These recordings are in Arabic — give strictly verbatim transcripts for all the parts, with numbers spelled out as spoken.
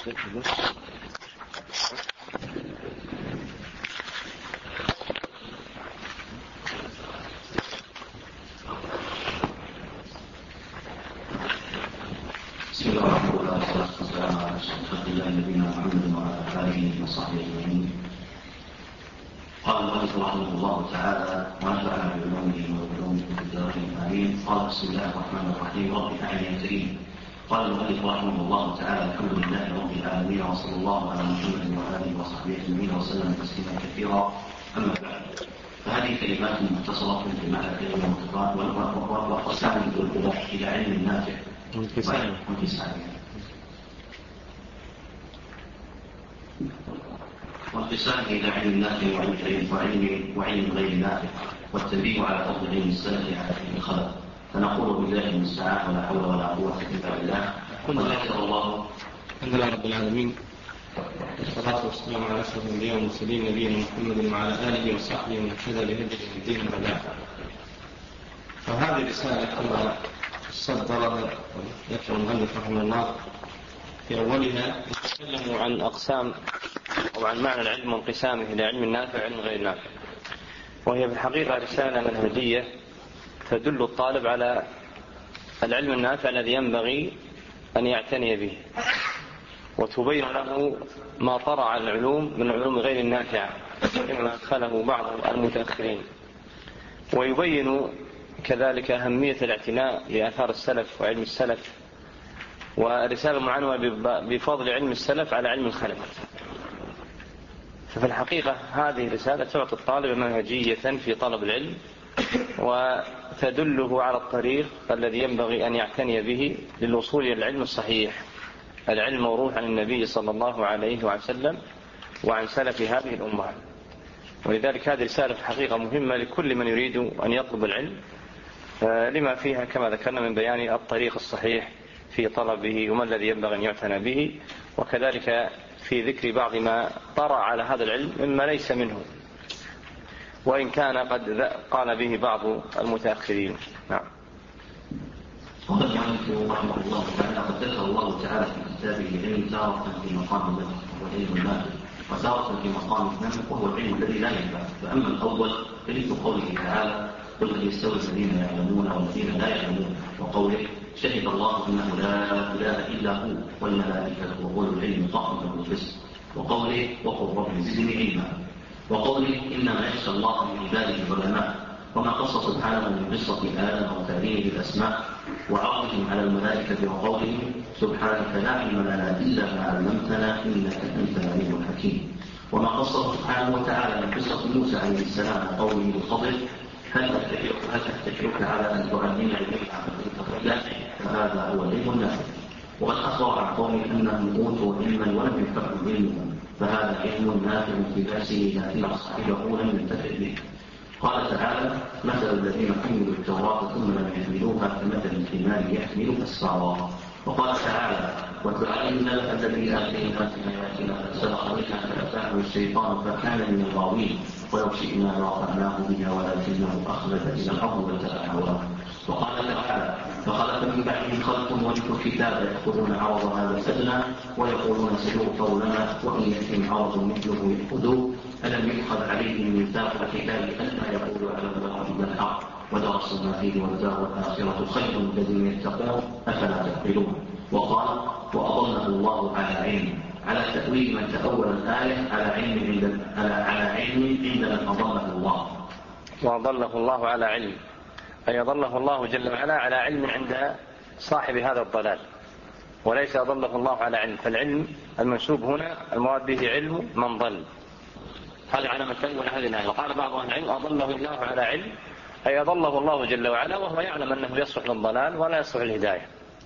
بسم الله الرحمن الرحيم، والصلاة والسلام على أشرف الله نبينا محمد وعلى آله وصحبه أجمعين. قال المؤلف رحمه الله تعالى ونفعنا بعلومه وعلومه في الدارين آمين. قال بسم الله الرحمن الرحيم رب أعين كريم. قال المؤلف رحمه الله تعالى الحمد لله رب العالمين وصلى الله على محمد وآله وصحبه أجمعين وسلم تسليما كثيرا. أما بعد، فهذه كلمات مختصرة بمعنى كلمة مختصرة وقسام إلى علم نافع وانقسام إلى علم نافع وعلم وعلم غير نافع، والتنبيه على فضل علم السلف على علم الخلق. فنقول بالله المستعان ولا حول ولا قوة إلا بالله. وذكر الله الحمد لله رب العالمين، والصلاة والسلام على أشرف الأنبياء والمرسلين نبينا محمد وعلى آله وصحبه ومن اهتدى بهديه الدين والبلاغ. فهذه الرسالة كما صدرها ذكر المؤلف رحمه الله في أولها يتكلم عن أقسام أو عن معنى العلم وانقسامه إلى علم نافع وعلم غير نافع، وهي في الحقيقة رسالة منهجية تدل الطالب على العلم النافع الذي ينبغي أن يعتني به، وتبين له ما طرأ على العلوم من العلوم غير النافعة مما أدخله بعض المتأخرين، ويبين كذلك أهمية الاعتناء بآثار السلف وعلم السلف، ورسالة معنوة بفضل علم السلف على علم الخلف. ففي الحقيقة هذه رسالة تعطي الطالب منهجية في طلب العلم، وتدله على الطريق الذي ينبغي أن يعتني به للوصول إلى العلم الصحيح، العلم موروث عن النبي صلى الله عليه وسلم وعن سلف هذه الأمة. ولذلك هذه رسالة في الحقيقة مهمة لكل من يريد أن يطلب العلم، لما فيها كما ذكرنا من بيان الطريق الصحيح في طلبه وما الذي ينبغي أن يعتنى به، وكذلك في ذكر بعض ما طرأ على هذا العلم مما ليس منه، وإن كان قد قال به بعض المتأخرين. نعم. قال المؤلف رحمه الله تعالى قد ذكر الله تعالى في كتابه العلم تارة في مقام ذكر والعلم النافع، وتارة في مقام اثنان وهو العلم الذي لا ينفع. فأما الأول فمثل قوله تعالى قل هل يستوي الذين يعلمون والذين لا يعلمون، وقوله شهد الله أنه لا إله إلا هو والملائكة وأولو العلم قائما بالقسط، وقوله وقل رب زدني علما، وقوله إنما يخشى الله من عباده العلماء، وما قص سبحانه من قصة آدم وتعليمه بالأسماء وعرضهم على الملائكة وقوله سبحانك لا علم لنا إلا ما علمتنا إنك أنت العليم الحكيم، وما قص سبحانه وتعالى من قصة موسى عليه السلام وقوله بالخضر هل أتكلك على أن تعلمني علما، فهذا هو العلم النافع. وقد أخبر عن قوم أنهم أوتوا علما ولم ينفعوا علمهم، فهذا علم نافع في نفسه لكن صاحبه لم ينتفع به. قال تعالى مثل الذين حملوا التوراة ثم لم يحملوها كمثل الحمار يحمل أسفارا. وقال تعالى وتعلمنا الذي آتيناه من آياتنا فسبق منها فأتاه الشيطان فكان من الغاوين، ولو شئنا لرفعناه بها ولكنه أخلد إلى الأرض واتبع هواه. وقال تعالى فخلف من بعدهم خلف ورثوا الكتاب يأخذون عرض هذا الأدنى ويقولون سيغفر لنا وإن يأتهم عرض مثله يأخذوه، ألم يؤخذ عليهم ميثاق الكتاب ألا يقولوا على الله إلا الحق ودرسوا ما فيه والدار الآخرة خير للذين يتقون أفلا تعقلون. وقال وأضله الله على علم، على تأويل من تأول الآية على علم عند على على علم عند من أضله الله. وأضله الله على علم أي أضله الله جل وعلا على علم عند صاحب هذا الضلال، وليس أضله الله على علم. فالعلم المنسوب هنا المراد به علم من ضل، هذا على من تأول هذه الآية. وقال بعض أهل العلم أضله الله على علم أي أضله الله جل وعلا وهو يعلم أنه يصلح للضلال ولا يصلح الهداية،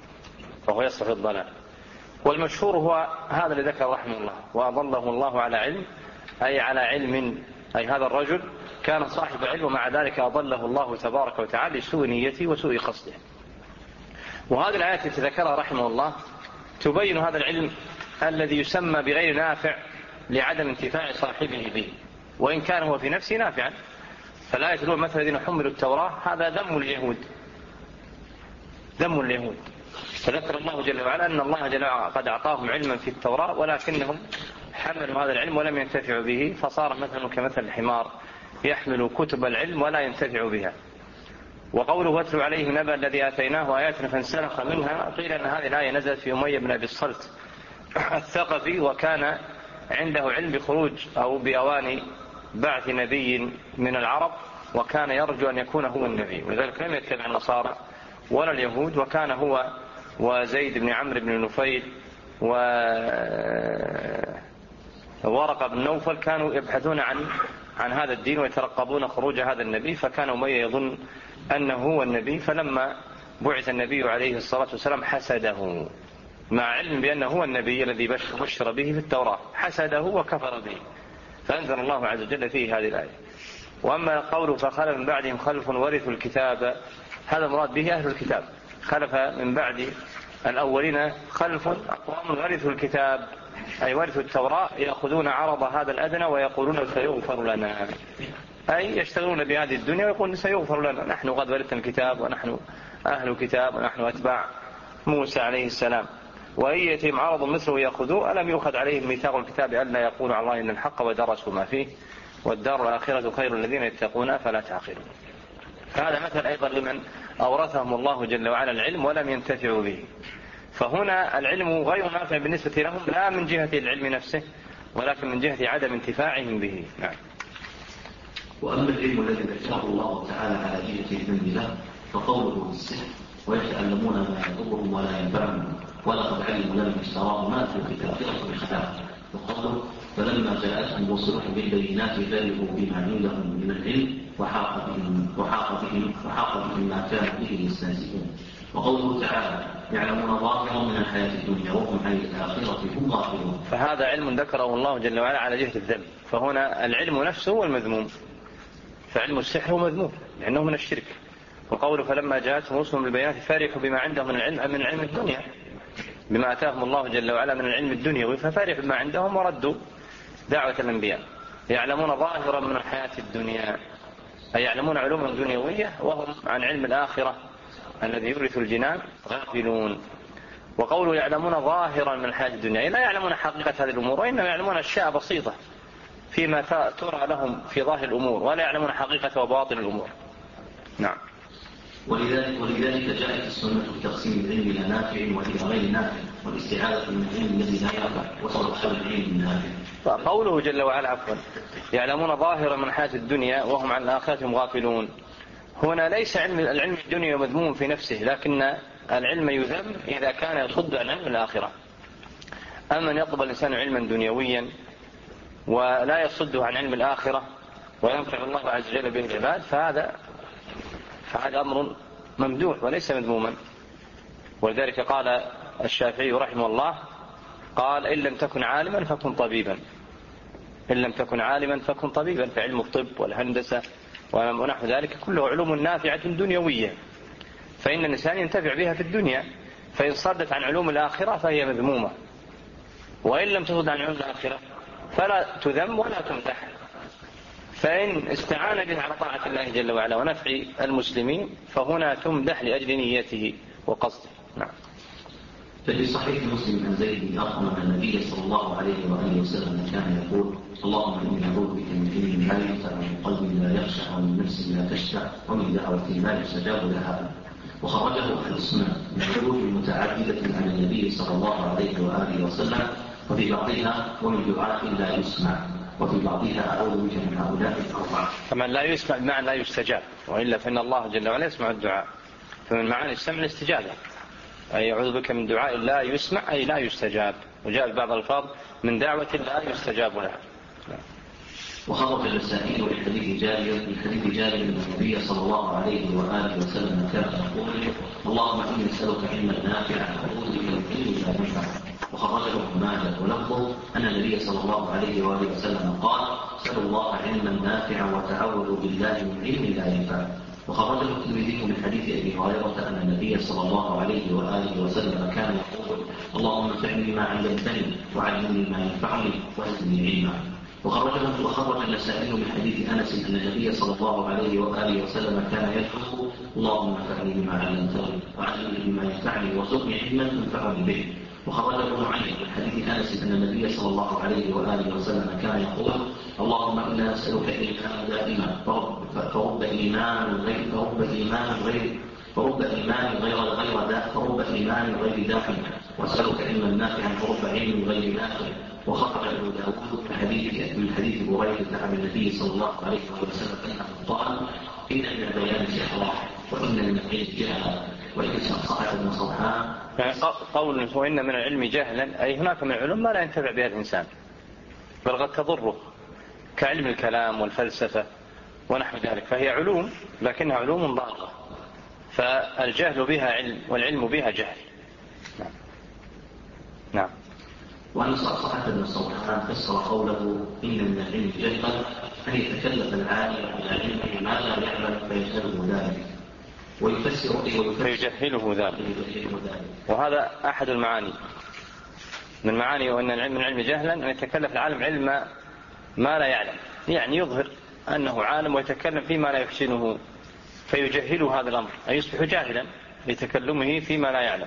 وهو يصلح الضلال. والمشهور هو هذا الذي ذكر رحمه الله وأضله الله على علم أي على علم، أي هذا الرجل كان صاحب علم ومع ذلك أضله الله تبارك وتعالى لسوء نيته وسوء قصده. وهذه الآيات التي ذكرها رحمه الله تبين هذا العلم الذي يسمى بغير نافع لعدم انتفاع صاحبه به، وإن كان هو في نفسه نافعا. فالآية الأولى مثل الذين حملوا التوراة هذا ذم اليهود، ذم اليهود فذكر الله جل وعلا أن الله جل وعلا قد أعطاهم علما في التوراة ولكنهم حملوا هذا العلم ولم ينتفعوا به، فصار مثلا كمثل الحمار يحمل كتب العلم ولا ينتفع بها. وقوله واتلو عليه نبأ الذي آتيناه آياتنا فانسلخ منها، قيل أن هذه الآية نزلت في أمية بن أبي الصلت الثقفي، وكان عنده علم بخروج أو بأوان بعث نبي من العرب، وكان يرجو أن يكون هو النبي، ولذلك لم يتبع النصارى ولا اليهود، وكان هو وزيد بن عمرو بن نفيل وورقة بن نوفل كانوا يبحثون عن عن هذا الدين ويترقبون خروج هذا النبي، فكان أمية يظن أنه هو النبي، فلما بعث النبي عليه الصلاة والسلام حسده مع علم بأنه هو النبي الذي بشر به في التوراة، حسده وكفر به، فأنزل الله عز وجل فيه هذه الآية. وأما قوله فخلف من بعدهم خلف ورثوا الكتاب، هذا مراد به أهل الكتاب، خلف من بعد الأولين خلف أقوام ورثوا الكتاب أي ورثوا التوراة، يأخذون عرض هذا الأدنى ويقولون سيغفر لنا، أي يشتغلون بهذه الدنيا ويقولون سيغفر لنا، نحن قد ورثنا الكتاب ونحن أهل كتاب ونحن أتباع موسى عليه السلام، وإن يتم عرض مثله يأخذوه، ألم يؤخذ عليهم ميثاق الكتاب ألا يقولوا على الله إن الحق ودرسوا ما فيه والدار الآخرة خير الذين يتقون فلا تعقلون. فهذا مثل أيضا لمن أورثهم الله جل وعلا العلم ولم ينتفعوا به. فهنا العلم غير نافع بالنسبة لهم، لا من جهة العلم نفسه ولكن من جهة عدم انتفاعهم به. نعم. وأما العلم الذي ذكره الله تعالى على جهة الذنب له فقوله بالسحر ويتعلمون ما يضرهم ولا ينفعهم ولقد علموا لمن اشتراه ما في الآخرة بخلاف، وقالوا فلما جاءتهم رسلهم بالبينات فرحوا بما عندهم من العلم وحاق بهم وحاق بهم وحاق بهم ما كانوا به يستهزئون. وقوله تعالى يعلمون ظاهرا من الحياة الدنيا وهم عن الآخرة هم غافلون. فهذا علم ذكره الله جل وعلا على جهة الذنب، فهنا العلم نفسه هو المذموم، فعلم السحر هو مذموم لأنه من الشرك. وقوله فلما جاءتهم رسلهم بالبينات فرحوا بما عندهم من العلم من علم الدنيا، بما أتاهم الله جل وعلا من العلم الدنيوي، ففرحوا بما عندهم وردوا دعوة الأنبياء. يعلمون ظاهرا من الحياة الدنيا أي يعلمون علوما دنيوية وهم عن علم الآخرة الذي يورث الجنان غافلون. وقولوا يعلمون ظاهرا من الحياة الدنيا لا يعلمون حقيقة هذه الأمور، وإنما يعلمون أشياء بسيطة فيما ترى لهم في ظاهر الأمور، ولا يعلمون حقيقة وباطن الأمور. نعم. ولذلك, ولذلك جاءت السنة بتقسيم العلم إلى نافع وإلى غير نافع، والاستعاذة من العلم الذي لا ينفع وصرف العلم النافع. فقوله جل وعلا عفوا يعلمون ظاهرا من الحياة الدنيا وهم عن الآخرة هم غافلون، هنا ليس علم العلم الدنيا مذموم في نفسه، لكن العلم يذم إذا كان يصد عن علم الآخرة. أما أن يطلب الإنسان علما دنيويا ولا يصده عن علم الآخرة وينفع الله عز وجل به العباد، فهذا فهذا أمر ممدوح وليس مذموما. ولذلك قال الشافعي رحمه الله قال إن لم تكن عالما فكن طبيبا، إن لم تكن عالما فكن طبيبا، في علم الطب والهندسة ونحو ذلك كله علوم نافعة دنيوية، فإن الإنسان ينتفع بها في الدنيا، فإن صدت عن علوم الآخرة فهي مذمومة، وإن لم تصد عن علوم الآخرة فلا تذم ولا تمدح. فإن استعان بها على طاعة الله جل وعلا ونفع المسلمين فهنا تمدح لأجل نيته وقصده. نعم. ففي صحيح مسلم عن زيد بن أرقم أن النبي صلى الله عليه وآله وسلم كان يقول اللهم إني أعوذ بك من علم لا ينفع ومن قلب لا يخشع ومن نفس لا تشفع ومن دعوة لا يستجاب لها. وخرجه أهل السنة من عروج متعددة عن النبي صلى الله عليه وآله وسلم، وفي بعضها ومن دعاء لا يسمع، وفي بعضها أعوذ بك من هؤلاء الأربعة. فمن لا يسمع بمعنى لا يستجاب، وإلا فإن الله جل وعلا يسمع الدعاء، فمن معاني السمع الاستجابة، أي أعوذ بك من دعاء لا يسمع أي لا يستجاب. وجاء في بعض الألفاظ من دعوة لا يستجاب لها. وخرج النسائي من حديث جابر من حديث جابر أن النبي صلى الله عليه وآله وسلم كان يقول اللهم إني أسألك علما نافعا وأعوذ بك من علم لا ينفع. وخرجه ابن ماجه ولفظه أن النبي صلى الله عليه وآله وسلم قال اسألوا الله علما نافعا وتعوذوا بالله من علم لا ينفع. وخرجه الترمذي من حديث أبي هريرة أن النبي صلى الله عليه وآله وسلم كان يقول اللهم انفعني بما علمتني وعلمني ما ينفعني وزدني علما. وخرجه وخرج النسائي من حديث أنس أن النبي صلى الله عليه وآله وسلم كان يدعو اللهم انفعني بما علمتني وعلمني بما ينفعني وارزقني علما تنفعني به. وخرج ابن معين من حديث أنس أن النبي صلى الله عليه وآله وسلم كان يقول اللهم إنا نسألك إيمانا دائما فرب إيمان غير فرب إيمان غير فرب إيمان غير غير داء فرب إيمان غير داخل وأسألك علما نافعا فرب علم غير نافع. وخرج ابو داود من حديث من حديث بريدة عن النبي صلى الله عليه وسلم انه قال ان من البيان سحرا وان من العلم جهلا وان صحت ابن صبحان. يعني قول وان من العلم جهلا اي هناك من العلوم ما لا ينتفع بها الانسان بل قد تضره كعلم الكلام والفلسفه ونحو ذلك، فهي علوم لكنها علوم ضاره، فالجهل بها علم والعلم بها جهل. نعم. نعم. وأن صحة بن صبحان فسر قوله إن من العلم جهلا أن يتكلف العالم على علمه ما لا يعلم فيجهله ذلك ويفسر فيجهله ذلك. وهذا أحد المعاني من معاني وأن العلم من العلم جهلا أن يتكلف العالم علم ما لا يعلم، يعني يظهر أنه عالم ويتكلم فيما لا يحسنه فيجهل هذا الأمر أي يصبح جاهلا لتكلمه فيما لا يعلم.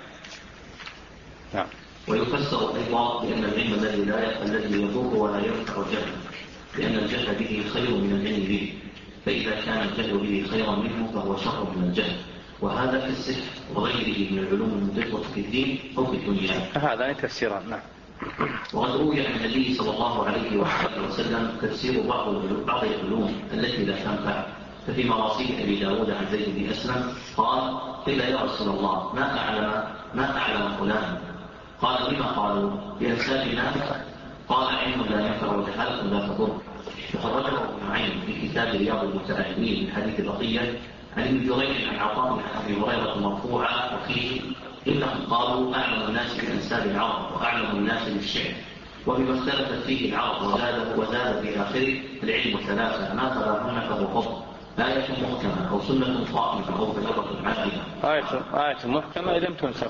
نعم. ويفسر أيضا بأن العلم الذي لا الذي يضر ولا ينفع جهل لأن الجهل به خير من العلم به، فإذا كان الجهل به خيرا منه فهو شر من الجهل، وهذا في السحر وغيره من العلوم المضرة في الدين أو في الدنيا. هذا تفسيرا. نعم. وقد روي عن النبي صلى الله عليه وسلم تفسير بعض بعض العلوم التي لا تنفع، ففي مراسيل أبي داود عن زيد بن أسلم قال قيل يا رسول الله ما أعلم ما أعلم فلان، قال لما قالوا بأنساب الناس، قال علم لا ينفع وجهالة لا تضر. وخرجه ابن معين في كتاب رياض المتعلمين من حديث بقية عن ابن جريج عن عطاء بن ابي هريرة مرفوعا وفيه انهم قالوا اعلم الناس بانساب العرب واعلم الناس بالشعر وبما اختلفت فيه العرب وزاد وزاد في اخره العلم ثلاثه ما تراهن فهو فضل آية محكمة أو سنة قائمة أو بلاغة عادلة. آية آية محكمة لم تنسخ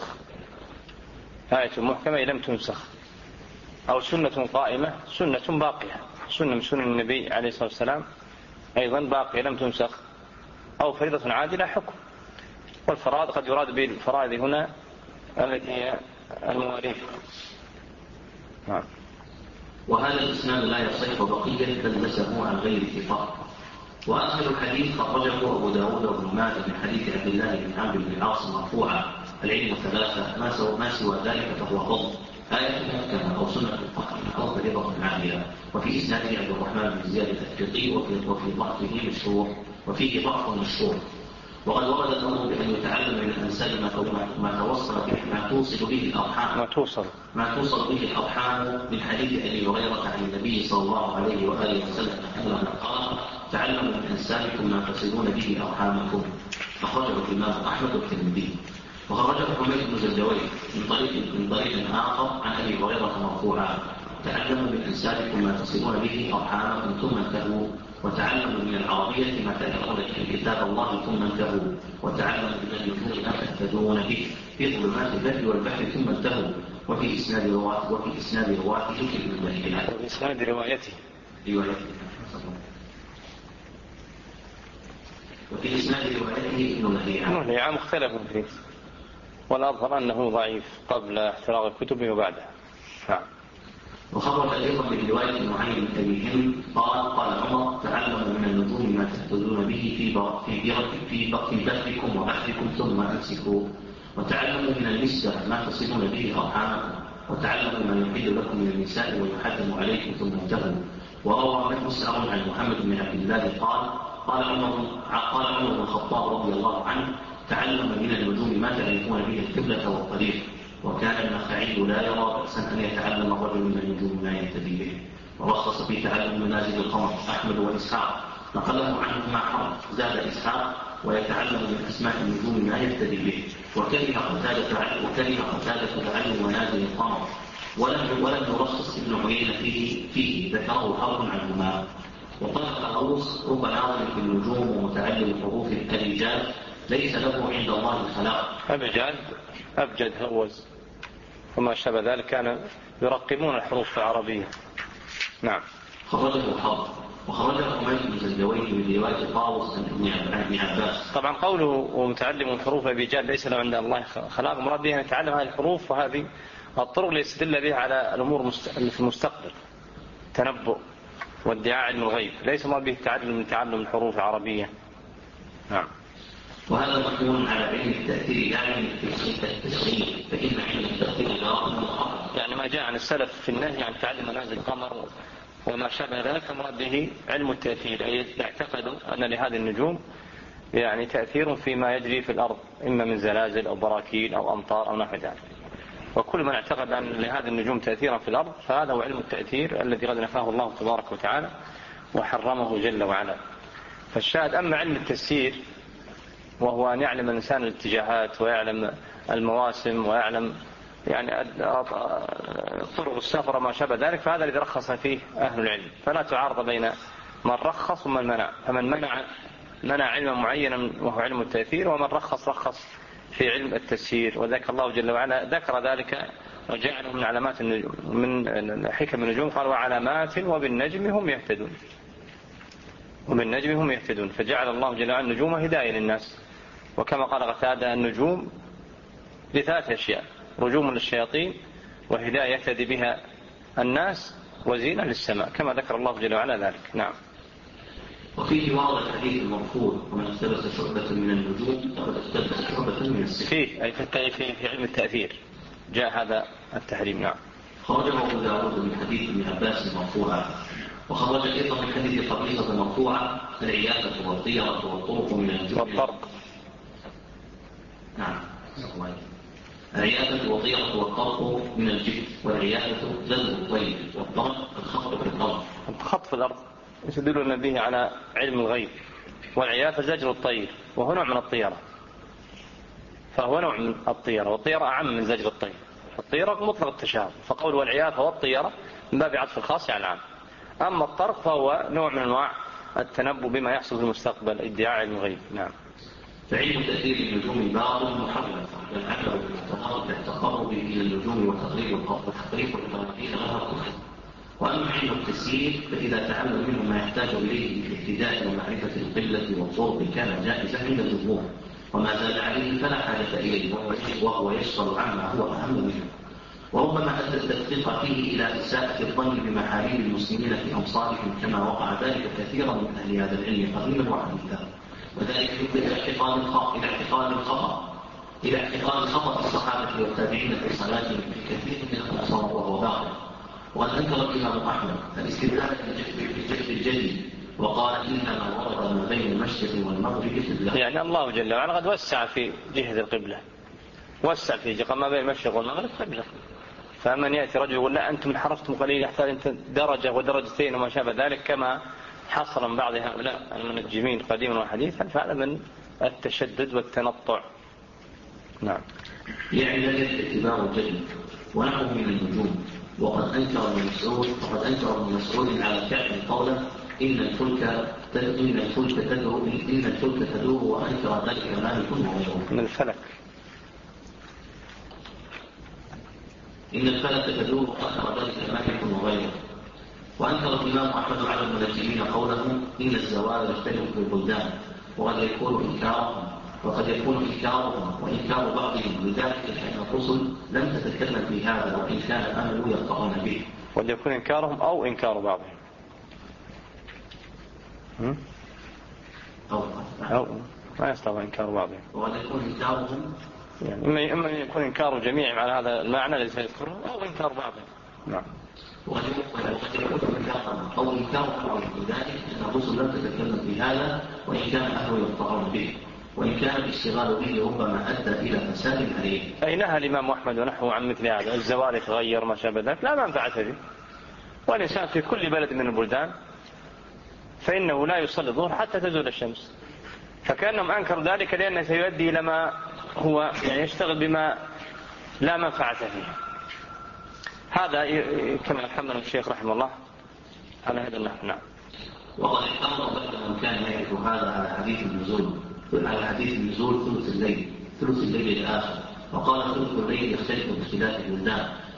آية محكمة لم تنسخ أو سنة قائمة سنة باقية سنة من سنن النبي عليه الصلاة والسلام أيضا باقية لم تنسخ أو فريضة عادلة حكم. والفرائض قد يراد بالفرائض هنا التي هي المواريث. نعم. وهذا الإسناد لا يصح بقية فلمسه عن غير اتفاق. وأخر الحديث خرجه أبو داود وابن ماجه من حديث عبد الله بن عمرو بن العاص مرفوعا العلم ثلاثة ما سوى ما سوى ذلك فهو فضل آية محكمة أو سنة قائمة أو فريضة عادلة. وفي إسناده عبد الرحمن بن زياد التفريقي وفي وفي ضعفه مشهور وفيه ضعف مشهور. وقد ورد الأمر بأن يتعلم من الإنسان ما ما توصل به ما توصل به الأرحام ما توصل ما توصل به الأرحام من حديث أبي هريرة عن النبي صلى الله عليه وآله وسلم أنه قال تعلموا من إنسانكم ما تصلون به أرحامكم. أخرجه الإمام أحمد والترمذي. وخرجه حميد بن زجوي من طريق من طريق آخر عن أبي هريرة مرفوعا تعلموا من إنسانكم ما تصلون به أرحامكم ثم انتهوا وتعلموا من العربية ما تأخذ به كتاب الله ثم انتهوا وتعلموا من النجوم ما تهتدون به في ظلمات البر والبحر ثم انتهوا. وفي إسناد رواته وفي إسناد رواته ابن لهيعة وفي إسناد روايته روايته وفي إسناد روايته ابن لهيعة ابن لهيعة مختلف فيه والأظهر أنه ضعيف قبل احتراق الكتب وبعدها. نعم. وخرج أيضا من رواية معين من أبي هند قال قال عمر تعلموا من النجوم ما تهتدون به في في في بثكم وبحركم ثم أمسكوا وتعلموا من المسة ما تصلون به أرحامكم وتعلموا ما يحل لكم من النساء ويحرم عليكم ثم انتهوا. وروى مسعر عن محمد بن عبد الله قال قال عمر قال عمر بن الخطاب رضي الله عنه تعلم من النجوم ما تعرفون به القبلة والطريق. وكان النخعي لا يرى بأسا أن يتعلم الرجل من النجوم ما يهتدي به. ورخص في تعلم منازل القمر أحمد وإسحاق نقله عنهما حرم زاد إسحاق ويتعلم من أسماء النجوم ما يهتدي به. وكره قتادة وكره قتادة تعلم منازل القمر ولم ولم يرخص ابن عيينة فيه فيه ذكره حرب عنهما. وقال طاووس رب ناظر في النجوم ومتعلم حروف الأبجاد ليس له عند الله خلاق. أبجاد أبجد هوز وما شابه ذلك كان يرقمون الحروف العربية. نعم. خرجه حظ وخرجه حميد بن زنجويه من رواية طاووس عن ابن عباس. طبعا قوله ومتعلم حروف بجال ليس له عند الله خلاق، مراد به أن يتعلم هذه الحروف وهذه الطرق اللي يستدل بها على الأمور في المستقبل، تنبؤ وادعاء علم الغيب، ليس مراد به التعلم من تعلم الحروف العربية. نعم. وهذا محمول على علم التأثير لا علم التشغيل، فإن علم التأثير لا يعني ما جاء عن السلف في النهي عن تعلم منازل القمر وما شابه ذلك مراد به علم التأثير، أي يعتقدوا أن لهذه النجوم يعني تأثير فيما يجري في الأرض، إما من زلازل أو براكين أو أمطار أو نحو ذلك. وكل من اعتقد أن لهذه النجوم تأثيرا في الأرض فهذا هو علم التأثير الذي قد نفاه الله تبارك وتعالى وحرمه جل وعلا. فالشاهد أما علم التسيير وهو أن يعلم الإنسان الاتجاهات ويعلم المواسم ويعلم يعني طرق السفر وما شابه ذلك، فهذا الذي رخص فيه أهل العلم، فلا تعارض بين من رخص ومن منع. فمن منع منع علما معينا وهو علم التأثير، ومن رخص رخص في علم التسيير. وذكر الله جل وعلا ذكر ذلك وجعله من علامات النجوم من حكم النجوم، قال وعلامات وبالنجم هم يهتدون، وبالنجم هم يهتدون، فجعل الله جل وعلا النجوم هداية للناس. وكما قال قتادة النجوم لثلاث أشياء: رجوم للشياطين، وهداية يهتدي بها الناس، وزينة للسماء، كما ذكر الله جل وعلا ذلك. نعم. وفيه واضح الحديث المرفوع: ومن اقتبس شعبة من النجوم فقد اقتبس شعبة من السحر. فيه أي في في علم التأثير جاء هذا التحريم. نعم. خرجه أبو داود من حديث ابن عباس مرفوعا، وخرج أيضا من حديث قبيصة مرفوعا: العياذة والطيرة والطرق من الجن والطرق. نعم. العياذة والطيرة والطرق من الجن، والعياذة زلزل الطير، والطرق الخطر في الأرض. الخط في الأرض يستدلون به على علم الغيب، والعياذة زجر الطير وهو نوع من الطيرة، فهو نوع من الطيرة، والطيرة أعم من زجر الطير. الطيرة مطلق التشابه، فقول والعياذة والطيرة من باب عطف الخاص على العام. أما الطرق فهو نوع من أنواع التنبؤ بما يحصل في المستقبل، ادعاء علم الغيب. نعم. فعلم تأثير النجوم باطل محرم، والعمل بالتقرب بالتقرب إلى النجوم وتقريب القبر وتقريب القرآن لها كفر. وأما علم التسيير فإذا تعلم منه ما يحتاج إليه في الاهتداء ومعرفة القبلة والطرق كان جائزا عند الجمهور، وما زاد عليه فلا حاجة إليه، وهو يشغل عما هو أهم منه. وربما أدى التدقيق فيه إلى إساءة الظن بمحاريب المسلمين في أمصارهم، كما وقع ذلك كثيرا من أهل هذا العلم قديما وحديثا، وذلك يؤدي إلى اعتقاد الخطأ إلى اعتقاد الخطأ إلى اعتقاد خطأ الصحابة والتابعين في صلاتهم في كثير من الأمصار، وهو باطل. وقد أنكر الإمام أحمد الاستدلال بالجد الجدي، وقال إنما ورد ما بين المشرق والمغرب قبلة. يعني الله جل وعلا قد وسع في جهة القبلة، وسع في جهة ما بين المشرق والمغرب قبلة. فمن يأتي رجل يقول لا أنتم انحرفتم قليلا يحتاج أنت درجة ودرجتين وما شابه ذلك، كما حصل من بعض هؤلاء المنجمين قديما وحديثا، فهذا من التشدد والتنطع. نعم. يعني ذلك اتباع الجد ونحو من النجوم. وقد أنكر ابن مسعود وقد أنكر ابن مسعود على فعل قوله إن الفلك إن الفلك تدور إن الفلك تدور وأنكر ذلك مالك وغيره. من الفلك إن الفلك تدور وأنكر ذلك مالك وغيره. وأنكر الإمام أحمد على المنجمين قوله إن الزوال يختلف في البلدان، وقد يكون إنكارهم وقد يكون إنكارهم وإنكار بعضهم، لذلك فإن الرسل لم تتكلم في هذا، وإن كان أمل يقطعون به. وقد يكون إنكارهم أو إنكار بعضهم أو, أو ما يستطيع إنكار بعضهم، وقد يكون إنكارهم يعني إما يكون إنكار جميع على هذا المعنى الذي سيذكره، أو إنكار بعضهم. نعم. وقد يكون إنكارهم أو إنكار بعضهم، لذلك فإن الرسل لم تتكلم في هذا، وإن كان أهل يقطعون به، وإن كان الاشتغال به ربما أدى إلى فساد عليه. أي نهى الإمام أحمد ونحوه عن مثل هذا، الزوال يتغير ما شابه ذلك، لا منفعة به. والإنسان في كل بلد من البلدان فإنه لا يصلي الظهر حتى تزول الشمس، فكأنهم أنكر ذلك لأنه سيؤدي إلى ما هو يعني يشتغل بما لا منفعة فيه. هذا كما يحمل الشيخ رحمه الله على هذا النحو. نعم. وقد احتمل بعد من كان يعرف هذا على حديث النزول على حديث النزول ثلث الليل ثلث الليل الآخر، وقال ثلث الليل يختلف باختلاف البلدان،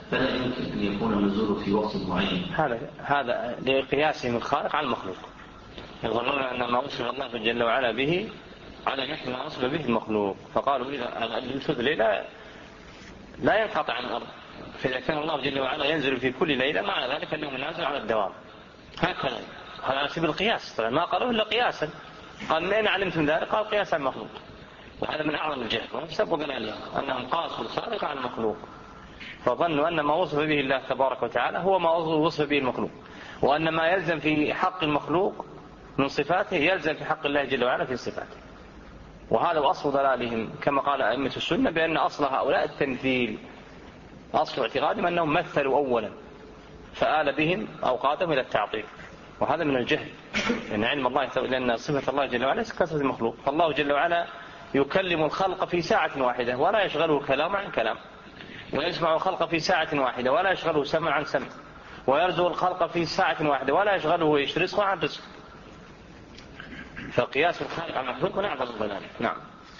فلا يمكن أن يكون النزول في وقت معين. هذا هذا لقياسهم الخالق على المخلوق. يظنون أن ما وصف الله جل وعلا به على نحو ما وصف به المخلوق، فقالوا إذا الثلث لا لا ينقطع عن الأرض، فإذا كان الله جل وعلا ينزل في كل ليلة معنى ذلك أنه نازل على الدوام. هكذا هذا سبيل القياس، طبعا ما قالوا إلا قياسا. قال من أين علمتم ذلك؟ قال قياس على المخلوق، وهذا من أعظم الجهل وسبب ذلك أنهم قاسوا الخالق على المخلوق، فظنوا أن ما وصف به الله تبارك وتعالى هو ما وصف به المخلوق، وأن ما يلزم في حق المخلوق من صفاته يلزم في حق الله جل وعلا في صفاته. وهذا أصل ضلالهم، كما قال أئمة السنة بأن أصل هؤلاء التمثيل، أصل اعتقادهم أنهم مثلوا أولا فآل بهم أوقاتهم إلى التعطيل، وهذا من الجهل. لأن علم الله، لأن صفة الله جل وعلا كصفة المخلوق، فالله جل وعلا يكلم الخلق في ساعة واحدة ولا يشغله كلام عن كلام، ويسمع الخلق في ساعة واحدة ولا يشغله سمع عن سمع، ويرزق الخلق في ساعة واحدة ولا يشغله رزق عن رزق. فقياس الخالق على المخلوق من أعظم الضلال. نعم.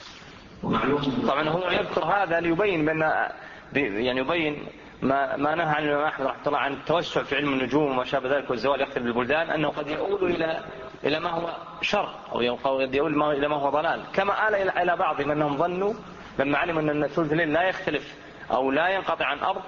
طبعا هو يذكر هذا ليبين بأن يعني يبين ما ما نهى عن الإمام أحمد رحمه الله عن التوسع في علم النجوم وما شابه ذلك والزوال يختلف بالبلدان، أنه قد يؤول إلى إلى ما هو شر أو قد يؤول إلى ما هو ضلال، كما آل إلى بعضهم أنهم ظنوا لما علموا أن ثلث الليل لا يختلف أو لا ينقطع عن أرض،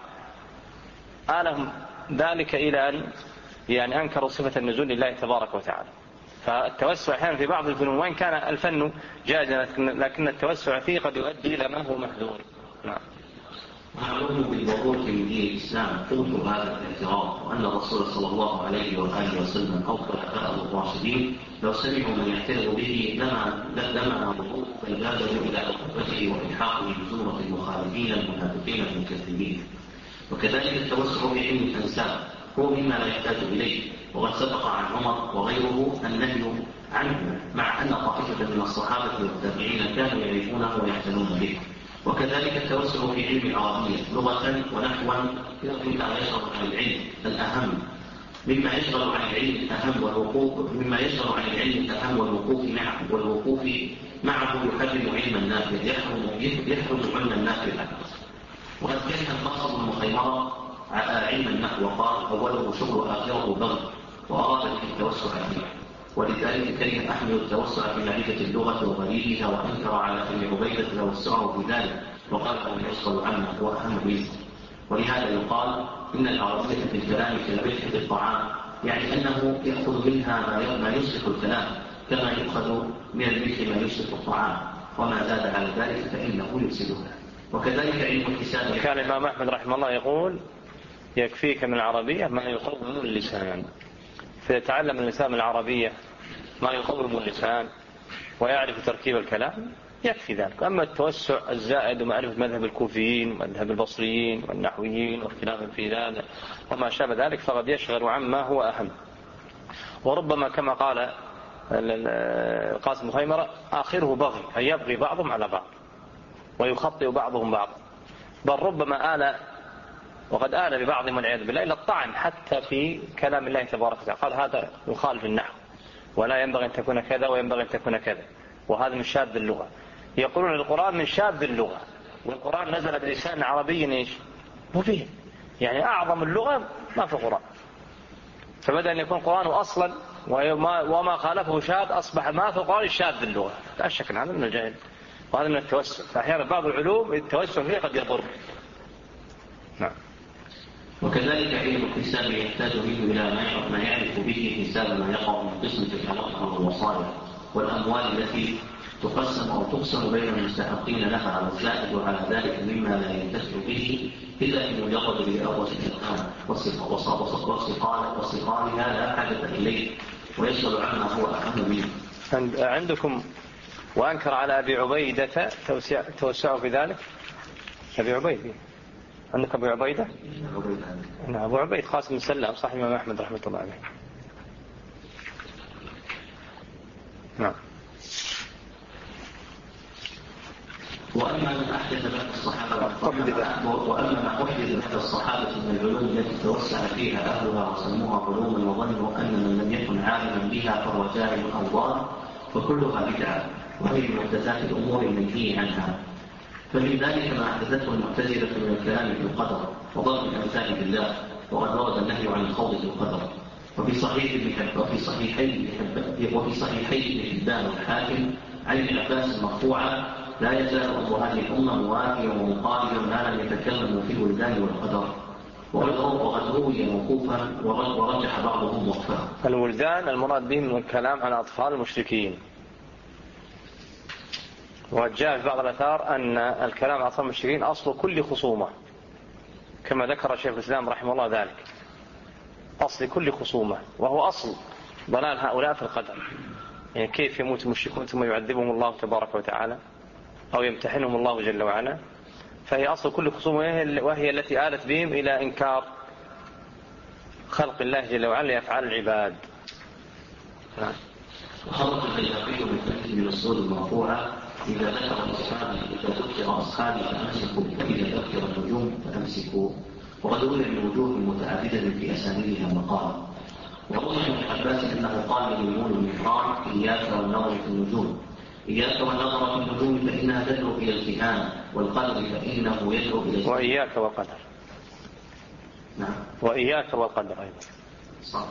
آلهم ذلك إلى أن يعني أنكروا صفة النزول لله تبارك وتعالى. فالتوسع أحيانا في بعض الفنون وإن كان الفن جائزا لكن التوسع فيه قد يؤدي إلى ما هو محذور. نعم. معلوم بالضرورة من دين الإسلام قلت هذا الاعتراف، وأن الرسول صلى الله عليه وآله وسلم أو خلفاءه الراشدين لو سمعوا من يعترض به لما لما نظروا بل بادروا إلى أخبته وإلحاقه بزمرة المخالفين المنافقين المكذبين. وكذلك التوسع في علم الأنساب هو مما لا يحتاج إليه، وقد سبق عن عمر وغيره النهي عنه، مع أن طائفة من الصحابة والتابعين كانوا يعرفونه ويعتنون به. وكذلك التوسع في علم العربية لغة ونحوا مما يشغل عن العلم الأهم مما يشغل عن العلم الأهم والوقوف مما يشغل عن العلم الأهم والوقوف معه والوقوف معه يحرم علم النافع يحرم يحرم علم النافع. وقد كان القصد المخيمرة علم النحو وقال أوله شغل آخره بغي، وأراد به التوسع فيه، ولذلك كره أحمد التوسع في معرفة اللغة وغريبها، وأنكر على ابن عبيدة توسعه في ذلك وقال أنه يشغل عنه هو أهم منه. ولهذا يقال إن العربية في الكلام كربحة الطعام، يعني أنه يأخذ منها ما يصلح الكلام كما يؤخذ من الملح ما يصلح الطعام، وما زاد على ذلك فإنه يفسدها. وكذلك علم الحساب. كان الإمام أحمد رحمه الله يقول يكفيك من العربية ما يقوم اللسان، فيتعلم اللسان العربية ما يقوم اللسان ويعرف تركيب الكلام يكفي ذلك. أما التوسع الزائد ومعرفة مذهب الكوفيين ومذهب البصريين والنحويين واختلاف في ذلك وما شابه ذلك فقد يشغل عما هو أهم. وربما كما قال القاسم مخيمرة آخره بغي، أي يبغي بعضهم على بعض ويخطئ بعضهم بعض، بل ربما آل وقد آل ببعضهم والعياذ بالله إلى الطعن حتى في كلام الله تبارك وتعالى، قال هذا يخالف النحو ولا ينبغي أن تكون كذا وينبغي أن تكون كذا، وهذا من شاذ اللغة. يقولون القرآن من شاذ اللغة، والقرآن نزل بلسان عربي ايش مبين، يعني أعظم اللغة ما في القرآن، فبدأ أن يكون القرآن أصلا وما خالفه شاذ أصبح ما في القرآن شاذ اللغة. لا شك هذا من الجهل وهذا من التوسع، فأحيانا بعض العلوم التوسع فيه قد يضر. نعم. وكذلك علم الحساب يحتاج به إلى ما يعرف به حساب ما يقع من قسمة الحلقة والمصالح والأموال التي تقسم أو تقسم بين المستحقين لها على الزائد وعلى ذلك مما لا ينتفع به إلا إن يقض بأول الإلقان وصقالها لا حاجة إليه ويشغل عما هو أهم منه. عندكم وأنكر على أبي عبيدة توسعوا في ذلك. أبي عبيدة عندك أبو عبيدة؟ نعم أبو عبيد قاسم بن سلام صاحب الإمام أحمد رحمة الله عليه. نعم. وأما من أحدث بعد الصحابة وأما ما أحدث بعد الصحابة من العلوم التي توسع فيها أهلها وسموها علوما وظنوا أن من لم يكن عالما بها فهو جاهل أو ضال فكلها بدعة، وهي من محدثات الأمور المنهي عنها. فمن ذلك ما أحدثته المعتزلة من الكلام في القدر وضرب الأمثال بالله، وقد ورد النهي عن الخوض في القدر. وفي صحيح وفي صحيحي وفي صحيحي ابن حبان والحاكم عن ابن عباس مرفوعا: لا يزال أمر هذه الأمة موافيا ومقابلا ما لم يتكلموا في الولدان والقدر. وقد روي موقوفا ورجح بعضهم وقفا. الولدان المراد بهم الكلام عن أطفال المشركين، وجاء في بعض الآثار أن الكلام عن أطفال المشركين أصل كل خصومة، كما ذكر شيخ الإسلام رحمه الله ذلك، أصل كل خصومة، وهو أصل ضلال هؤلاء في القدر. يعني كيف يموت المشركون ثم يعذبهم الله تبارك وتعالى أو يمتحنهم الله جل وعلا، فهي أصل كل خصومة، وهي التي آلت بهم إلى إنكار خلق الله جل وعلا لأفعال العباد. وخرج البيهقي من حديث ابن مسعود المرفوعة: إذا ذكر أصحابي إذا ذكر أصحابي فأمسكوا، وإذا ذكر النجوم فأمسكوا. وقد روي من وجوه متعددة في أسانيدها مقال. وروي ابن عباس أنه قال لميمون بن مهران: إياك والنظر في النجوم، إياك والنظر في النجوم فإنها تدعو إلى الكهانة، والقدر فإنه يدعو إلى الكهانة. وإياك والقدر. نعم. وإياك والقدر أيضا. صح.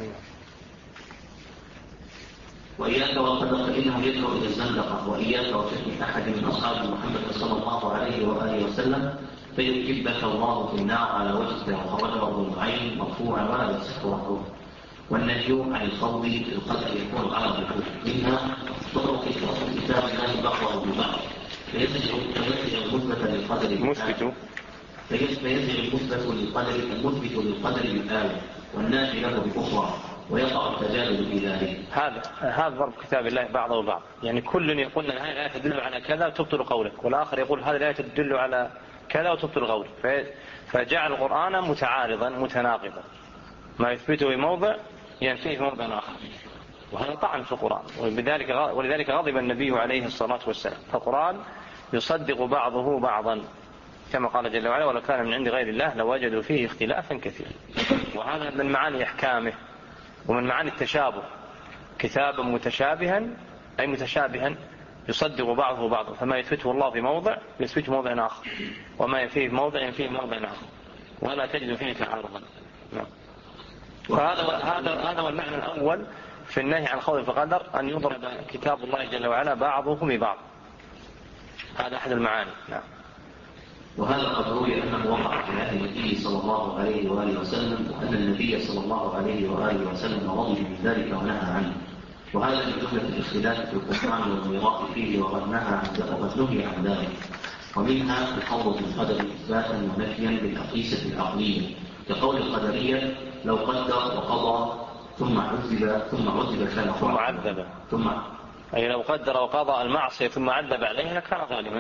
وإياك والقدر فإنه يدعو إلى الزندقة، وإياك وشتم أحد من أصحاب محمد صلى الله عليه وآله وسلم فيكبك الله في النار على وجهك، وخرجه ابن نعيم مرفوعا ولا يصح رفعه. والنهي عن الخوض في القدر يكون على الركوب، منها طرق كتاب الله بعضه ببعض، فيزج المثبت للقدر مثبت فيزج المثبت للقدر المثبت للقدر بالآية، والنافي له بأخرى، ويقع التجادل في ذلك. هذا هذا ضرب كتاب الله بعضه بعض، يعني كل يقول أن هذه الآية تدل على كذا وتبطل قولك، والآخر يقول هذه الآية تدل على كذا وتبطل قولك، فجعل القرآن متعارضا متناقضا، ما يثبته في موضع ينفيه في موضع آخر، وهذا طعن في القرآن. ولذلك ولذلك غضب النبي عليه الصلاة والسلام. فالقرآن يصدق بعضه بعضا، كما قال جل وعلا: ولو كان من عند غير الله لوجدوا فيه اختلافا كثيرا. وهذا من معاني أحكامه ومن معاني التشابه، كتابا متشابها أي متشابها يصدق بعضه بعضا، فما يثبته الله في موضع يثبته في موضع آخر، وما ينفيه في موضع ينفيه في موضع آخر، ولا تجد فيه تعارضا. فهذا هذا هذا هو المعنى الأول في النهي عن الخوض في القدر، أن يضرب كتاب الله جل وعلا بعضه ببعض. هذا أحد المعاني. نعم. وهذا قد روي أنه وقع في عهد النبي صلى الله عليه وآله وسلم، وأن النبي صلى الله عليه وآله وسلم رضي من ذلك ونهى عنه. وهذا من جملة الاختلاف في القرآن والميراث فيه، وقد نهى عن وقد نهي عن ذلك. ومنها الخوض في القدر إثباتا ونفيا بالأقيسة العقلية، كقول القدرية: لو قدر وقضى ثم عذب ثم عذب كان ثم عذب ثم أي لو قدر وقضى المعصية ثم عذب عليها كان ظالما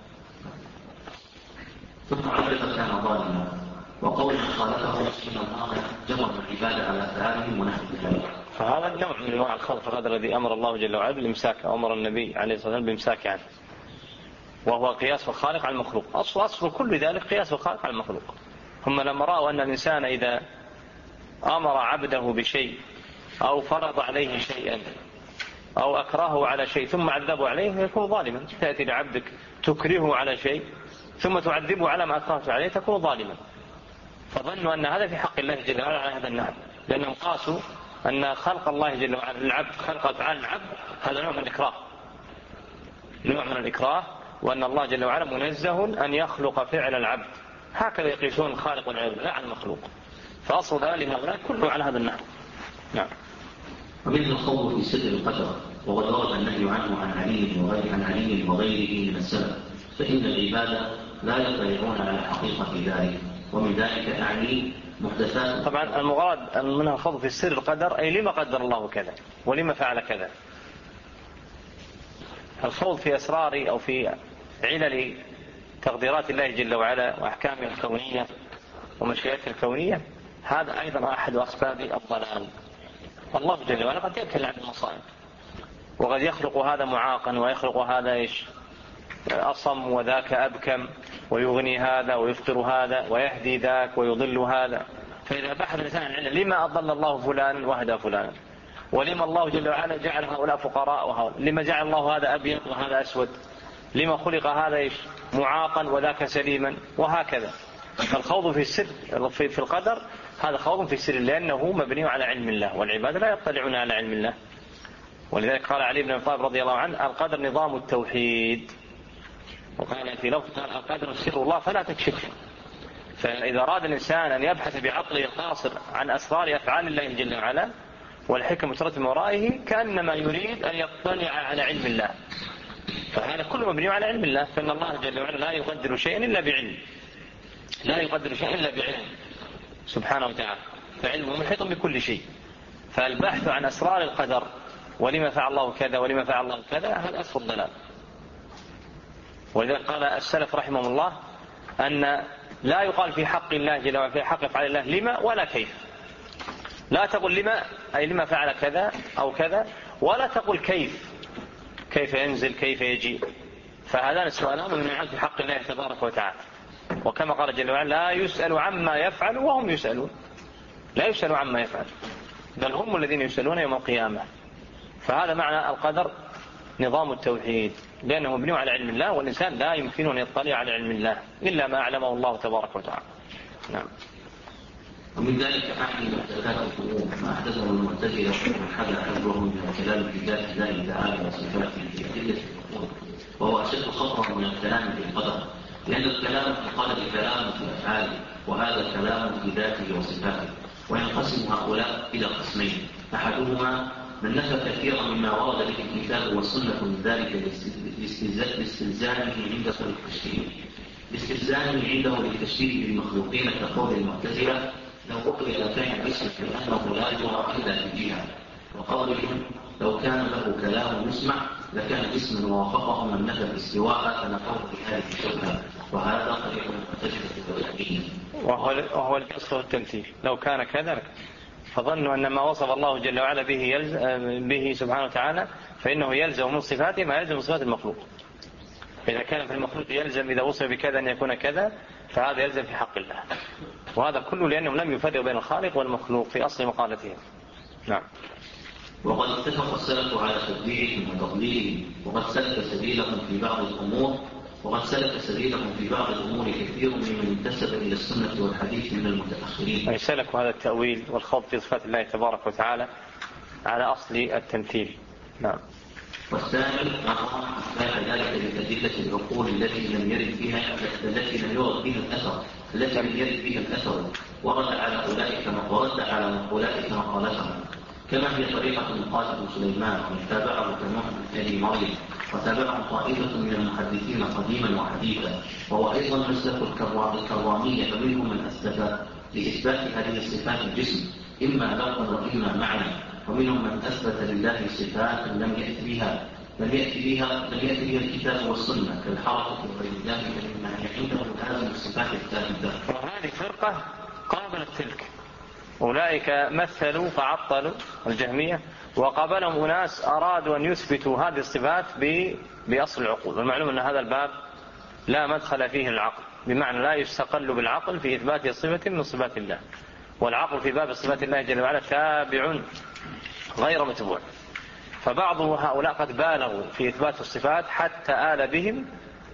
ثم عذب كان ظالما. وقول خالقه إن الله جمع العباد على أفعالهم ونحو ذلك. فهذا نوع من انواع الخوض في القدر الذي امر الله جل وعلا بالامساك، امر النبي عليه الصلاه والسلام بالامساك عنه، وهو قياس الخالق على المخلوق. اصل اصل كل ذلك قياس الخالق على المخلوق. هم لما راوا ان الانسان اذا امر عبده بشيء او فرض عليه شيئا او اكرهه على شيء ثم عذبه عليه يكون ظالما. تاتي لعبدك تكرهه على شيء ثم تعذبه على ما اكرهته عليه تكون ظالما. فظنوا ان هذا في حق الله جل وعلا على هذا النحو، لانهم قاسوا أن خلق الله جل وعلا للعبد، خلق أفعال العبد، هذا نوع من الإكراه، نوع من الإكراه، وأن الله جل وعلا منزه أن يخلق فعل العبد. هكذا يقيسون الخالق والعبد لا على المخلوق. فأصل ذلك هؤلاء كله على هذا النحو. نعم. ومثل الخوض في سر القدر، وقد ورد النهي عنه عن علي وغير عن علي وغيره من السلف، فإن العباد لا يطلعون على حقيقة ذلك، ومن ذلك أعني محدثات. طبعا المراد منها الخوض في سر القدر أي لما قدر الله كذا ولما فعل كذا. الخوض في أسرار أو في علل تقديرات الله جل وعلا وأحكامه الكونية ومشيئته الكونية، هذا أيضا أحد أسباب الضلال. الله جل وعلا قد يبتلي عن المصائب، وقد يخلق هذا معاقا ويخلق هذا إيش أصم وذاك أبكم، ويغني هذا ويفطر هذا ويهدي ذاك ويضل هذا. فإذا بحث الإنسان عن العلم لما أضل الله فلان وهدى فلان، ولما الله جل وعلا جعل هؤلاء فقراء وهؤلاء، لما جعل الله هذا أبيض وهذا أسود، لما خلق هذا إيش معاقا وذاك سليما وهكذا. الخوض في السر في القدر هذا خوض في السر لأنه مبني على علم الله، والعباد لا يطلعون على علم الله. ولذلك قال علي بن أبي طالب رضي الله عنه: القدر نظام التوحيد. وقال في لفظ: القدر سر الله فلا تكشفه. فإذا أراد الإنسان أن يبحث بعقله القاصر عن أسرار أفعال الله جل وعلا والحكم المترتبة من ورائه كأنما يريد أن يطلع على علم الله، فهذا كله مبني على علم الله. فإن الله جل وعلا لا يقدر شيئا إلا بعلم، لا يقدر شيئا إلا بعلم سبحانه وتعالى، فعلمه محيط بكل شيء. فالبحث عن أسرار القدر ولما فعل الله كذا ولما فعل الله كذا هذا أصل الضلال. ولذلك قال السلف رحمهم الله أن لا يقال في حق الله جل وعلا في حق أفعال الله لما ولا كيف. لا تقل لما أي لما فعل كذا أو كذا، ولا تقل كيف، كيف ينزل كيف يجي. فهذان السؤالان ممنوعان في حق الله تبارك وتعالى. وكما قال جل وعلا: لا يسأل عما يفعل وهم يسألون. لا يسأل عما يفعل، بل هم الذين يسألون يوم القيامة. فهذا معنى القدر نظام التوحيد، لأنه مبني على علم الله، والإنسان لا يمكن أن يطلع على علم الله إلا ما أعلمه الله تبارك وتعالى. نعم. ومن ذلك أحد محدثات الأمور ما أحدثه المعتزلة ومن حدث أمرهم من الكلام في ذات الله تعالى وصفاته في أدلة الأمور، وهو أشد خطرا من الكلام في القدر، لأن الكلام في القدر كلام في أفعاله، وهذا كلام في ذاته وصفاته. وينقسم هؤلاء إلى قسمين: أحدهما من نفى كثيرا مما ورد به الكتاب والسنة من ذلك لاستلزامه عند التشريع لاستلزامه عنده للتشريع بالمخلوقين كقول المعتزلة: لو أقرئ كان الاسم فإنه لا يرى إلا في جهة، وقولهم: لو كان له كلام يسمع لكان اسم وافقه من نفى الاستواء فنقول في هذه الشبهة، وهذا طريق المعتزلة التوحيدية. وهو وهو القصد والتمثيل. لو كان كذلك فظنوا أن ما وصف الله جل وعلا به يلزم به سبحانه وتعالى فإنه يلزم من صفاته ما يلزم من صفات المخلوق. إذا كان في المخلوق يلزم إذا وصف بكذا أن يكون كذا، فهذا يلزم في حق الله. وهذا كله لأنهم لم يفرقوا بين الخالق والمخلوق في أصل مقالتهم. نعم. وقد اتفق السلف على تبديعهم وتضليلهم، وقد سلك سبيلهم في بعض الأمور وقد سلك سبيلهم في بعض الأمور كثير ممن انتسب إلى السنة والحديث من المتأخرين. أي سلكوا هذا التأويل والخوض في صفات الله تبارك وتعالى على أصل التمثيل. نعم. والثاني أمر أثبات ذلك بأدلة العقول التي لم يرد بها التي لم يرد بها الأثر التي لم يرد بها الأثر ورد على أولئك ورد على أولئك مقالتهم، كما هي طريقة مقاتل سليمان وتابعه كنوح بن مريم، وتابعه طائفة من المحدثين قديما وحديثا، وهو أيضا مسلك الكرامية، فمنهم من أثبت لإثبات هذه الصفات الجسم إما لفظا وإما معنى، ومنهم من أثبت لله صفات لم يأتي بها لم يأتي بها لم يأتي بها الكتاب والسنة كالحركة وغير ذلك مما عنده لازم الصفات الثابتة. وهذه فرقة قابلت تلك، أولئك مثلوا فعطلوا الجهمية، وقابلهم أناس أرادوا أن يثبتوا هذه الصفات بأصل العقول. والمعلوم أن هذا الباب لا مدخل فيه العقل، بمعنى لا يستقل بالعقل في إثبات صفة من صفات الله، والعقل في باب صفات الله جل وعلا تابع غير متبوع. فبعض هؤلاء قد بالغوا في إثبات الصفات حتى آل بهم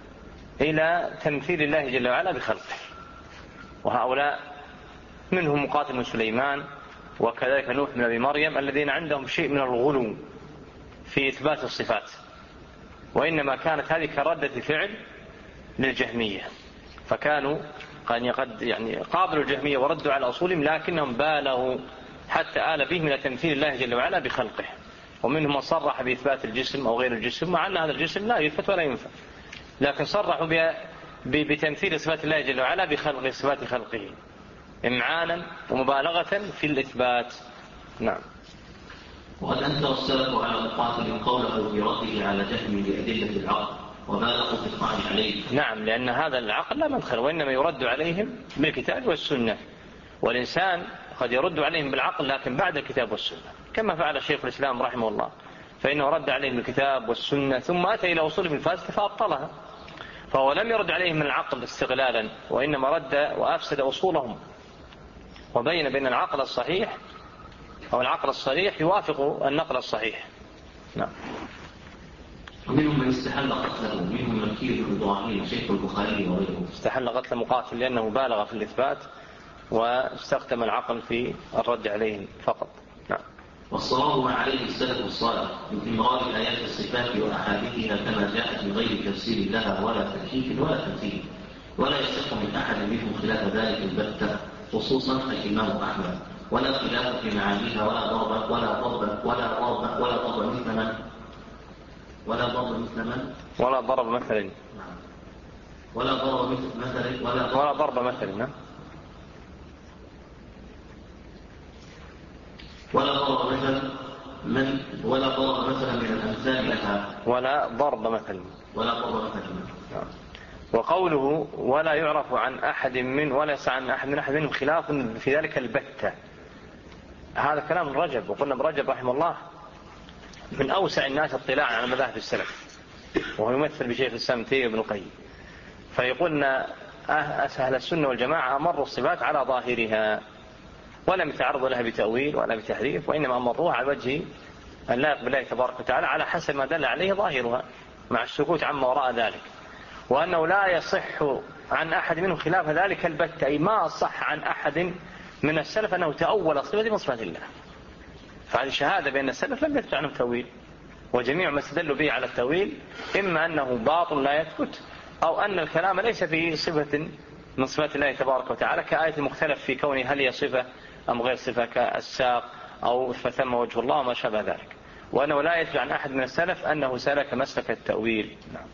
إلى تمثيل الله جل وعلا بخلقه، وهؤلاء منهم مقاتل من سليمان وكذلك نوح من أبي مريم الذين عندهم شيء من الغلو في إثبات الصفات، وإنما كانت هذه كردة فعل للجهمية، فكانوا قد يعني قابلوا الجهمية وردوا على أصولهم، لكنهم بالغوا حتى آل بهم إلى تمثيل الله جل وعلا بخلقه. ومنهم من صرح بإثبات الجسم أو غير الجسم، مع أن هذا الجسم لا يثبت ولا ينفع، لكن صرحوا بتمثيل صفات الله جل وعلا بخلق صفات خلقه إمعانا ومبالغة في الإثبات. نعم. وقد أنكر السلف على مقاتل قوله في رده على جهم بأدلة العقل وبالغوا في الطعن عليه. نعم، لأن هذا العقل لا مدخل، وإنما يرد عليهم بالكتاب والسنة، والإنسان قد يرد عليهم بالعقل لكن بعد الكتاب والسنة، كما فعل شيخ الإسلام رحمه الله، فإنه رد عليهم بالكتاب والسنة ثم أتى إلى أصولهم الفاسدة فأبطلها. فهو لم يرد عليهم من العقل استغلالا، وإنما رد وأفسد أصولهم، وبين بين العقل الصحيح أو العقل الصريح يوافق النقل الصحيح. نعم. ومنهم من استحل قتله، ومنهم من كيل إبراهيم شيخ البخاري وغيره. استحل قتل مقاتل لأنه بالغ في الإثبات واستخدم العقل في الرد عليه فقط. نعم. والصواب ما عليه السلف الصالح من إمرار آيات الصفات وأحاديثها كما جاءت من غير تفسير لها ولا تكييف ولا تمثيل، ولا يصح من أحد منهم خلاف ذلك البتة، خصوصا الإمام أحمد، ولا خلاف في معانيها ولا ضرب ولا ضرب ولا ضرب ولا ضرب مثل من ولا ضرب مثل من ولا ضرب مثل ولا ضرب مثل ولا ضرب, ولا ضرب مثل نعم ولا ضرب مثل من ولا ضرب مثلا من الأمثال لها ولا ضرب مثل ولا ضرب مثل نعم. وقوله ولا يعرف عن أحد من ولا يسعى عن أحد من أحد منهم خلاف في ذلك البتة، هذا كلام رجب. وقلنا ابن رجب رحمه الله من أوسع الناس اطلاعا على مذاهب السلف، وهو يمثل بشيخ الإسلام ابن تيمية وابن القيم، فيقول أن أهل السنة والجماعة أمروا الصفات على ظاهرها ولم يتعرضوا لها بتأويل ولا بتحريف، وإنما أمروها على وجه اللائق بالله تبارك وتعالى على حسب ما دل عليه ظاهرها مع السكوت عما وراء ذلك، وأنه لا يصح عن أحد منهم خلاف ذلك البتة، أي ما صح عن أحد من السلف أنه تأول صفة من صفات الله. فهذه شهادة بأن السلف لم يثبت عنهم تأويل، وجميع ما استدلوا به على التأويل إما أنه باطل لا يثبت، أو أن الكلام ليس في صفة من صفات الله تبارك وتعالى، كآية المختلف في كونه هل هي صفة أم غير صفة كالساق أو فثم وجه الله وما شابه ذلك، وأنه لا يثبت عن أحد من السلف أنه سلك مسلك التأويل. نعم.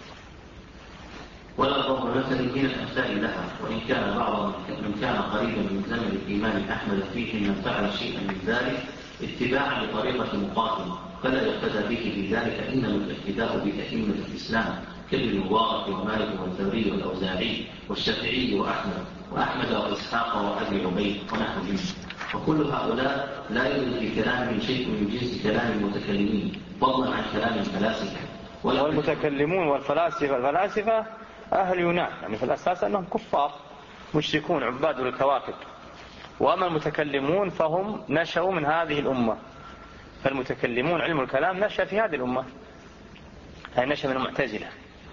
ولا ضرب مثل من الأمثال لها، وإن كان بعض من كان قريبا من زمن الإمام أحمد فيه من فعل شيئا من ذلك اتباعا لطريقة مقاتل فلا يقتدى به في ذلك، إنما الاقتداء بأئمة الإسلام كابن مبارك ومالك والثوري والأوزاعي والشافعي وأحمد وأحمد وإسحاق وأبي عبيد ونحوهم، وكل هؤلاء لا يوجد في كلامهم شيء من جنس كلام المتكلمين فضلا عن كلام الفلاسفة. والمتكلمون والفلاسفة الفلاسفة أهل يونان، يعني في الأساس أنهم كفار مشركون عباد للكواكب، وأما المتكلمون فهم نشأوا من هذه الأمة، فالمتكلمون علم الكلام نشأ في هذه الأمة، أي نشأ من المعتزلة،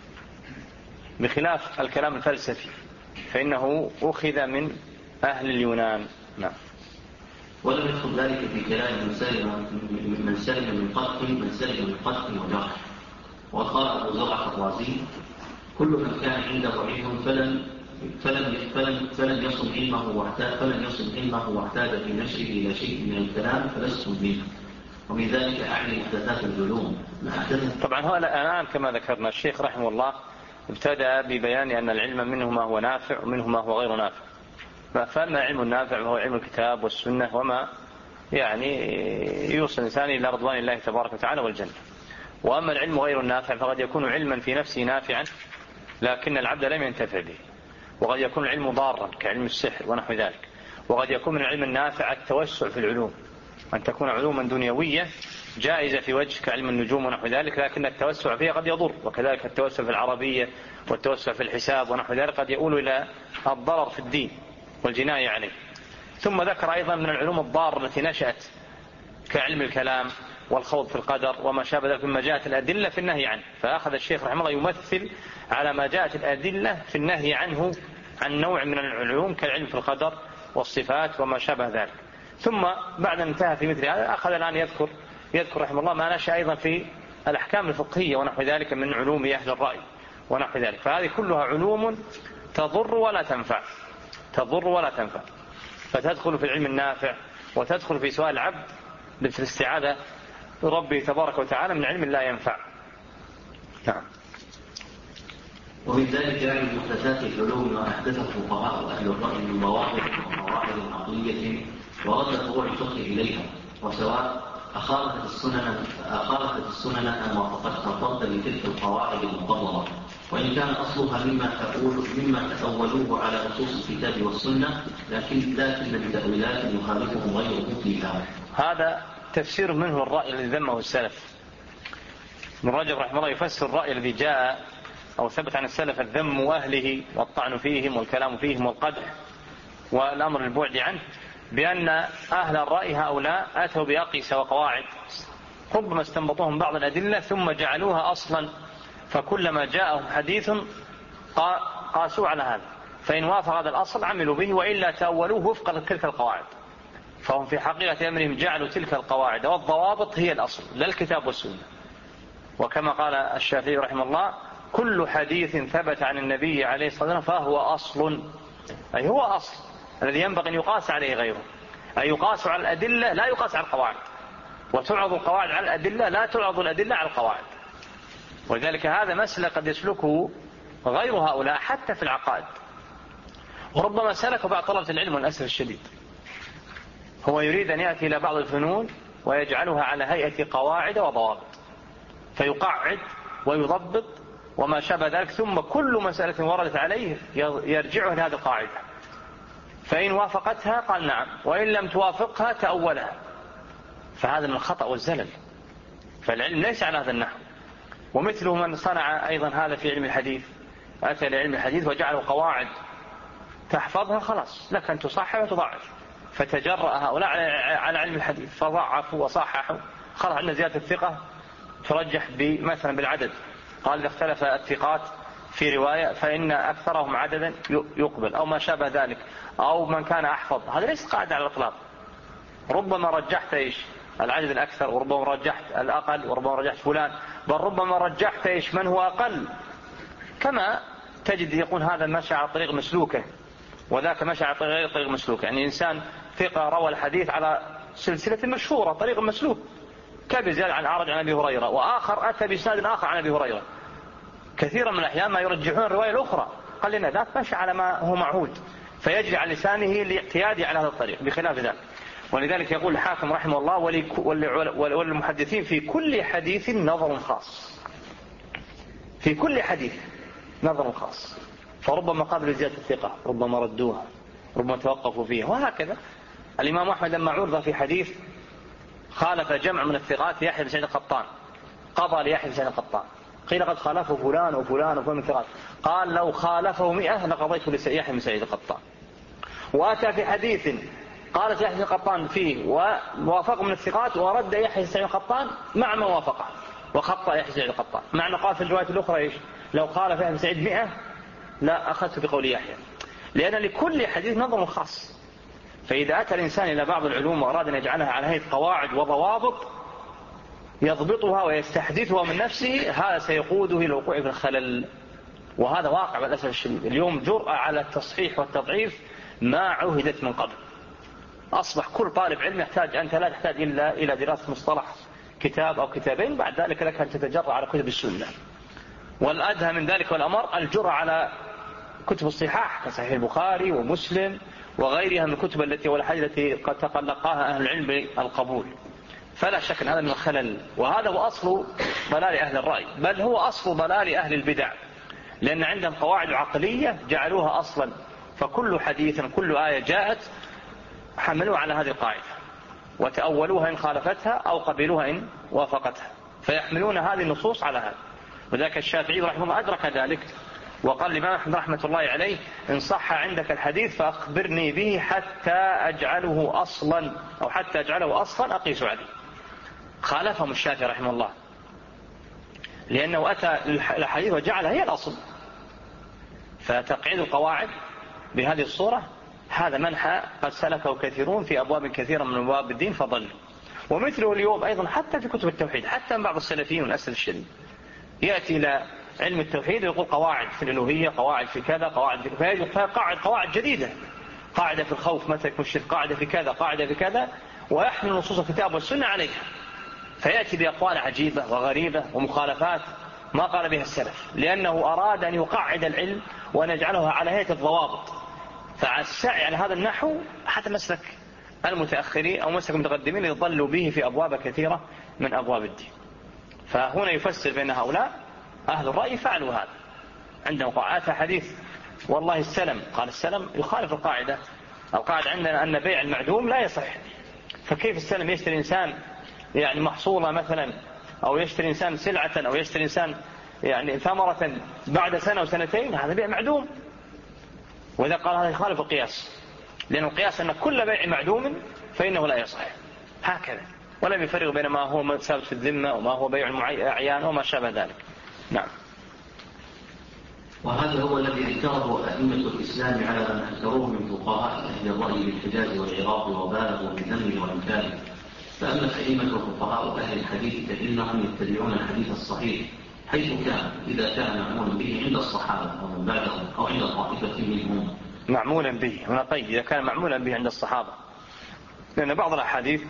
بخلاف الكلام الفلسفي فإنه أخذ من أهل اليونان. نعم. ولم يدخل ذلك في كلام من سلم من سلم من قتل من سلم من قتل وجرح. وقال أبو زرعة الرازي كل من كان عنده علم فلن فلن فلن فلن يصل علمه واحتاج فلن يصل علمه واحتاج في نشره إلى شيء من الكلام فلستم منه. ومن ذلك أعني محدثات العلوم. طبعا هو الآن كما ذكرنا الشيخ رحمه الله ابتدأ ببيان أن العلم منه ما هو نافع ومنه ما هو غير نافع، فأما علم النافع وهو علم الكتاب والسنة وما يعني يوصل الإنسان إلى رضوان الله تبارك وتعالى والجنة، وأما العلم غير النافع فقد يكون علما في نفسه نافعا لكن العبد لم ينتفع به، وقد يكون العلم ضارا كعلم السحر ونحو ذلك، وقد يكون من العلم النافع التوسع في العلوم، أن تكون علوما دنيوية جائزة في وجه كعلم النجوم ونحو ذلك، لكن التوسع فيها قد يضر، وكذلك التوسع في العربية والتوسع في الحساب ونحو ذلك قد يؤول إلى الضرر في الدين والجناية عليه. ثم ذكر أيضا من العلوم الضارة التي نشأت كعلم الكلام والخوض في القدر وما شابه ذلك مما جاءت الأدلة في النهي عنه، فأخذ الشيخ رحمه الله يمثل على ما جاءت الأدلة في النهي عنه عن نوع من العلوم كالعلم في القدر والصفات وما شابه ذلك. ثم بعد أن انتهى في مثل هذا أخذ الآن يذكر يذكر رحمه الله ما نشأ أيضا في الأحكام الفقهية ونحو ذلك من علوم أهل الرأي ونحو ذلك، فهذه كلها علوم تضر ولا تنفع تضر ولا تنفع فتدخل في العلم النافع وتدخل في سؤال العبد في الاستعاذة ربي تبارك وتعالى من علم لا ينفع. نعم. ومن ذلك يعني محدثات العلوم ما أحدثه فقهاء أهل الرأي من مواقف ومواعظ عقلية ورد فروع الفقه إليها، وسواء أخالفت السنن أخالفت السنن أم وافقتها فردا لتلك القواعد المقررة، وإن كان أصلها مما تقول مما تأولوه على نصوص الكتاب والسنة، لكن لكن بتأويلات يخالفهم غيرهم فيها. هذا تفسير منه الرأي الذي ذمه السلف. ابن رجب رحمه الله يفسر الرأي الذي جاء أو ثبت عن السلف الذم وأهله والطعن فيهم والكلام فيهم والقدح والأمر البعد عنه بأن أهل الرأي هؤلاء أتوا بأقيسة وقواعد ربما استنبطوهم بعض الأدلة ثم جعلوها أصلا، فكلما جاءهم حديث قاسوا على هذا، فإن وافق هذا الأصل عملوا به، وإلا تأولوه وفق تلك القواعد. فهم في حقيقة أمرهم جعلوا تلك القواعد والضوابط هي الأصل لا الكتاب والسنة. وكما قال الشافعي رحمه الله: كل حديث ثبت عن النبي عليه الصلاة والسلام فهو أصل، أي هو أصل الذي ينبغي أن يقاس عليه غيره، أي يقاس على الأدلة لا يقاس على القواعد، وتعرض القواعد على الأدلة لا تعرض الأدلة على القواعد. ولذلك هذا مسلك قد يسلكه غير هؤلاء حتى في العقائد، وربما سلكه بعض طلبة العلم والأسف الشديد. هو يريد أن يأتي إلى بعض الفنون ويجعلها على هيئة قواعد وضوابط، فيقعد ويضبط وما شابه ذلك، ثم كل مسألة وردت عليه يرجعه لهذه القاعدة، فإن وافقتها قال نعم، وإن لم توافقها تأولها. فهذا من الخطأ والزلل، فالعلم ليس على هذا النحو. ومثله من صنع أيضا هذا في علم الحديث، أتى لعلم الحديث وجعله قواعد تحفظها خلاص لك أن تصحح وتضعف، فتجرأ هؤلاء على علم الحديث فضعفوا وصححوا. خلاص عندنا زيادة الثقة ترجح مثلا بالعدد، قال إذا اختلف الثقات في رواية فإن أكثرهم عددا يقبل، أو ما شابه ذلك، أو من كان أحفظ. هذا ليس قاعدة على الإطلاق. ربما رجحت إيش العدد الأكثر، وربما رجحت الأقل، وربما رجحت فلان، بل ربما رجحت إيش من هو أقل. كما تجد يقول هذا مشى على طريق مسلوكة وذاك مشى على غير طريق مسلوكة. يعني إنسان ثقة روى الحديث على سلسلة مشهورة طريق مسلوك كبزيادة عن أعرج عن أبي هريرة، وآخر أتى بإسناد آخر عن أبي هريرة. كثيرا من الأحيان ما يرجحون الرواية الأخرى، قال لنا ذاك مشى على ما هو معهود، فيجري على لسانه لاعتياده على هذا الطريق بخلاف ذلك. ولذلك يقول الحاكم رحمه الله: وللمحدثين في كل حديث نظر خاص، في كل حديث نظر خاص، فربما قابل زيادة الثقة، ربما ردوها، ربما توقفوا فيها، وهكذا. الإمام أحمد لما عرض في حديث خالف جمع من الثقات يحيى بن سعيد القطان، قضى ليحيى بن سعيد القطان، قيل قد خالفه فلان وفلان وفلان من الثقات، قال لو خالفه مئة لقضيت ليحيى بن سعيد القطان. وأتى في حديث قالت يحيى بن القطان فيه ووافق من الثقات، ورد يحيى بن سعيد القطان مع ما وافقه وخطأ يحيى بن سعيد القطان، معنى قال في الرواية الأخرى إيش؟ لو خالف يحيى بن سعيد مئة لا أخذت بقول يحيى، لأن لكل حديث نظر خاص. فإذا أتى الإنسان إلى بعض العلوم وأراد أن يجعلها على هيئة قواعد وضوابط يضبطها ويستحدثها من نفسه، هذا سيقوده إلى الوقوع في الخلل. وهذا واقع بالأسف الشديد اليوم، جرأة على التصحيح والتضعيف ما عهدت من قبل. أصبح كل طالب علم يحتاج، أنت لا تحتاج إلا إلى دراسة مصطلح كتاب أو كتابين، بعد ذلك لك أن تتجرأ على كتب السنة. والأدهى من ذلك والأمر الجرأة على كتب الصحاح كصحيح البخاري ومسلم وغيرها من الكتب التي والحديث التي قد تقلقاها أهل العلم بالقبول. فلا شك أن هذا من الخلل، وهذا هو أصل ضلال أهل الرأي، بل هو أصل ضلال أهل البدع، لأن عندهم قواعد عقلية جعلوها أصلا، فكل حديث كل آية جاءت حملوها على هذه القاعدة وتأولوها إن خالفتها أو قبلوها إن وافقتها، فيحملون هذه النصوص على هذا. وذاك الشافعي رحمه الله أدرك ذلك، وقال الإمام أحمد رحمة الله عليه: إن صح عندك الحديث فأخبرني به حتى أجعله أصلا، أو حتى أجعله أصلا أقيس عليه. خالفهم الشافعي رحمه الله، لأنه أتى الحديث وجعلها هي الأصل. فتقعيد القواعد بهذه الصورة هذا منحى قد سلكه كثيرون في أبواب كثيرة من أبواب الدين فضلوا. ومثله اليوم أيضا حتى في كتب التوحيد، حتى من بعض السلفيين والأسف الشديد يأتي إلى علم التوحيد ويقول قواعد في الألوهية، قواعد في كذا، قواعد في كذا، فقاعد قواعد جديدة، قاعدة في الخوف متى يكون الشرك، قاعدة في كذا، قاعدة في كذا، ويحمل نصوص الكتاب والسنة عليها، فيأتي بأقوال عجيبة وغريبة ومخالفات ما قال بها السلف، لأنه أراد أن يقعد العلم وأن يجعله على هيئة الضوابط. فالسعي على هذا النحو حتى مسلك المتأخرين أو مسلك المتقدمين يضلوا به في أبواب كثيرة من أبواب الدين. فهنا يفسر بين هؤلاء أهل الرأي فعلوا هذا، عندهم قاعدة حديث والله السلم، قال السلم يخالف القاعدة. القاعدة عندنا أن بيع المعدوم لا يصح، فكيف السلم يشتري إنسان يعني محصولة مثلا، أو يشتري إنسان سلعة، أو يشتري إنسان يعني ثمرة بعد سنة وسنتين، هذا بيع معدوم. وإذا قال هذا يخالف القياس، لأن القياس أن كل بيع معدوم فإنه لا يصح، هكذا. ولم يفرق بين ما هو ثابت في الذمة وما هو بيع الأعيان وما شابه ذلك. نعم. وهذا هو الذي انكره أئمة الإسلام على من أنكروه من فقهاء أهل الرأي بالحجاز والعراق وبالغوا في ذمه وإنكاره. فأما الأئمة وفقهاء أهل الحديث فإنهم يتبعون الحديث الصحيح حيث كان، إذا كان معمولا به عند الصحابة أو من بعدهم أو عند طائفة منهم. معمولا به هنا قيد، إذا كان معمولا به عند الصحابة، لأن بعض الأحاديث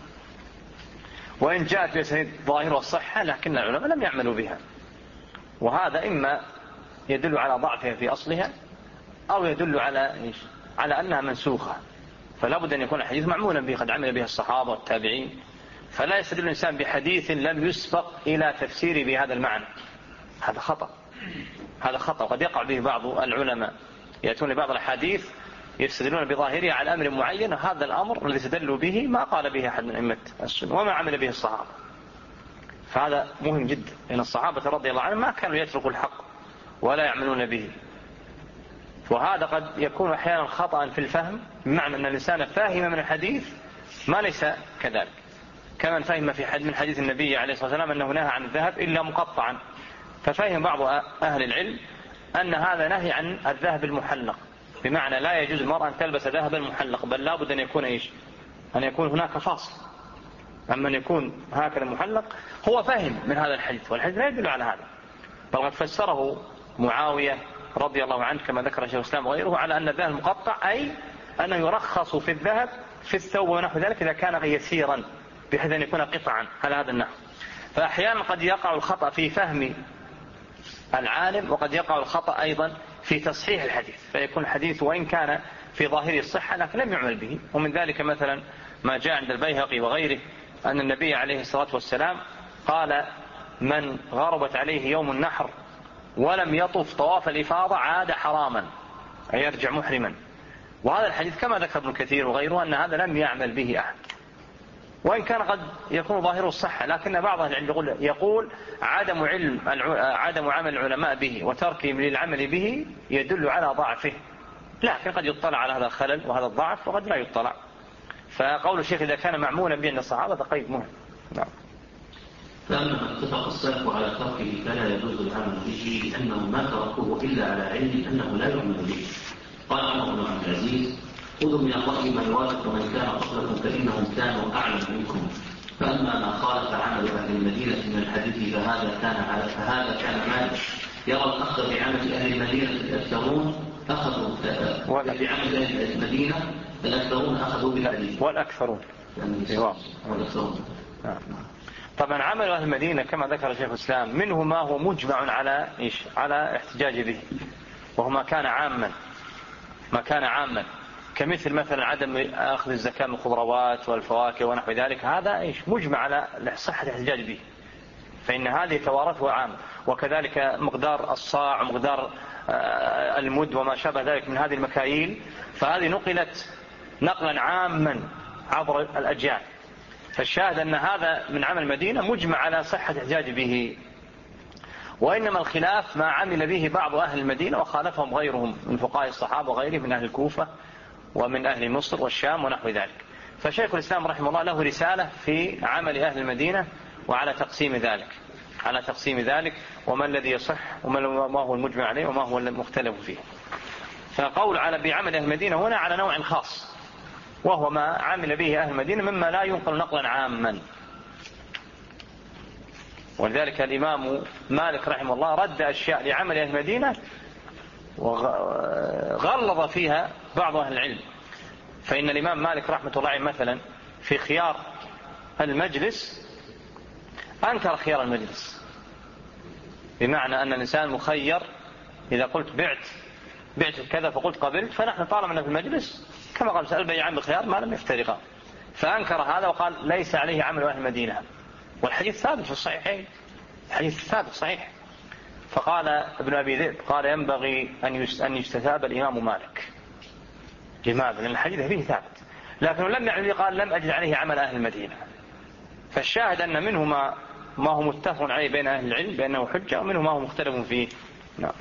وإن جاءت بأسانيد ظاهرة الصحة لكن العلماء لم يعملوا بها، وهذا إما يدل على ضعفها في أصلها أو يدل على إيش؟ على أنها منسوخة. فلا بد أن يكون الحديث معمولا به قد عمل به الصحابة والتابعين، فلا يستدل الإنسان بحديث لم يسبق إلى تفسيره بهذا المعنى. هذا خطأ، هذا خطأ. وقد يقع به بعض العلماء يأتون لبعض الحديث يستدلون بظاهره على أمر معين، هذا الأمر الذي استدلوا به ما قال به أحد من أئمة السنة وما عمل به الصحابة. فهذا مهم جدا، لأن الصحابة رضي الله عنهم ما كانوا يتركوا الحق ولا يعملون به. وهذا قد يكون أحيانا خطأ في الفهم، بمعنى أن الإنسان فاهم من الحديث ما ليس كذلك، كمن فهم في حد من حديث النبي عليه الصلاة والسلام أنه نهى عن الذهب إلا مقطعا، ففهم بعض أهل العلم أن هذا نهي عن الذهب المحلق، بمعنى لا يجوز المرأة أن تلبس ذهبا محلق، بل لا بد أن يكون إيش؟ أن يكون هناك فاصل. أما أن يكون هكذا محلق هو فهم من هذا الحديث، والحديث لا يدل على هذا، بل قد فسره معاوية رضي الله عنه كما ذكر شيخ الإسلام وغيره على أن الذهب المقطع أي أنه يرخص في الذهب في الثوب ونحو ذلك إذا كان يسيرا بحيث أن يكون قطعا على هذا النحو. فأحيانا قد يقع الخطأ في فهم العالم، وقد يقع الخطأ أيضا في تصحيح الحديث، فيكون الحديث وإن كان في ظاهره الصحة لكن لم يعمل به. ومن ذلك مثلا ما جاء عند البيهقي وغيره أن النبي عليه الصلاة والسلام قال: من غربت عليه يوم النحر ولم يطف طواف الإفاضة عاد حراما، أي يرجع محرما. وهذا الحديث كما ذكر ابن كثير وغيره أن هذا لم يعمل به أحد، وإن كان قد يكون ظاهره الصحة، لكن بعض العلم يقول, يقول عدم علم عدم عمل العلماء به وتركهم للعمل به يدل على ضعفه، لكن قد يطلع على هذا الخلل وهذا الضعف وقد لا يطلع. فقول الشيخ إذا كان معمولا به عند الصحابة قيد مهم. نعم. فأما اتفق السلف على تركه فلا يجوز العمل به، لأنهم ما تركوه إلا على علم أنه لا يؤمن به. قال عمر بن عبد العزيز: خذوا من الرأي من يوافق من كان قبلكم فإنهم كانوا أعلم منكم، فأما ما خالف عمل أهل المدينة من الحديث فهذا كان على فهذا كان مالك يرى الأخذ بعمل أهل المدينة الأكثرون أخذوا بعمل أهل المدينة الأكثرون أخذوا بالحديث والأكثرون والأكثرون. طبعا عمل أهل المدينة كما ذكر شيخ الإسلام منه ما هو مجمع على إيش؟ على احتجاج به، وهو ما كان عاما ما كان عاما كمثل مثلا عدم أخذ الزكاة من الخضروات والفواكه ونحو ذلك، هذا إيش؟ مجمع على صحة الاحتجاج به، فإن هذه توارثه عام. وكذلك مقدار الصاع ومقدار المد وما شابه ذلك من هذه المكاييل، فهذه نقلت نقلا عاما عبر الأجيال. فالشاهد أن هذا من عمل المدينة مجمع على صحة الاحتجاج به، وإنما الخلاف ما عمل به بعض أهل المدينة وخالفهم غيرهم من فقهاء الصحابة وغيرهم من أهل الكوفة ومن أهل مصر والشام ونحو ذلك. فشيخ الإسلام رحمه الله له رسالة في عمل أهل المدينة وعلى تقسيم ذلك على تقسيم ذلك وما الذي يصح وما هو المجمع عليه وما هو المختلف فيه. فقول على بعمل أهل المدينة هنا على نوع خاص، وهو ما عمل به أهل المدينة مما لا ينقل نقلا عاما. ولذلك الإمام مالك رحمه الله رد أشياء لعمل أهل المدينة وغلظ فيها بعض أهل العلم. فإن الإمام مالك رحمة الله عليه مثلا في خيار المجلس أنكر خيار المجلس، بمعنى أن الإنسان مخير، إذا قلت بعت بعت كذا فقلت قبلت، فنحن طالما في المجلس كما قال سأل بيعان بالخيار ما لم يفترقا، فأنكر هذا وقال ليس عليه عمل أهل المدينة، والحديث ثابت في الصحيحين، الحديث ثابت صحيح. فقال ابن أبي ذئب قال ينبغي أن يستثاب الإمام مالك. لماذا؟ لأن الحديث فيه ثابت، لكنه لم يعني قال لم أجد عليه عمل أهل المدينة. فالشاهد أن منه ما, ما هو متفق عليه بين أهل العلم بأنه حجة، ومنه ما هو مختلف فيه. نعم.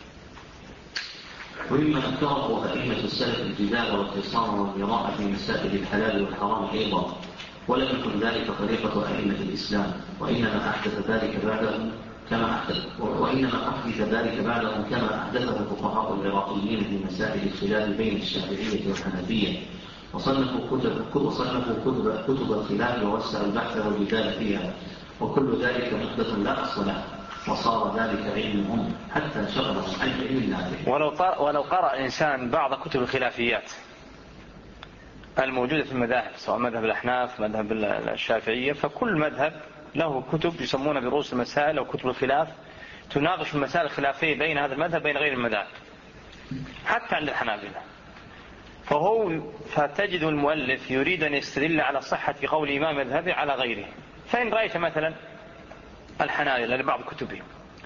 ومما اتفقوا أئمة السلف الجدال والخصام والمراءة في مسائل الحلال والحرام أيضا، ولم يكن ذلك طريقة أئمة الإسلام، وإنما أحدث ذلك بعدهم كما أحدث وإنما أحدث ذلك بعدهم كما أحدثه الفقهاء العراقيين في مسائل الخلاف بين الشافعية والحنفية، وصنفوا كتب وصنفوا كتب كتب الخلاف ووسعوا البحث والجدال فيها، وكل ذلك محدث لا أصل له، وصار ذلك علمهم حتى شغلهم عن علم النافع. ولو ولو قرأ الإنسان بعض كتب الخلافيات الموجودة في المذاهب، سواء مذهب الأحناف مذهب الشافعية، فكل مذهب له كتب يسمونها برؤوس المسائل أو كتب الخلاف تناقش المسائل الخلافية بين هذا المذهب بين غير المذاهب، حتى عند الحنابلة. فهو فتجد المؤلف يريد أن يستدل على صحة قول إمام مذهبه على غيره. فإن رأيت مثلا الحنابلة لبعض كتبهم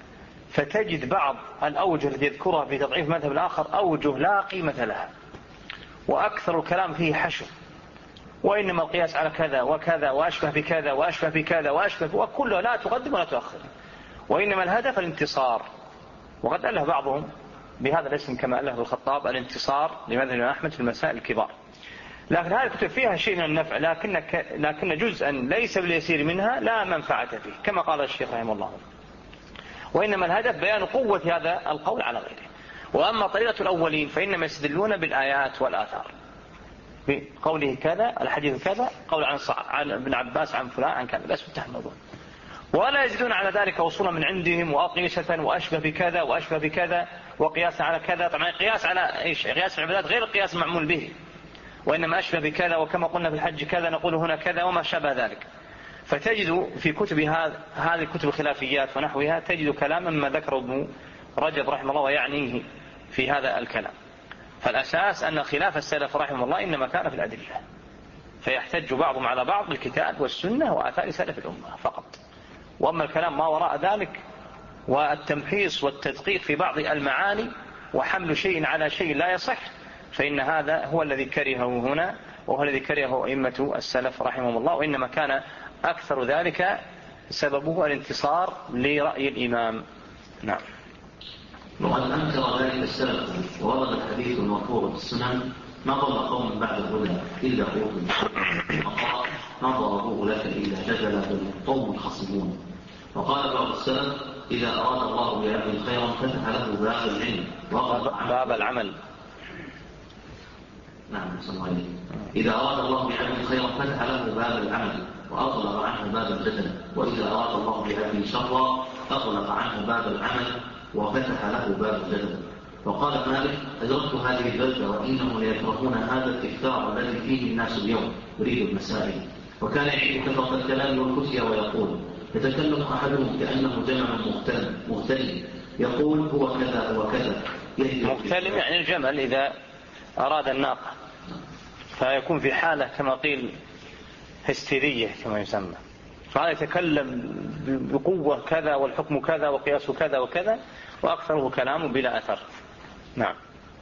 فتجد بعض الأوجه التي يذكرها في تضعيف مذهب الآخر أوجه لا قيمة لها، وأكثر الكلام فيه حشو، وإنما القياس على كذا وكذا وأشبه بكذا وأشبه بكذا وأشبه، وكله لا تقدم ولا تؤخر، وإنما الهدف الانتصار. وقد أله بعضهم بهذا الاسم كما أله الخطاب الانتصار لمذهب أحمد في المسائل الكبار. لكن هذه الكتب فيها شيء من النفع، لكن لكن جزءا ليس باليسير منها لا منفعة فيه، كما قال الشيخ رحمه الله. وإنما الهدف بيان قوة هذا القول على غيره. وأما طريقة الأولين فإنما يستدلون بالآيات والآثار، بقوله كذا الحديث كذا، قول عن, عن ابن عباس عن فلان عن كذا، بس متحمدون، ولا يزيدون على ذلك وصولا من عندهم وأقيسة وأشبه بكذا وأشبه بكذا وقياس على كذا. طبعا قياس على إيش؟ قياس العبادات غير القياس المعمول به، وإنما أشبه بكذا، وكما قلنا في الحج كذا نقول هنا كذا وما شابه ذلك. فتجد في كتب هذه الكتب الخلافيات ونحوها تجد كلاما ما ذكر ابن رجب رحمه الله ويعنيه في هذا الكلام. فالأساس أن خلاف السلف رحمه الله إنما كان في الأدلة، فيحتج بعضهم على بعض بالكتاب والسنة وآثار سلف الأمة فقط. وأما الكلام ما وراء ذلك والتمحيص والتدقيق في بعض المعاني وحمل شيء على شيء لا يصح، فإن هذا هو الذي كرهه هنا، وهو الذي كرهه أئمة السلف رحمهم الله. وإنما كان أكثر ذلك سببه الانتصار لرأي الإمام. نعم. وقد أنكر ذلك السلف، وورد الحديث المرفوع في السنن: ما ضل قوم بعد الهدى إلا قوم وقال ما ضربوه لك إلا جدلا بل قوم خصمون. وقال بعض السلف: إذا أراد الله بعبد خيرا فتح له باب العلم باب العمل. نعم صحيح. إذا أراد الله بعبد خيرا فتح له باب العمل وأغلق عنه باب الجدل، وإذا أراد الله بعبد شرا أغلق عنه باب العمل وفتح له باب الجدل. وقال مالك: أدركت هذه البلدة وإنهم ليكرهون هذا الإكثار الذي فيه الناس اليوم يريد المسائل. وكان يعيد كثرة الكلام والفتيا ويقول: يتكلم أحدهم كأنه جمع مختلف يقول هو كذا هو كذا. مختلف يعني الجمل إذا أراد الناقة، فيكون في حالة كما قيل هستيرية كما يسمى، فهذا يتكلم بقوة كذا والحكم كذا وقياسه كذا وكذا، وأكثره كلامه بلا أثر. نعم.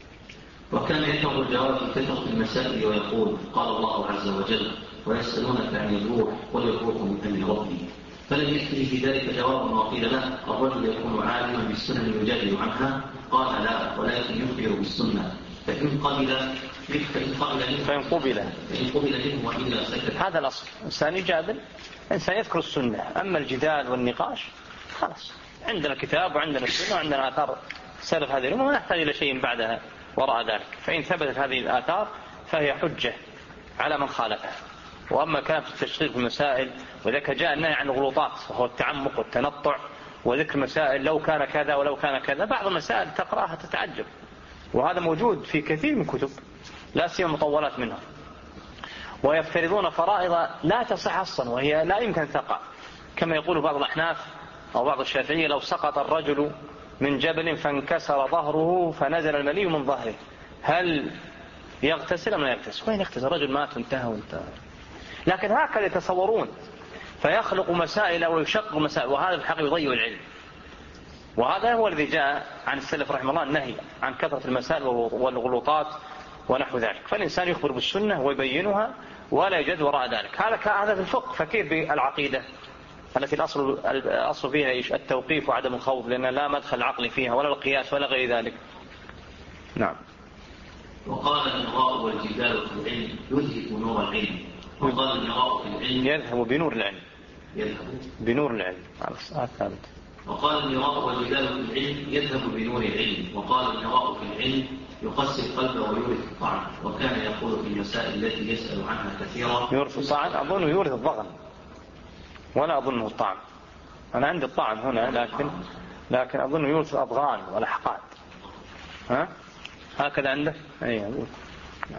وكان يكره الجواب في كثرة المسائل ويقول: قال الله عز وجل: ويسألونك عن الروح قل الروح من أمر ربي. فلم يأتي في ذلك جواب وقيل له: الرجل يكون عالما بالسنن يجادل عنها؟ قال: لا، ولكن يخبر بالسنة، فإن قبل فإن قبل فإن قبل فإن قبل منه وإلا سكت. هذا الأصل. إنسان يجادل، إنسان يذكر السنة. أما الجدال والنقاش خلاص، عندنا الكتاب وعندنا السنة وعندنا آثار سلف هذه الأمة، ولا نحتاج إلى شيء بعدها وراء ذلك. فإن ثبتت هذه الآثار فهي حجة على من خالفها. وأما كان في التشغيل في المسائل، وذلك جاء النهي عن الغلطات وهو التعمق والتنطع وذكر مسائل لو كان كذا ولو كان كذا. بعض المسائل تقرأها تتعجب، وهذا موجود في كثير من كتب لا سيما مطولات منها. ويفترضون فرائض لا تصح أصلا وهي لا يمكن تقع، كما يقول بعض الأحناف أو بعض الشافعية: لو سقط الرجل من جبل فانكسر ظهره فنزل الملي من ظهره هل يغتسل أم لا يغتسل؟ وين يغتسل؟ الرجل مات وانتهى وانتهى. لكن هكذا يتصورون، فيخلق مسائل ويشق مسائل، وهذا الحق يضيع العلم. وهذا هو الذي جاء عن السلف رحمه الله النهي عن كثرة المسائل والغلطات ونحو ذلك. فالإنسان يخبر بالسنة ويبينها ولا يجد وراء ذلك. هذا هذا في الفقه. فكيف بالعقيدة التي الأصل الأصل فيها إيش؟ التوقيف وعدم الخوض، لأن لا مدخل عقلي فيها ولا القياس ولا غير ذلك. نعم. وقال: النظار والجدال في العلم يذهب نور العلم، وقال المراء في العلم يذهب بنور العلم يذهب بنور العلم على الثابت. وقال المراء والجدال في العلم يذهب بنور العلم. وقال المراء في العلم يقسي القلب ويورث الطعن. وكان يقول في المسائل التي يسأل عنها كثيرا يورث الطعن، أظن يورث الضغن ولا أظنه الطعن. أنا عندي الطعن هنا لكن لكن أظن يورث الأضغان والأحقاد. ها هكذا عندك؟ أي أقول نعم.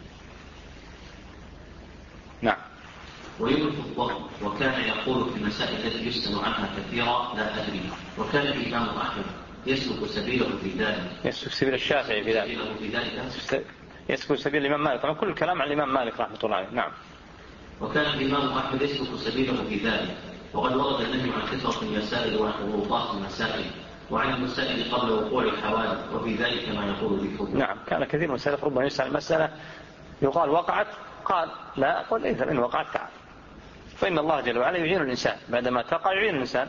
نعم. ويورث الضغن. وكان يقول في المسائل التي يسأل عنها كثيرا لا أدري. وكان الإمام أحمد يسلك سبيله في ذلك يسلك سبيل الشافعي في ذلك يسلك سبيل الإمام مالك. طبعا كل الكلام عن الإمام مالك رحمة الله عليه. نعم. وكان الإمام أحمد يسلك سبيله في ذلك. وقد ورد النهي عن كثرة المسائل وغلطات المسائل وعن المسائل قبل وقوع الحوادث وفي ذلك ما يقول ذكره. نعم. كان كثير من السلف ربما يسأل المسألة يقال وقعت قال لا قل إذا إن وقعت تعال. فإن الله جل وعلا يعين الإنسان بعدما تقع يعين الإنسان.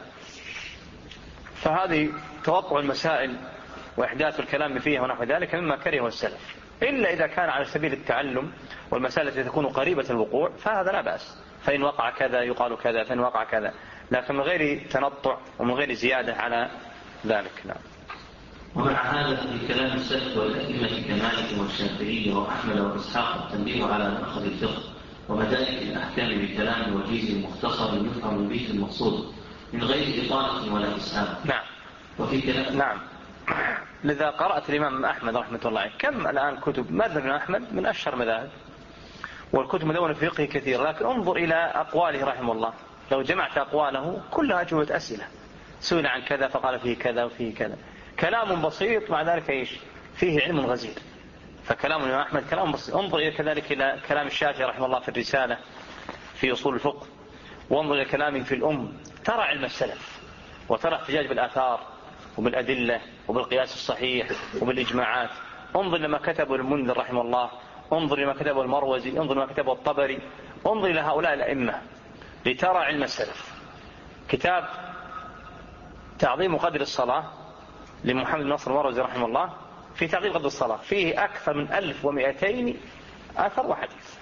فهذه توقع المسائل وإحداث الكلام فيها ونحو ذلك مما كرهه السلف، إلا إذا كان على سبيل التعلم والمسائل التي تكون قريبة الوقوع فهذا لا بأس. فإن وقع كذا يقال كذا، فإن وقع كذا، لكن من غير تنطع ومن غير زيادة على ذلك. نعم. ومع هذا في كلام السلف والأئمة كمالك والشافعي وأحمد وإسحاق التنبيه على مأخذ الفقه ومدارك الأحكام بكلام وجيز مختصر يفهم به المقصود من غير إطالة ولا إسهاب. نعم. وفي كلام نعم. لذا قرأت الإمام أحمد رحمة الله عليه كم الآن كتب مذهب الإمام أحمد من أشهر مذاهب، والكتب مدونة في فقه كثير، لكن انظر إلى أقواله رحمه الله. لو جمعت أقواله كلها أجوبة أسئلة، سئل عن كذا فقال فيه كذا وفيه كذا، كلام بسيط مع ذلك إيش فيه علم غزير. فكلام الإمام أحمد كلام بسيط. انظر إلى كذلك إلى كلام الشافعي رحمه الله في الرسالة في أصول الفقه، وانظر إلى كلامه في الأم، ترى علم السلف وترى احتجاج بالآثار وبالأدلة وبالقياس الصحيح وبالإجماعات. انظر لما كتبه المنذر رحمه الله، انظر لما كتبه المروزي، انظر لما كتبه الطبري، انظر إلى هؤلاء الأئمة لترى علم السلف. كتاب تعظيم قدر الصلاة لمحمد نصر المروزي رحمه الله في تعظيم قدر الصلاة فيه أكثر من ألف ومئتين أثر وحديث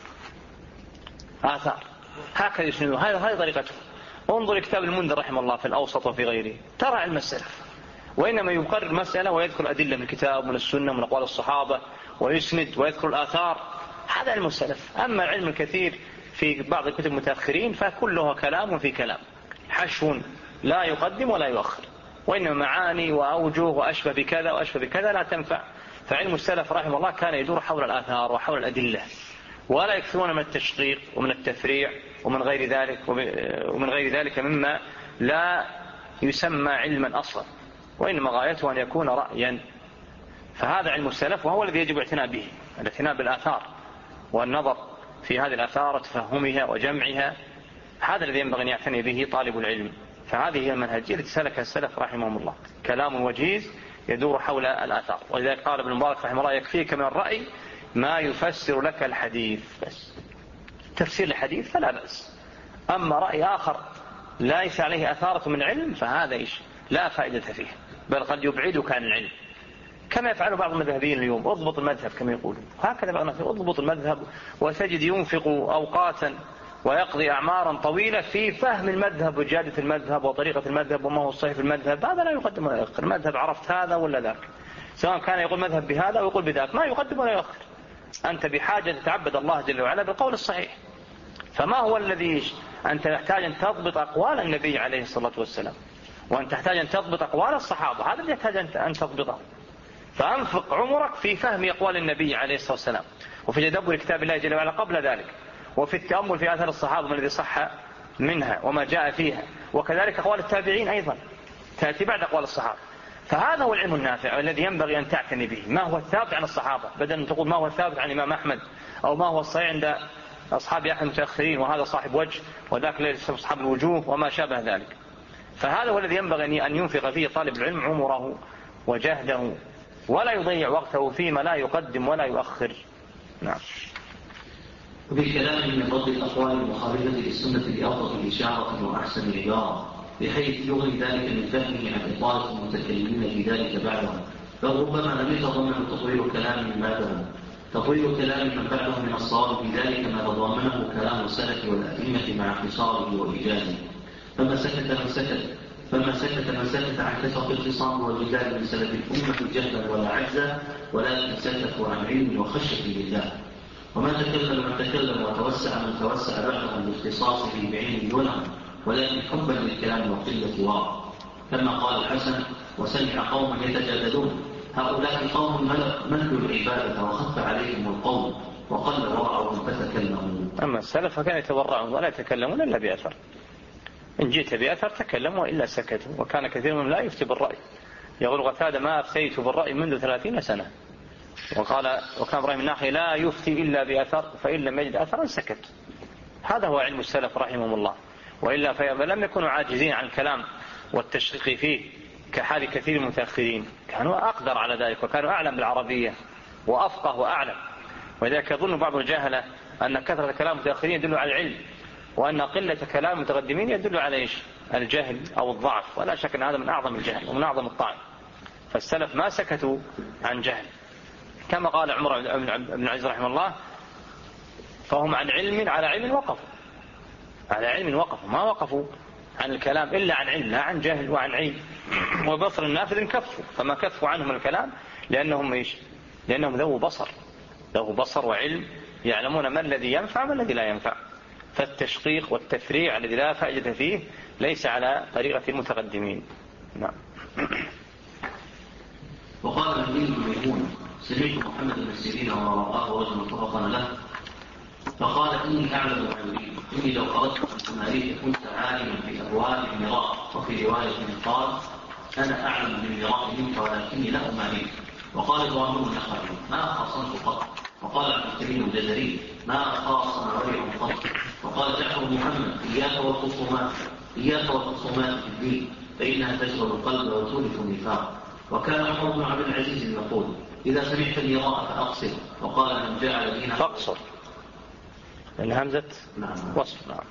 آثار هكذا يسندون. هذه طريقته. انظر لكتاب المنذر رحمه الله في الأوسط وفي غيره، ترى علم السلف. وإنما يقرر مسألة ويذكر أدلة من الكتاب ومن السنة ومن أقوال الصحابة ويسند ويذكر الآثار، هذا علم السلف. أما العلم الكثير في بعض الكتب المتأخرين فكله كلام في كلام، حشو لا يقدم ولا يؤخر، وإنما معاني وأوجه وأشبه بكذا وأشبه بكذا لا تنفع. فعلم السلف رحمه الله كان يدور حول الآثار وحول الأدلة، ولا يكثرون من التشقيق ومن التفريع ومن غير ذلك ومن غير ذلك مما لا يسمى علما أصلا، وإنما غايته أن يكون رأيا. فهذا علم السلف وهو الذي يجب الاعتناء به، الاعتناء بالآثار والنظر في هذه الآثار وتفهمها وجمعها، هذا الذي ينبغي أن يعتني به طالب العلم. فهذه هي المنهجية التي سلكها السلف رحمهم الله، كلام وجيز يدور حول الآثار. ولذلك قال ابن مبارك رحمه الله يكفيك من الرأي ما يفسر لك الحديث، بس تفسير الحديث فلا بأس. أما رأي آخر ليس عليه أثارة من علم فهذا إيش لا فائدة فيه، بل قد يبعدك عن العلم، كما يفعل بعض المذهبيين اليوم. اضبط المذهب كما يقولون، هكذا بقى اضبط المذهب، وتجد ينفق أوقاتا ويقضي أعمارا طويلة في فهم المذهب وجادة المذهب وطريقة المذهب وما هو الصحيح في المذهب. هذا لا يقدم ولا يؤخر. المذهب عرفت هذا ولا ذاك، سواء كان يقول مذهب بهذا ويقول بذاك، ما يقدم ولا يؤخر. أنت بحاجة تتعبد الله جل وعلا بالقول الصحيح. فما هو الذي أنت تحتاج أن تضبط أقوال النبي عليه الصلاة والسلام، وأن تحتاج أن تضبط أقوال الصحابة، هذا الذي يحتاج أن تضبطه. فأنفق عمرك في فهم أقوال النبي عليه الصلاة والسلام، وفي تدبر كتاب الله جل وعلا قبل ذلك، وفي التأمل في آثار الصحابة من الذي صح منها وما جاء فيها، وكذلك أقوال التابعين أيضا تأتي بعد أقوال الصحابة. فهذا هو العلم النافع الذي ينبغي أن تعتني به، ما هو الثابت عن الصحابة، بدل أن تقول ما هو الثابت عن الإمام أحمد، أو ما هو الصحيح عند أصحاب أحمد المتأخرين وهذا صاحب وجه وذاك ليس أصحاب الوجوه وما شابه ذلك. فهذا هو الذي ينبغي أن ينفق فيه طالب العلم عمره وجهده، ولا يضيع وقته فيما لا يقدم ولا يؤخر. نعم. وفي كلام من فضل الأقوال المخالفة للسنة بأفضل إشارة وأحسن عبارة، بحيث يغني ذلك من فهمه عن إطالة المتكلمين في ذلك بعدهم، بل ربما لم يتضمن تطويل كلام ما له، تطويل كلام من بعده من الصواب في ذلك ما تضمنه كلام السلف والأئمة مع اختصاره وإيجازه. فما سكت من سكت فما سكت من سكت عن كثرة الخصام والجدال من سلف الأمة جهلا ولا عجزا، ولكن سكتوا عن علم وخشية لله. وما تكلم من تكلم وتوسع من توسع بعدهم باختصاصه بعلم دونهم، ولكن حبا للكلام وقلة ورع. كما قال الحسن: وسمع قوم يتجادلون، هؤلاء قوم ملكوا العبادة وخف عليهم القول وقل ورعهم فتكلموا. أما السلف فكانوا يتورعون ولا يتكلمون إلا بأثر، إن جئت بأثر تكلموا وإلا سكتوا. وكان كثير منهم لا يفتي بالرأي، يقول قتادة: ما أفتيت بالرأي منذ ثلاثين سنة. وقال وكان إبراهيم النخعي: لا يفتي إلا بأثر، فإن لم يجد أثرا سكت. هذا هو علم السلف رحمهم الله، وإلا فلم يكونوا عاجزين عن الكلام والتشقيق فيه كحال كثير من المتأخرين، كانوا أقدر على ذلك وكانوا أعلم بالعربية وأفقه وأعلم. ولذلك يظن بعض الجاهلة أن كثرة كلام المتأخرين يدل على العلم، وأن قلة كلام المتقدمين يدل على إيش؟ الجهل أو الضعف. ولا شك أن هذا من أعظم الجهل ومن أعظم الطعن. فالسلف ما سكتوا عن جهل، كما قال عمر بن عزيز رحمه الله: فهم عن علم على علم وقفوا، على علم وقفوا، ما وقفوا عن الكلام إلا عن علم، لا عن جهل وعن علم. وبصر النافذ كفوا، فما كفوا عنهم الكلام لأنهم إيش؟ لأنهم ذو بصر، ذو بصر وعلم، يعلمون ما الذي ينفع وما الذي لا ينفع. فالتشقيق والتفريع الذي لا فائدة فيه ليس على طريقة المتقدمين. نعم. وقال النبي الميمون: سمعت محمد بن سيرين ورآه رجل طرقا له فقال: إني أعلم ما يريد، إني لو أردت أن أماريك كنت عالما في أبواب المراء. وفي رواية قال: أنا أعلم بالمراء منك ولكني لا أماريك. وقال إبراهيم النخعي: ما خاصمت قط. وقال عبد الكريم الجزري: ما خاصم ربيع قط. وقال جعفر محمد: إياك والخصومات إياك والخصومات في الدين، فإنها تشغل القلب وتورث النفاق. وكان عمر بن عبد العزيز يقول: إذا سمعت المراء فأقصر. وقال: من جعل دينه فاقصر، الهمزة نعم وصف. نعم.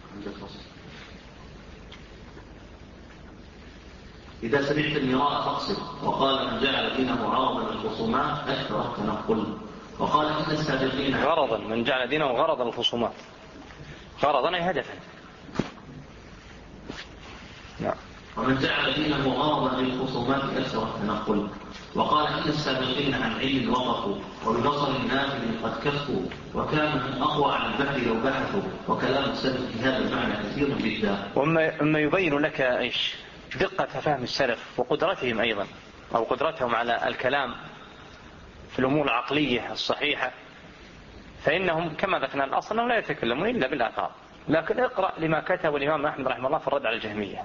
إذا سمعت المراء فاقصر. وقال: من جعل دينه عرضا للخصومات أكثر التنقل. وقال: إن السابقين غرضا، من جعل دينه غرضا للخصومات، غرضا أي هدفا. نعم. ومن جعل دينه غرضا للخصومات أكثر التنقل. وقال: إن السابقين عن علم وقفوا، وببصر نافذ قد كفوا، وكانوا من أقوى عن البحر لو بحثوا. وكلام السلف في هذا المعنى كثير جدا. وما يبين لك إيش دقة فهم السلف وقدرتهم أيضا، أو قدرتهم على الكلام في الأمور العقلية الصحيحة، فإنهم كما ذكرنا الأصل أنهم لا يتكلمون إلا بالآثار. لكن اقرأ لما كتب الإمام أحمد رحمه الله في الرد على الجهمية،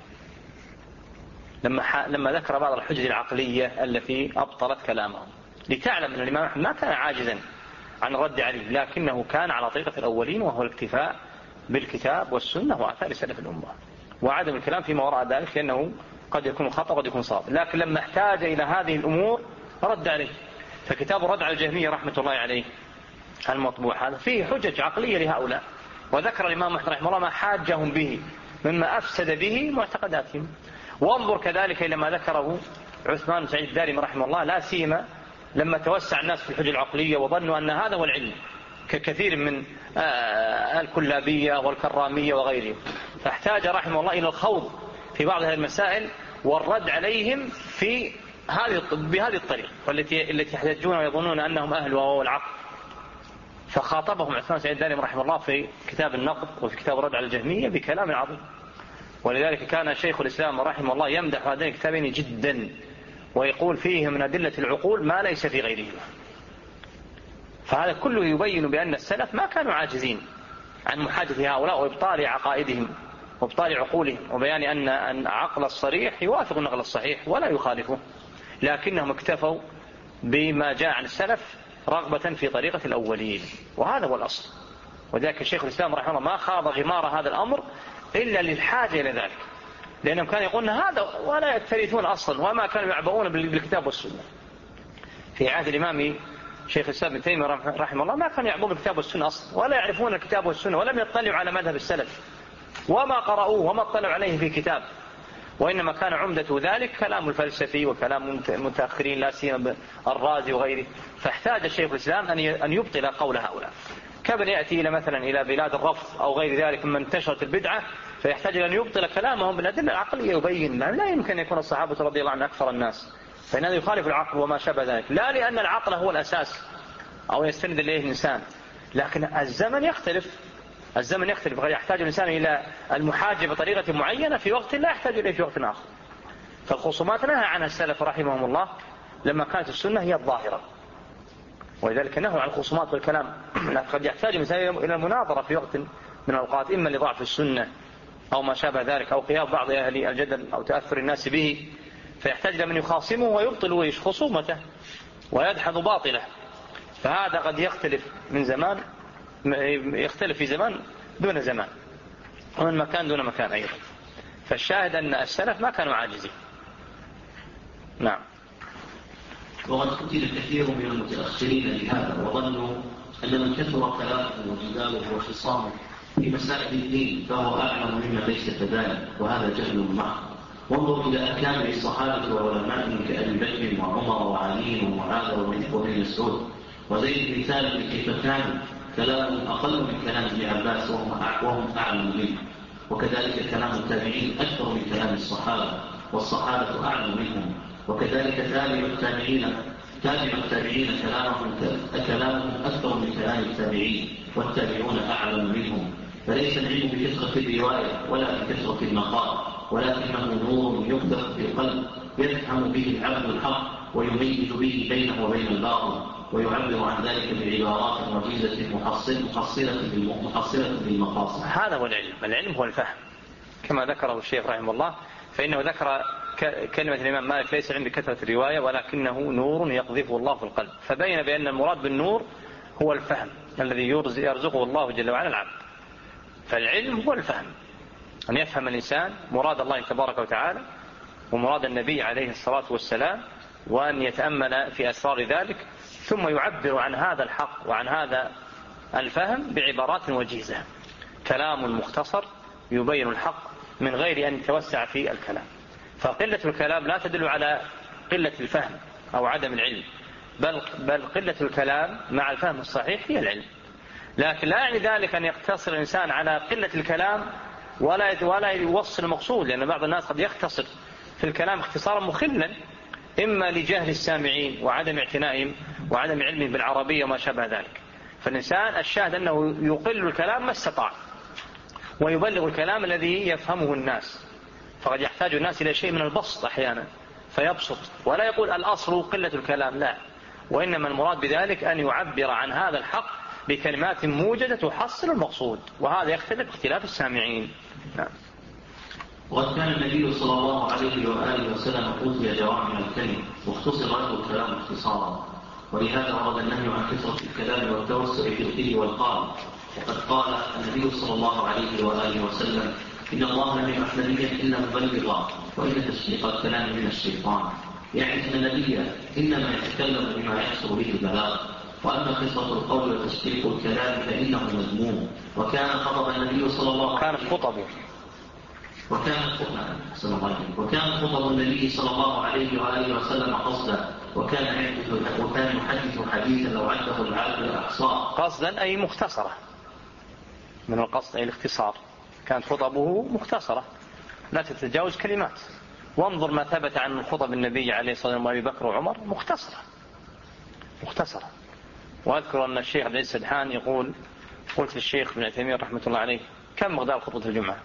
لما لما ذكر بعض الحجج العقلية التي أبطلت كلامهم، لتعلم أن الإمام أحمد ما كان عاجزا عن الرد عليه، لكنه كان على طريقة الأولين، وهو الاكتفاء بالكتاب والسنة وآثار سلف الأمة، وعدم الكلام فيما وراء ذلك لأنه قد يكون خطأ وقد يكون صواب. لكن لما احتاج إلى هذه الأمور رد عليه. فكتاب الرد على الجهمية رحمة الله عليه المطبوع هذا فيه حجج عقلية لهؤلاء، وذكر الإمام أحمد رحمه الله ما حاجهم به مما أفسد به معتقداتهم. وانظر كذلك إلى ما ذكره عثمان بن سعيد الدارمي رحمه الله، لا سيما لما توسع الناس في الحجج العقلية وظنوا أن هذا هو العلم، ككثير من الكلابية والكرامية وغيرهم. فاحتاج رحمه الله إلى الخوض في بعض هذه المسائل والرد عليهم في هذه بهذه الطريقة والتي التي يحتجون ويظنون أنهم أهل وهو العقل. فخاطبهم عثمان سعيد الدارمي رحمه الله في كتاب النقد وفي كتاب الرد على الجهمية بكلام عظيم. ولذلك كان شيخ الإسلام رحمه الله يمدح هذين الكتابين جدا، ويقول فيه من أدلة العقول ما ليس في غيرهما. فهذا كله يبين بأن السلف ما كانوا عاجزين عن محادثة هؤلاء وإبطال عقائدهم وإبطال عقولهم، وبيان أن أن عقل الصريح يوافق النقل الصحيح ولا يخالفه، لكنهم اكتفوا بما جاء عن السلف رغبة في طريقة الأولين، وهذا هو الأصل. وذلك الشيخ الإسلام رحمه الله ما خاض غمار هذا الأمر إلا للحاجة إلى ذلك، لأنهم كانوا يقولون هذا ولا يكترثون أصلا، وما كانوا يعبؤون بالكتاب والسنة. في عهد الإمام شيخ الإسلام ابن تيمية رحمه الله ما كانوا يعبؤون بالكتاب والسنة أصلا، ولا يعرفون الكتاب والسنة، ولم يطلعوا على مذهب السلف، وما قرأوه وما اطلعوا عليه في كتاب. وإنما كان عمدة ذلك كلام الفلسفي وكلام المتأخرين لا سيما الرازي وغيره. فاحتاج الشيخ الإسلام أن يبطل قول هؤلاء، كمن يأتي إلى مثلا إلى بلاد الرفض أو غير ذلك من انتشرت البدعة، فيحتاج أن يبطل كلامهم بالأدلة العقلية يبين لا يمكن أن يكون الصحابة رضي الله عنهم أكثر الناس، فإن هذا يخالف العقل وما شابه ذلك، لا لأن العقل هو الأساس أو يستند إليه الإنسان، لكن الزمن يختلف. الزمن يختلف، قد يحتاج الإنسان إلى المحاجة بطريقة معينة في وقت لا يحتاج إليه في وقت آخر. فالخصومات نهى عنها السلف رحمهم الله لما كانت السنة هي الظاهرة، ولذلك نهوا عن الخصومات والكلام. قد يحتاج الإنسان إلى المناظرة في وقت من الأوقات، إما لضعف السنة أو ما شابه ذلك أو قيام بعض أهل الجدل أو تأثر الناس به، فيحتاج لمن يخاصمه ويبطل خصومته ويدحض باطله. فهذا قد يختلف من زمان، يختلف في زمان دون زمان ومن مكان دون مكان أيضا. فالشاهد أن السلف ما كانوا عاجزين. نعم. وقد قتل كثير من المتأخرين لهذا وظنوا أن من كثر كلامه وجداله وخصامه في مسائل الدين فهو أعلم مما ليس كذلك، وهذا جهل محض. وانظر إلى أكابر الصحابة وعلمائهم كأبي بكر وعمر وعلي ومعاذ وابن مسعود وزيد بن ثابت كيف كان كلامهم أقل من كلام ابن عباس وهم أعلم منه، وكذلك كلام التابعين أكثر من كلام الصحابة والصحابة أعلم منهم، وكذلك تابع التابعين تابع التابعين كلامهم كلامهم أكثر من كلام التابعين والتابعون أعلم منهم. فليس العلم بكثرة الرواية ولا بكثرة المقال، ولكنه نور يقذف في القلب يفهم به العبد الحق ويميز به بينه وبين الباطل، ويعبر عن ذلك بعبارات وجيزة محصلة محصلة بالمقاصد. هذا هو العلم. العلم هو الفهم كما ذكره الشيخ رحمه الله، فإنه ذكر كلمة الإمام مالك ليس العلم بكثرة الرواية ولكنه نور يقذفه الله في القلب، فبين بأن المراد بالنور هو الفهم الذي يرزقه الله جل وعلا العبد. فالعلم هو الفهم، أن يفهم الإنسان مراد الله تبارك وتعالى ومراد النبي عليه الصلاة والسلام، وأن يتأمل في أسرار ذلك، ثم يعبر عن هذا الحق وعن هذا الفهم بعبارات وجيزة، كلام مختصر يبين الحق من غير أن يتوسع في الكلام. فقلة الكلام لا تدل على قلة الفهم أو عدم العلم، بل, بل قلة الكلام مع الفهم الصحيح هي العلم. لكن لا يعني ذلك أن يقتصر الإنسان على قلة الكلام ولا ولا يوصل المقصود، لأن بعض الناس قد يختصر في الكلام اختصارا مخلا، إما لجهل السامعين وعدم اعتنائهم وعدم علمهم بالعربية وما شابه ذلك. فالإنسان الشاهد أنه يقل الكلام ما استطاع ويبلغ الكلام الذي يفهمه الناس. فقد يحتاج الناس إلى شيء من البسط أحيانا فيبسط، ولا يقول الأصل قلة الكلام، لا، وإنما المراد بذلك أن يعبر عن هذا الحق بكلمات موجزة تحصل المقصود، وهذا يختلف اختلاف السامعين. نعم. وقد كان النبي صلى الله عليه وآله وسلم أوتي جوامع الكلم واختصر له الكلام اختصارا، ولهذا ورد النهي عن كثرة الكلام والتوسع في القيل والقال. وقد قال النبي صلى الله عليه وآله وسلم: إن الله لم يبعث نبيا إلا مبلغا، وإن تسبيق الكلام من الشيطان. يعني أن النبي إنما يتكلم بما يحصل به البلاغ، وأما كثرة القول وتسبيق الكلام فإنه مذموم. وكان خطب النبي صلى الله عليه وسلم كان خطبه وكان وكان خطب النبي صلى الله عليه وآله وسلم قصدا، وكان يحدث وكان يحدث حديثا لو عده العالم الأحصاء. قصدا أي مختصرة، من القصد أي الاختصار. كانت خطبه مختصرة لا تتجاوز كلمات. وانظر ما ثبت عن خطب النبي عليه الصلاة والسلام وأبي بكر وعمر مختصرة مختصرة. وأذكر أن الشيخ عبد العزيز السدحان يقول: قلت للشيخ ابن عثيمين رحمة الله عليه: كم مقدار خطبة الجمعة؟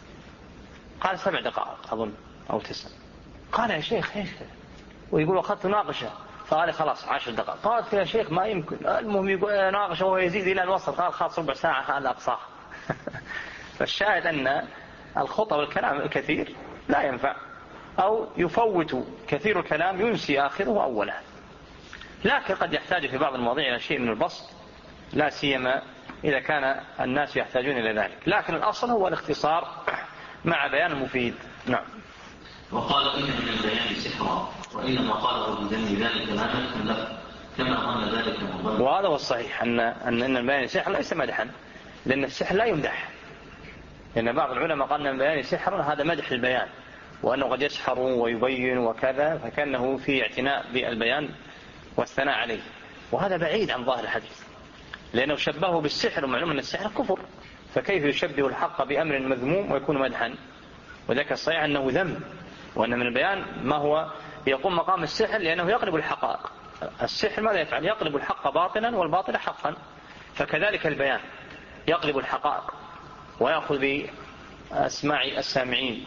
قال: سبع دقائق أظن أو تسع. قال: يا شيخ ايش؟ ويقول: أخذت ناقشة. فقال: خلاص عشر دقائق. قالت: يا شيخ ما يمكن. المهم يقول ناقشة وهو يزيد إلى الوسط. قال: خلاص ربع ساعة هذا أقصاه. فالشاهد أن الخطب الكلام الكثير لا ينفع، أو يفوت كثير الكلام ينسي آخره أوله. لكن قد يحتاج في بعض المواضيع إلى شيء من البسط، لا سيما إذا كان الناس يحتاجون إلى ذلك، لكن الأصل هو الاختصار مع بيان مفيد. نعم. وقال: إن من البيان سحرا، وإنما قاله بذنب ذلك لا نفهم له، كما ظن ذلك مظن. وهذا هو الصحيح، أن أن البيان سحر ليس مدحا، لأن السحر لا يمدح، لأن بعض العلماء قال أن البيان سحر هذا مدح البيان، وأنه قد يسحر ويبين وكذا، فكأنه في اعتناء بالبيان والثناء عليه، وهذا بعيد عن ظاهر الحديث، لأنه شبهه بالسحر، ومعلوم أن السحر كفر، فكيف يشبه الحق بأمر مذموم ويكون مدحا؟ وذلك الصحيح أنه ذم، وأن من البيان ما هو يقوم مقام السحر، لأنه يقلب الحقائق. السحر ماذا يفعل؟ يقلب الحق باطلا والباطل حقا، فكذلك البيان يقلب الحقائق ويأخذ بأسماع السامعين.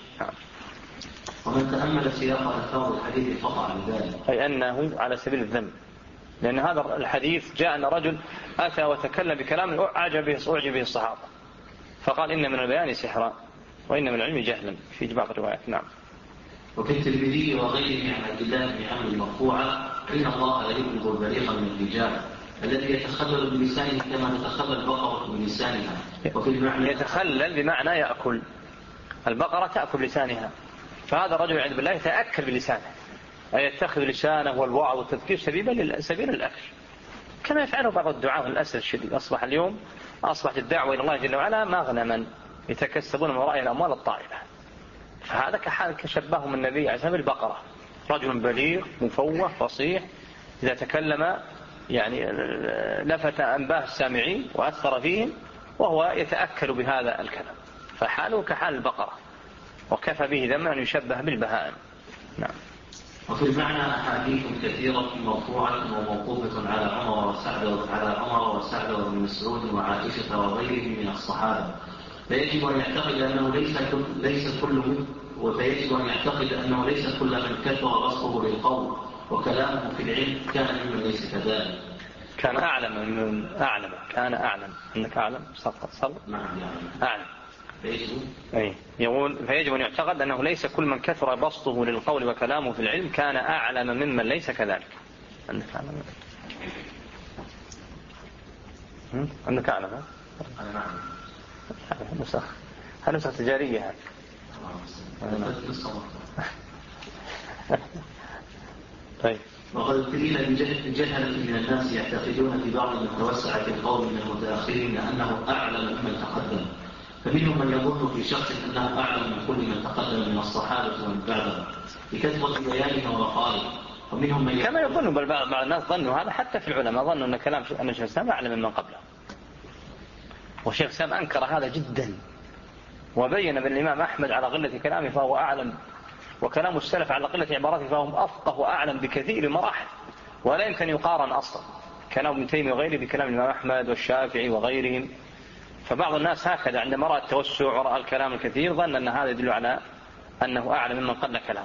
ومن تأمل سياق ألفاظ الحديث قطع بذلك، أي أنه على سبيل الذم، لأن هذا الحديث جاء أن رجل أتى وتكلم بكلام أعجب به أعجب به الصحابة، فقال إن من البيان سحرا وإن من العلم جهلا في بعض الروايات. نعم. وفي الترمذي وغيره عن عبد الله بن عمرو مرفوعا: إن الله لا يبلغ البليغ من الرجال الذي يتخلل بلسانه كما تتخلل البقرة بلسانها. وفي المعنى يتخلل بمعنى يأكل، البقرة تأكل لسانها، فهذا الرجل عند بالله يتأكل بلسانه، أي يتخذ لسانه والوعظ والتذكير سبيلا سبيل الأكل، كما يفعله بعض الدعاة للأسف الشديد. أصبح اليوم أصبحت الدعوة إلى الله جل وعلا مغنما يتكسبون من وراء الأموال الطائلة، فهذا كحال كشبههم النبي عليه الصلاة والسلام بالبقرة، رجل بليغ مفوه فصيح إذا تكلم يعني لفت أنباه السامعين وأثر فيهم، وهو يتأكل بهذا الكلام، فحاله كحال البقرة، وكفى به ذما أن يشبه بالبهائم. نعم. وفي المعنى أحاديث كثيرة مرفوعة وموقوفة على عمر وسعد على عمر وسعد وابن مسعود وعائشة وغيرهم من الصحابة، فيجب أن يعتقد أنه ليس كل ليس كل وفيجب أن يعتقد أنه ليس كل من كثر بسطه للقول وكلامه في العلم كان ممن ليس كذلك. كان أعلم من أعلم كان أعلم أنك أعلم صدق صدق نعم أعلم. فيجب أي يقول فيجب أن يعتقد أنه ليس كل من كثر بسطه للقول وكلامه في العلم كان أعلم ممن ليس كذلك. أنك أعلم أنك أعلم ها؟ أنا نعم. نسخ هل نسخ تجارية هذه؟ طيب. وقد ابتلينا بجهلة من الناس يعتقدون في بعض من توسع في القول من المتأخرين أنه أعلم ممن تقدم، فمنهم من يظن في شخص أنه أعلم من كل من تقدم من الصحابة ومن بعدهم بكثرة بيانه ومقاله، ومنهم من كما يظن بل بعض الناس ظنوا هذا حتى في العلماء، ظنوا أن كلام أن شيخ الإسلام أعلم ممن قبله، وشيخ الإسلام أنكر هذا جدا، وبين بالإمام أحمد على غلة كلامه فهو أعلم، وكلام السلف على قلة عباراته فهم أفقه وأعلم بكثير مراحل، ولا يمكن يقارن أصلا كلام ابن تيمية وغيره بكلام الإمام أحمد والشافعي وغيرهم. فبعض الناس هكذا عندما رأى التوسع ورأى الكلام الكثير ظن أن هذا يدل على أنه أعلم ممن قل كلامه.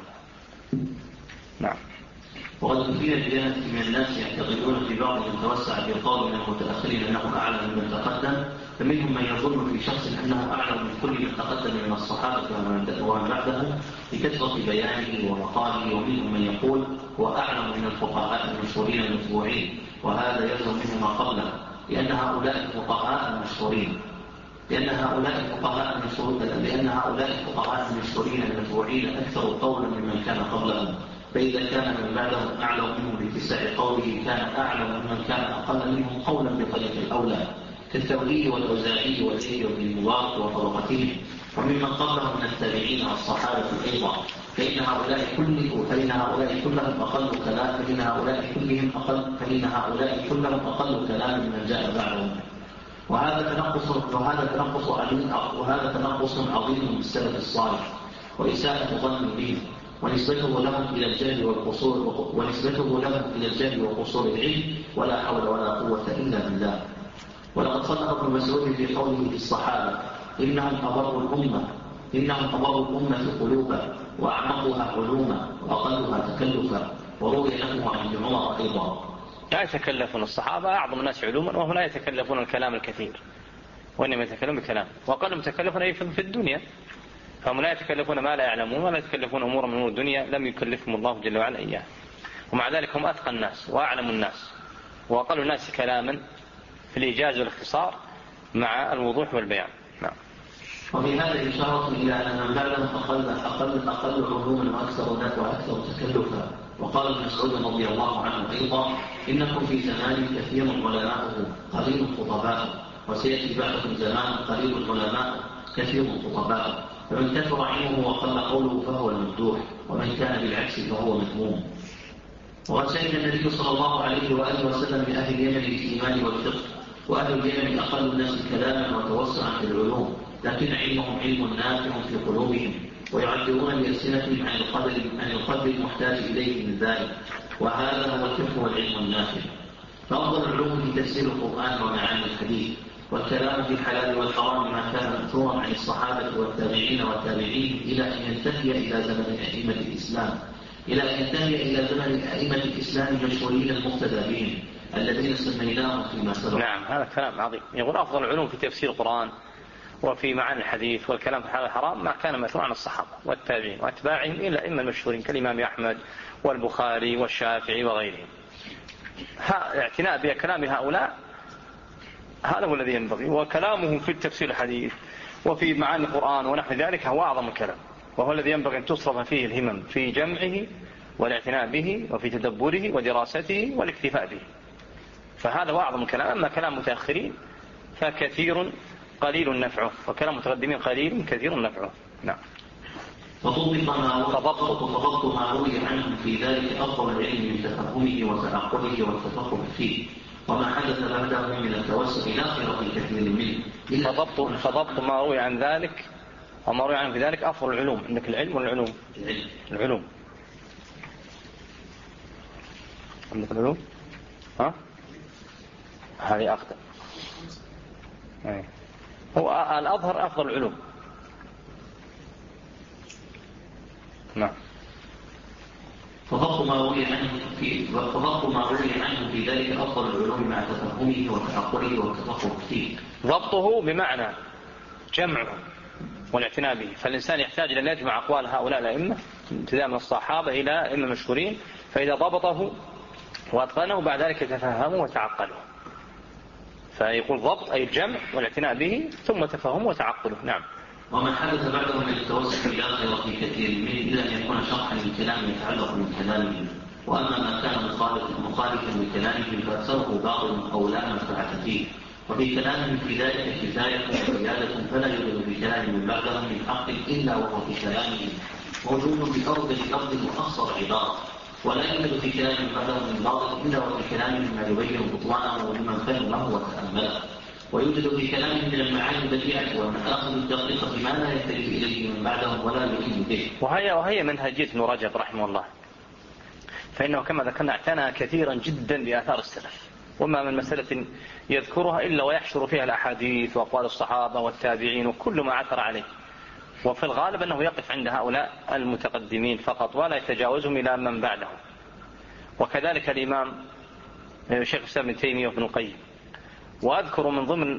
نعم. وقد أثير بجانب من الناس يعتقدون في بعض من توسع في القول من المتأخرين أنه أعلم ممن تقدم، فمنهم من يظن في شخص أنه أعلم من كل من تقدم من الصحابة ومن بعدهم بكثرة بيانه ومقاله، ومنهم من يقول هو أعلم من الفقهاء المشهورين المتبوعين، وهذا يلزم منه ما قبله، لأن هؤلاء الفقهاء المشهورين لأن هؤلاء الفقهاء المشهورين لأن هؤلاء الفقهاء المشهورين المتبوعين أكثر قولا ممن كان قبلهم، فإذا كان من بعدهم أعلم منهم باتساع قوله كان أعلم ممن كان أقل منهم قولا بطريق الأولى، كالثوري والأوزاعي والزيد بن المبارك وطبقتهم، وممن قبلهم من التابعين والصحابة أيضا، فإن هؤلاء كلهم فإن هؤلاء كلهم أقل كلام فإن هؤلاء كلهم أقل فإن هؤلاء كلهم أقل كلام من جاء بعدهم. وهذا تنقص وهذا تنقص عظيم وهذا تنقص عظيم بالسلف الصالح وإساءة ظن به، ونسبته لهم إلى الجهل والقصور ونسبته لهم إلى الجهل وقصور العلم، ولا حول ولا قوة إلا بالله. ولقد صدق ابن مسعود في قوله في الصحابة إنهم أبروا الأمة إنهم أبروا الأمة قلوبا وأعمقها علوما وأقلها تكلفا، وروي له عن ابن عمر أيضا. لا يتكلفون الصحابة أعظم الناس علوما، وهم لا يتكلفون الكلام الكثير، وإنما يتكلمون بكلام، وقالوا متكلفون أي في الدنيا، فهم لا يتكلفون ما لا يعلمون ولا يتكلفون أمور من أمور الدنيا لم يكلفهم الله جل وعلا إياه، ومع ذلك هم أتقى الناس وأعلم الناس وأقل الناس كلاما في الإيجاز والاختصار مع الوضوح والبيان. نعم. وفي هذا إشارة إلى أن من بعدهم أقل أقل أقل علوما وأكثر وأكثر تكلفا. وقال ابن مسعود رضي الله عنه أيضا إنكم في زمان كثير علماؤه قليل خطباء، وسيأتي بعدكم زمان قليل علماء كثير خطباء، فمن كثر علمه وقل قوله فهو الممدوح، ومن كان بالعكس فهو مذموم. وقد شهد النبي صلى الله عليه وآله وسلم لأهل اليمن بالإيمان والفقه، وأهل اليمن أقل الناس كلاما وتوسعا في العلوم، لكن علمهم علم نافع في قلوبهم، ويعبرون بألسنتهم عن القدر عن القدر المحتاج إليه من ذلك، وهذا هو الفقه والعلم النافع. فأفضل العلوم في تفسير القرآن ومعاني الحديث، والكلام في الحلال والحرام ما كان مأثورا عن الصحابة والتابعين والتابعين إلى أن ينتهي إلى زمن أئمة الإسلام إلى أن ينتهي إلى زمن أئمة الإسلام المشهورين المقتدى بهم الذين سميناهم فيما سبق. نعم، هذا كلام عظيم. يقول أفضل العلوم في تفسير القرآن وفي معاني الحديث والكلام في الحلال والحرام ما كان مأثورا عن الصحابة والتابعين وأتباعهم إلى الأئمة المشهورين كالإمام أحمد والبخاري والشافعي وغيرهم. الاعتناء بكلام هؤلاء هذا هو الذي ينبغي، وكلامهم في التفسير الحديث وفي معاني القرآن ونحو ذلك هو أعظم الكلام، وهو الذي ينبغي أن تصرف فيه الهمم في جمعه والاعتناء به وفي تدبره ودراسته والاكتفاء به، فهذا هو أعظم الكلام. أما كلام متأخرين فكثير قليل نفعه، وكلام متقدمين قليل كثير نفعه. نعم. فضبط ما روي عنهم في ذلك أفضل العلم من تفهمه وتعقله والتفقه فيه، وما حدث بعده من التوسع لا خير في كثير منه. فضبط, فضبط ما روي عن ذلك وما روي عنه في ذلك أفضل العلوم. عندك العلم والعلوم. العلم. العلوم. عندك العلوم. ها؟ هذه أقدم. هو الأظهر أفضل العلوم. نعم. فضبط ما روي عنه في فضبط ما روي عنه في ذلك أفضل العلوم مع تفهمه وتعقله والتفقه فيه. ضبطه بمعنى جمعه والاعتناء به، فالإنسان يحتاج إلى أن يجمع أقوال هؤلاء الأئمة ابتداء من الصحابة إلى أئمة مشهورين، فإذا ضبطه وأتقنه بعد ذلك يتفهمه وتعقله. فيقول ضبط أي الجمع والاعتناء به ثم تفهمه وتعقله. نعم. وما حدث بعده من التوسع لا خير في كثير منه إلا أن يكون شرحا للكلام يتعلق من كلامه، وأما ما كان مخالفا لكلامه فأكثره باطل أو لا منفعة فيه، وفي كلامهم في ذلك كفاية وزيادة، فلا يوجد في كلام من بعدهم من حق إلا وهو في كلامه موجود بأرض الأرض وأخصر عبارة، ولا يوجد في كلام من بعدهم من باطل إلا وفي كلامه ما يبين بطلانه لمن فهم له وتأمله، ويوجد في كلامه من المعاني البديعة والمآخذ الدقيقة ما لا يحتاج إليه من بعدهم ولا يؤمن به. وهي وهي منهجية ابن رجب رحمه الله، فإنه كما ذكرنا اعتنى كثيرا جدا بآثار السلف، وما من مسألة يذكرها إلا ويحشر فيها الأحاديث وأقوال الصحابة والتابعين وكل ما عثر عليه، وفي الغالب أنه يقف عند هؤلاء المتقدمين فقط ولا يتجاوزهم إلى من بعدهم. وكذلك الإمام شيخ الإسلام ابن تيمية وابن القيم. وأذكر من ضمن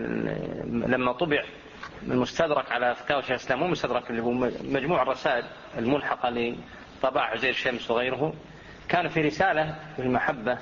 لما طبع المستدرك على فتاوى شيخ الإسلام، مو مستدرك اللي هو مجموع الرسائل الملحقة لطباع عزير الشمس وغيره، كان في رسالة في المحبة.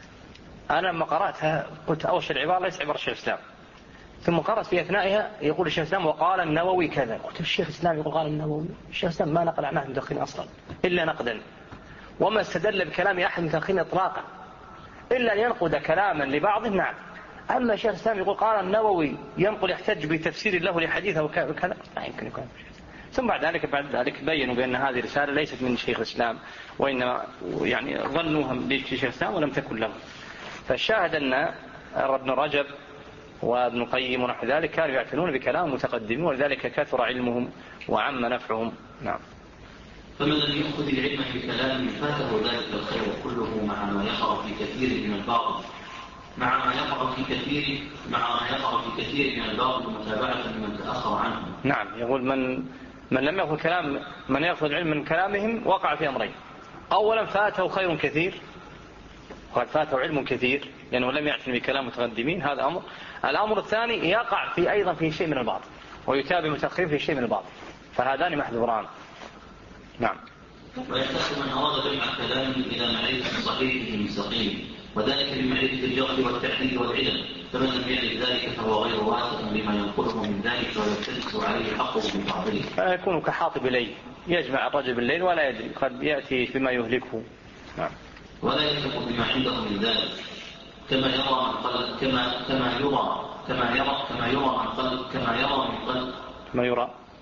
أنا لما قرأتها قلت أول شيء العبارة ليس عبارة الشيخ الإسلام، ثم قرأت في أثنائها يقول الشيخ الإسلام وقال النووي كذا، قلت الشيخ الإسلام يقول قال النووي، الشيخ الإسلام ما نقل عنه المتأخرين أصلا إلا نقدا، وما استدل بكلام أحد المتأخرين إطلاقا إلا أن ينقد كلاما لبعضهم. نعم. أما الشيخ الإسلام يقول قال النووي ينقل يحتج بتفسير له لحديثه وكذا، لا يمكن يكون. ثم بعد ذلك بعد ذلك بينوا بأن هذه رسالة ليست من شيخ الإسلام، وإنما يعني ظنوها لشيخ الإسلام ولم تكن له. فالشاهد أن ابن رجب وابن القيم ونحو ذلك كانوا يعتنون بكلام متقدمين، ولذلك كثر علمهم وعم نفعهم. نعم. فمن لم يأخذ العلم في كلامه فاته ذلك الخير كله مع ما يقع في كثير من الباطل مع ما يقع في كثير مع ما يقع في كثير من الباطل متابعة لمن تأخر عنه. نعم. يقول من من لم يأخذ كلام من يأخذ العلم من كلامهم وقع في أمرين: أولا فاته خير كثير، وقد فاته علم كثير لأنه لم يعتني بكلام متقدمين، هذا أمر. الأمر الثاني يقع في أيضا في شيء من الباطل ويتابع متأخرين في شيء من الباطل، فهذان محذوران. نعم. ويحتاج من أراد جمع كلامه إلى معرفة صحيحه من سقيم، وذلك بمعرفة الجرح والتعديل والعلم، فمن لم يعرف ذلك فهو غير واثق بما ينقله من ذلك ويلتبس عليه حقه بباطله. فيكون كحاطب الليل يجمع الرجل بالليل ولا يدري، قد يأتي بما يهلكه. نعم. ولا يثق بما عنده من ذلك، كما يرى من قلب كما كما يرى كما يرى كما يرى من قلب كما يرى من قلب ما يرى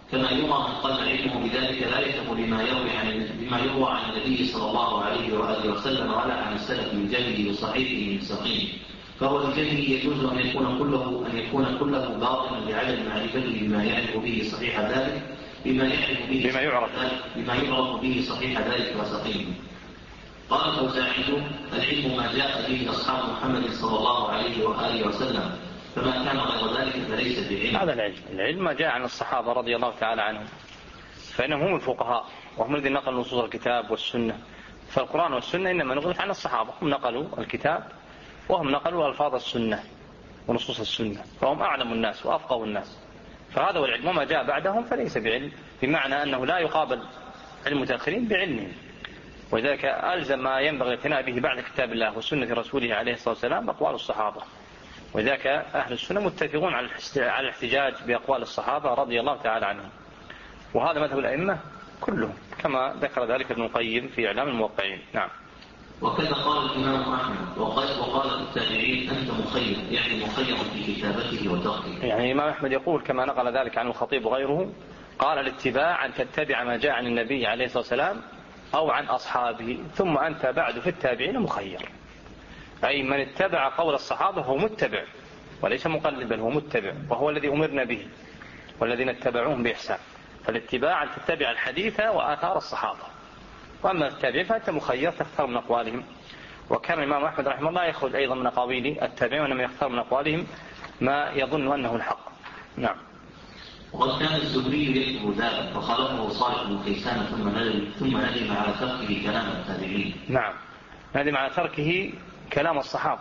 كما يرى من قل علمه بذلك لا يفهم لما يروي عن بما يروى عن النبي صلى الله عليه وآله وسلم ولا عن السلف من جهله وصحيحه من سقيم، فهو لجهله يجوز أن يكون كله أن يكون كله باطلا لعدم معرفته بما يعرف به صحيح ذلك بما يعرف به بما يعرف بما يعرف به صحيح ذلك وسقيم. قال الأوزاعي: العلم ما جاء به أصحاب محمد صلى الله عليه وآله وسلم، فما كان غير ذلك فليس بعلم. هذا العلم، العلم ما جاء عن الصحابة رضي الله تعالى عنهم، فإنهم هم الفقهاء وهم الذين نقلوا نصوص الكتاب والسنة. فالقرآن والسنة إنما نقلت عن الصحابة، هم نقلوا الكتاب وهم نقلوا ألفاظ السنة ونصوص السنة، فهم أعلم الناس وأفقه الناس. فهذا هو العلم، وما جاء بعدهم فليس بعلم، بمعنى أنه لا يقابل علم المتأخرين بعلمهم. ولذلك ألزم ما ينبغي الاعتناء به بعد كتاب الله وسنة رسوله عليه الصلاة والسلام أقوال الصحابة. وذلك أهل السنة متفقون على الاحتجاج بأقوال الصحابة رضي الله تعالى عنهم، وهذا مذهب الأئمة كلهم كما ذكر ذلك ابن القيم في إعلام الموقعين. نعم. وكذا قال الإمام أحمد وقال, وقال التابعين: أنت مخير، يعني مخير في كتابته وتركه. يعني الإمام أحمد يقول كما نقل ذلك عن الخطيب وغيره، قال: الاتباع أن تتبع ما جاء عن النبي عليه الصلاة والسلام أو عن أصحابه، ثم أنت بعد في التابعين مخير. أي من اتبع قول الصحابة هو متبع وليس مقلد، بل هو متبع، وهو الذي أمرنا به والذين اتبعوهم بإحسان. فالاتباع أن تتبع الحديث وآثار الصحابة، وأما التابعين فأنت مخير تختار من أقوالهم. وكان الإمام أحمد رحمه الله يخرج أيضا من أقاويل التابعين، وإنما يختار من أقوالهم ما يظن أنه الحق. نعم. وقد كان الزهري يكتب ذلك وخالفه صالح بن كيسان ثم ندم ثم ندم على تركه كلام التابعين. نعم، ندم على تركه كلام الصحابة.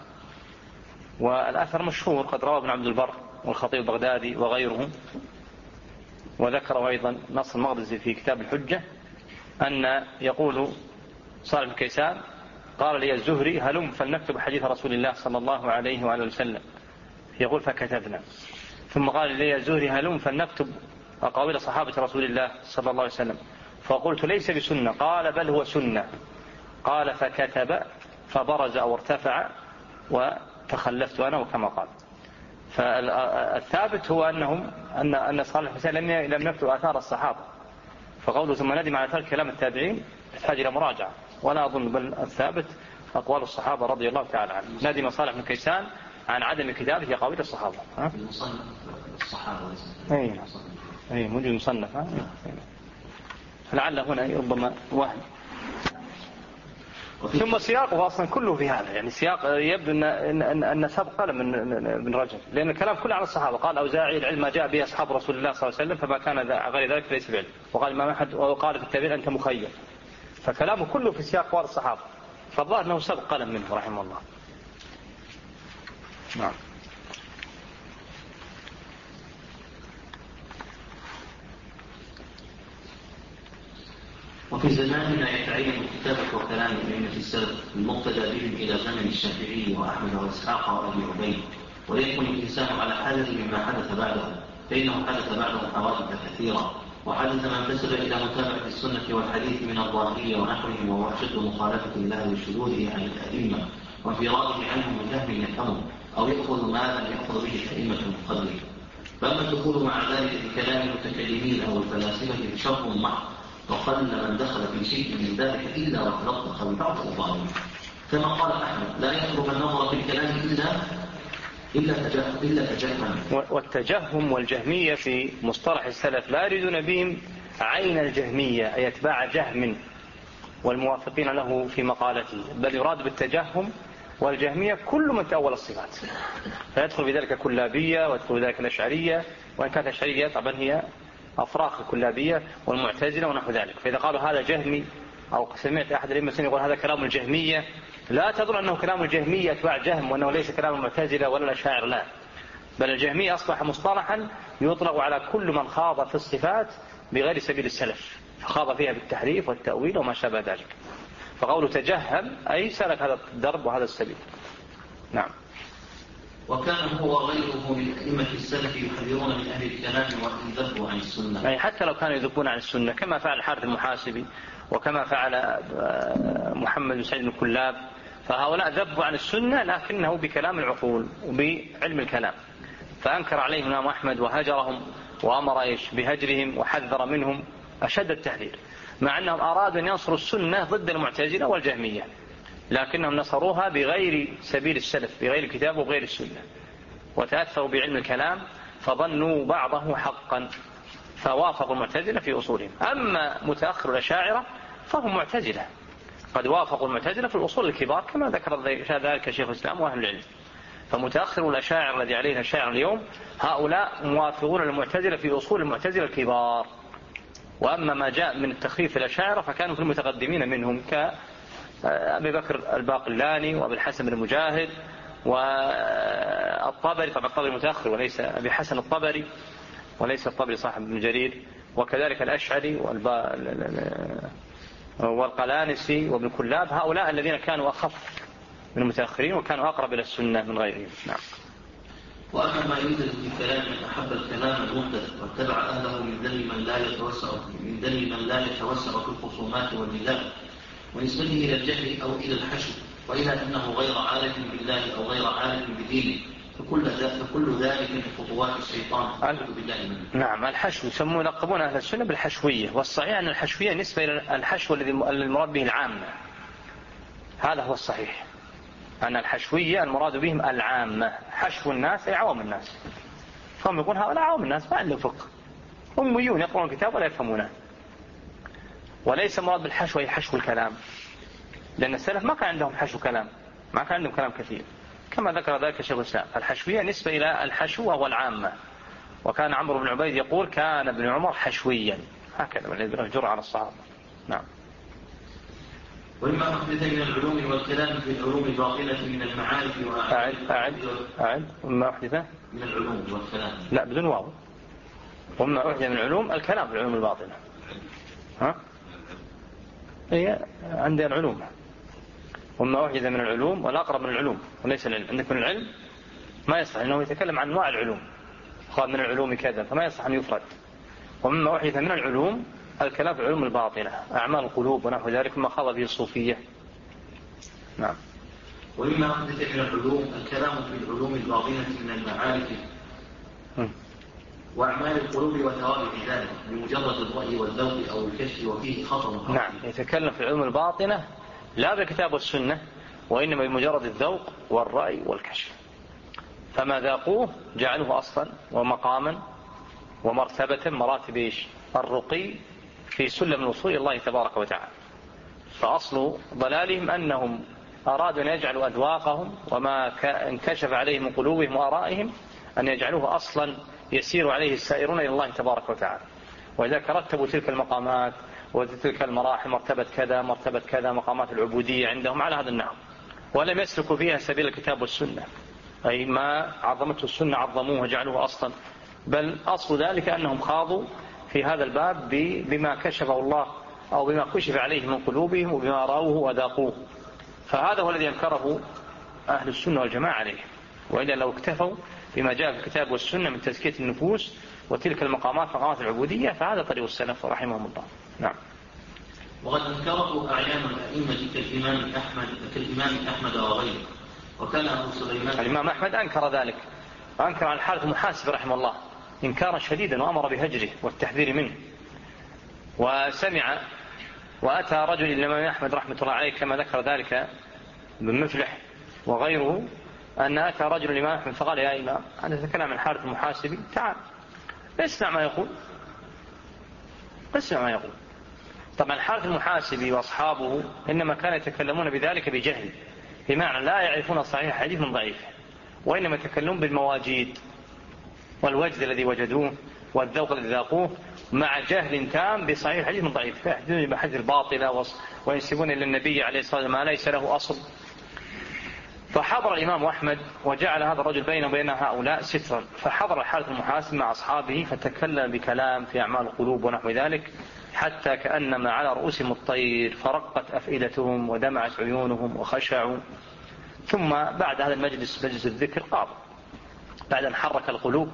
والأثر مشهور، قد رواه ابن عبد البر والخطيب البغدادي وغيره، وذكره أيضا نصر المقدسي في كتاب الحجة، أن يقول صالح بن كيسان: قال لي الزهري: هلم فلنكتب حديث رسول الله صلى الله عليه وآله وسلم. يقول: فكتبنا. ثم قال لي الزهري: هلم فلنكتب أقاويل صحابة رسول الله صلى الله عليه وسلم. فقلت: ليس بسنة. قال: بل هو سنة. قال: فكتب فبرز أو ارتفع وتخلفت أنا، وكما قال. فالثابت هو أنهم أن أن صالح بن كيسان لم يكتب آثار الصحابة، فقوله ثم ندم على ترك كلام التابعين يحتاج إلى مراجعة، ولا أظن، بل الثابت أقوال الصحابة رضي الله تعالى عنهم. ندم صالح بن كيسان عن عدم كتابه أقاويل الصحابة. ها؟ الصحابة. أي أي موجود مصنف. لعل هنا ربما وهم. ثم سياقه أصلا كله في هذا، يعني سياق يبدو أن أن أن سبق من من رجل، لأن الكلام كله عن الصحابة. قال أوزاعي: العلم ما جاء به أصحاب رسول الله صلى الله عليه وسلم، فما كان غير ذلك ليس بعلم. وقال الإمام أحمد وقال في التابعين: أنت مخير. فكلامه كله في سياق أقوال الصحابة، فالظاهر أنه سبق قلم منه رحمه الله. نعم. وفي زماننا يتعين كتابة وكلام أئمة السلف المقتدى بهم إلى زمن الشافعي وأحمد وإسحاق وأبي عبيد، ويكون الإنسان على حذر مما حدث بعده، فإنه حدث بعده حوادث كثيرة، وحدث ما انتسب إلى متابعة السنة والحديث من الظاهرية ونحوهم، وهو أشد مخالفة الله وشذوذه عن الأئمة وانفراده عنهم من فهم يفهمه أو يأخذ ما لم يأخذ به الأئمة من قبله. فأما الدخول مع ذلك في كلام المتكلمين أو الفلاسفة شر محض، وقل من دخل في شيء من ذلك إلا وتلطخ ببعض الظالمين. كما قال أحمد: لا يطلب النظر في الكلام إلا إلا تجهم إلا تجهم. والتجهم والجهمية في مصطلح السلف لا يريدون بهم عين الجهمية أي أتباع جهم والموافقين له في مقالته، بل يراد بالتجهم والجهمية كل من تأول الصفات، فيدخل في ذلك كلابية ويدخل في ذلك الأشعرية، وإن كانت الأشعرية طبعا هي أفراخ الكلابية والمعتزلة ونحو ذلك. فإذا قالوا هذا جهمي أو سمعت أحد الأئمة يقول هذا كلام الجهمية، لا تظن أنه كلام الجهمية أتباع جهم وأنه ليس كلام المعتزلة ولا الأشاعرة، لا، بل الجهمية أصبح مصطلحا يطلق على كل من خاض في الصفات بغير سبيل السلف، فخاض فيها بالتحريف والتأويل وما شابه ذلك. فقوله تجهم أي سلك هذا الدرب وهذا السبيل. نعم. وكان هو وغيره من أئمة السلف يحذرون من أهل الكلام وأن يذبوا عن السنة، أي حتى لو كانوا يذبون عن السنة، كما فعل الحارث المحاسبي وكما فعل محمد بن سعيد الكلاب، فهؤلاء ذبوا عن السنة لكنه بكلام العقول وبعلم الكلام. فأنكر عليهم الإمام أحمد وهجرهم وأمر إيش بهجرهم وحذر منهم أشد التحذير، مع أنهم أرادوا أن ينصروا السنة ضد المعتزلة والجهمية، لكنهم نصروها بغير سبيل السلف، بغير الكتاب وبغير السنة، وتأثروا بعلم الكلام فظنوا بعضه حقا فوافقوا المعتزلة في أصولهم. أما متأخر الأشاعرة فهم معتزلة، قد وافقوا المعتزلة في الأصول الكبار كما ذكر ذلك شيخ الإسلام وأهل العلم. فمتأخر الأشاعرة الذي عليه الأشاعرة اليوم هؤلاء موافقون المعتزلة في أصول المعتزلة الكبار، وأما ما جاء من التخفيف الأشاعرة فكانوا في المتقدمين منهم كأبي بكر الباقلاني وأبي الحسن بن مجاهد والطبري، طبعا الطبري متأخر وليس أبي حسن الطبري وليس الطبري صاحب ابن جرير، وكذلك الأشعري والقلانسي وابن كلاب، هؤلاء الذين كانوا أخف من المتأخرين وكانوا أقرب إلى السنة من غيرهم. نعم. وأما ما يوجد في الكلام من أحب الكلام المحدث واتبع أهله من ذل من لا يتوسع من ذل من لا يتوسع في الخصومات والجدال، ونسبته إلى الجهل أو إلى الحشو، وإلى أنه غير عارف بالله أو غير عارف بدينه، فكل فكل ذلك من خطوات الشيطان. نعم. الحشو يسمون يلقبون أهل السنة بالحشوية، والصحيح أن الحشوية نسبة إلى الحشو الذي المراد به العامة، هذا هو الصحيح، أن الحشوية المراد بهم العامة، حشو الناس أي عوام الناس، فهم يقول هؤلاء عوام الناس ما عندهم فقه، أميون يقرؤون الكتاب ولا يفهمونه، وليس مراد بالحشو أي حشو الكلام، لأن السلف ما كان عندهم حشو كلام، ما كان عندهم كلام كثير كما ذكر ذلك شيخ الإسلام. الحشوية نسبة إلى الحشو وهو العامة، وكان عمرو بن عبيد يقول كان ابن عمر حشويا، هكذا من الجرأة على الصحابة. نعم. وإما أحدث من العلوم والكلام في العلوم الباطنة من المعارف أعد أعد أعد وما أحدث من العلوم والكلام، لا بدون واو، وما أحدث من العلوم الكلام في العلوم الباطنة، ها هي عندي العلوم، وما أحدث من العلوم والأقرب من العلوم وليس العلم. عندك من العلم ما يصح أنه يتكلم عن أنواع العلوم، خاض من العلوم كذا، فما يصح أن يفرد. ومما أحدث من العلوم الكلام في العلوم الباطنة، أعمال القلوب ونحو ذلك ما خاض به الصوفية. نعم. ومما أحدث من العلوم الكلام في العلوم الباطنة من المعارف وأعمال القلوب وثواب ذلك بمجرد الرأي والذوق أو الكشف، وفيه خطر. نعم. يتكلم في العلوم الباطنة لا بالكتاب والسنة، وإنما بمجرد الذوق والرأي والكشف، فما ذاقوه جعلوه أصلا ومقاما ومرتبة مراتب إيش الرقي في سلم الوصول إلى الله تبارك وتعالى. فأصل ضلالهم أنهم أرادوا أن يجعلوا أذواقهم وما انكشف عليه من قلوبهم وآرائهم أن يجعلوه أصلا يسير عليه السائرون إلى الله تبارك وتعالى، وإذا رتبوا تلك المقامات وتلك المراحل، مرتبة كذا مرتبة كذا، مقامات العبودية عندهم على هذا النحو، ولم يسلكوا فيها سبيل الكتاب والسنة، أي ما عظمته السنة عظموه وجعلوه أصلا، بل أصل ذلك أنهم خاضوا في هذا الباب بما كشفه الله أو بما كشف عليه من قلوبهم وبما رأوه وذاقوه، فهذا هو الذي أنكره أهل السنة والجماعة عليه. وإلا لو اكتفوا بما جاء في الكتاب والسنة من تزكية النفوس وتلك المقامات مقامات العبودية فهذا طريق السلف رحمهم الله. نعم. وقد أنكره أعيان الأئمة كالإمام أحمد كالإمام أحمد وغيره، وكان أبو سليمان الإمام أحمد أنكر ذلك، وأنكر عن الحارث المحاسب رحمه الله إنكارا شديدا وأمر بهجره والتحذير منه. وسمع وأتى رجل الإمام أحمد رحمة الله عليه كما ذكر ذلك ابن مفلح وغيره، أن أتى رجل الإمام أحمد فقال يا إمام أنا أتكلم عن الحارث المحاسبي، تعال اسمع ما يقول، اسمع ما يقول. طبعا الحارث المحاسبي وأصحابه إنما كانوا يتكلمون بذلك بجهل، بمعنى لا يعرفون صحيح حديث من ضعيف، وإنما يتكلمون بالمواجيد والوجد الذي وجدوه والذوق الذي ذاقوه مع جهل تام بصحيح الحديث من ضعيف، فيحدثون بحديث الباطلة وينسبون إلى النبي عليه الصلاة والسلام ما ليس له أصل. فحضر الإمام أحمد وجعل هذا الرجل بينه وبين هؤلاء سترا، فحضر الحارث المحاسب مع أصحابه فتكلم بكلام في أعمال القلوب ونحو ذلك حتى كأنما على رؤوسهم الطير، فرقت أفئدتهم ودمعت عيونهم وخشعوا. ثم بعد هذا المجلس مجلس الذكر قام بعد أن حرك القلوب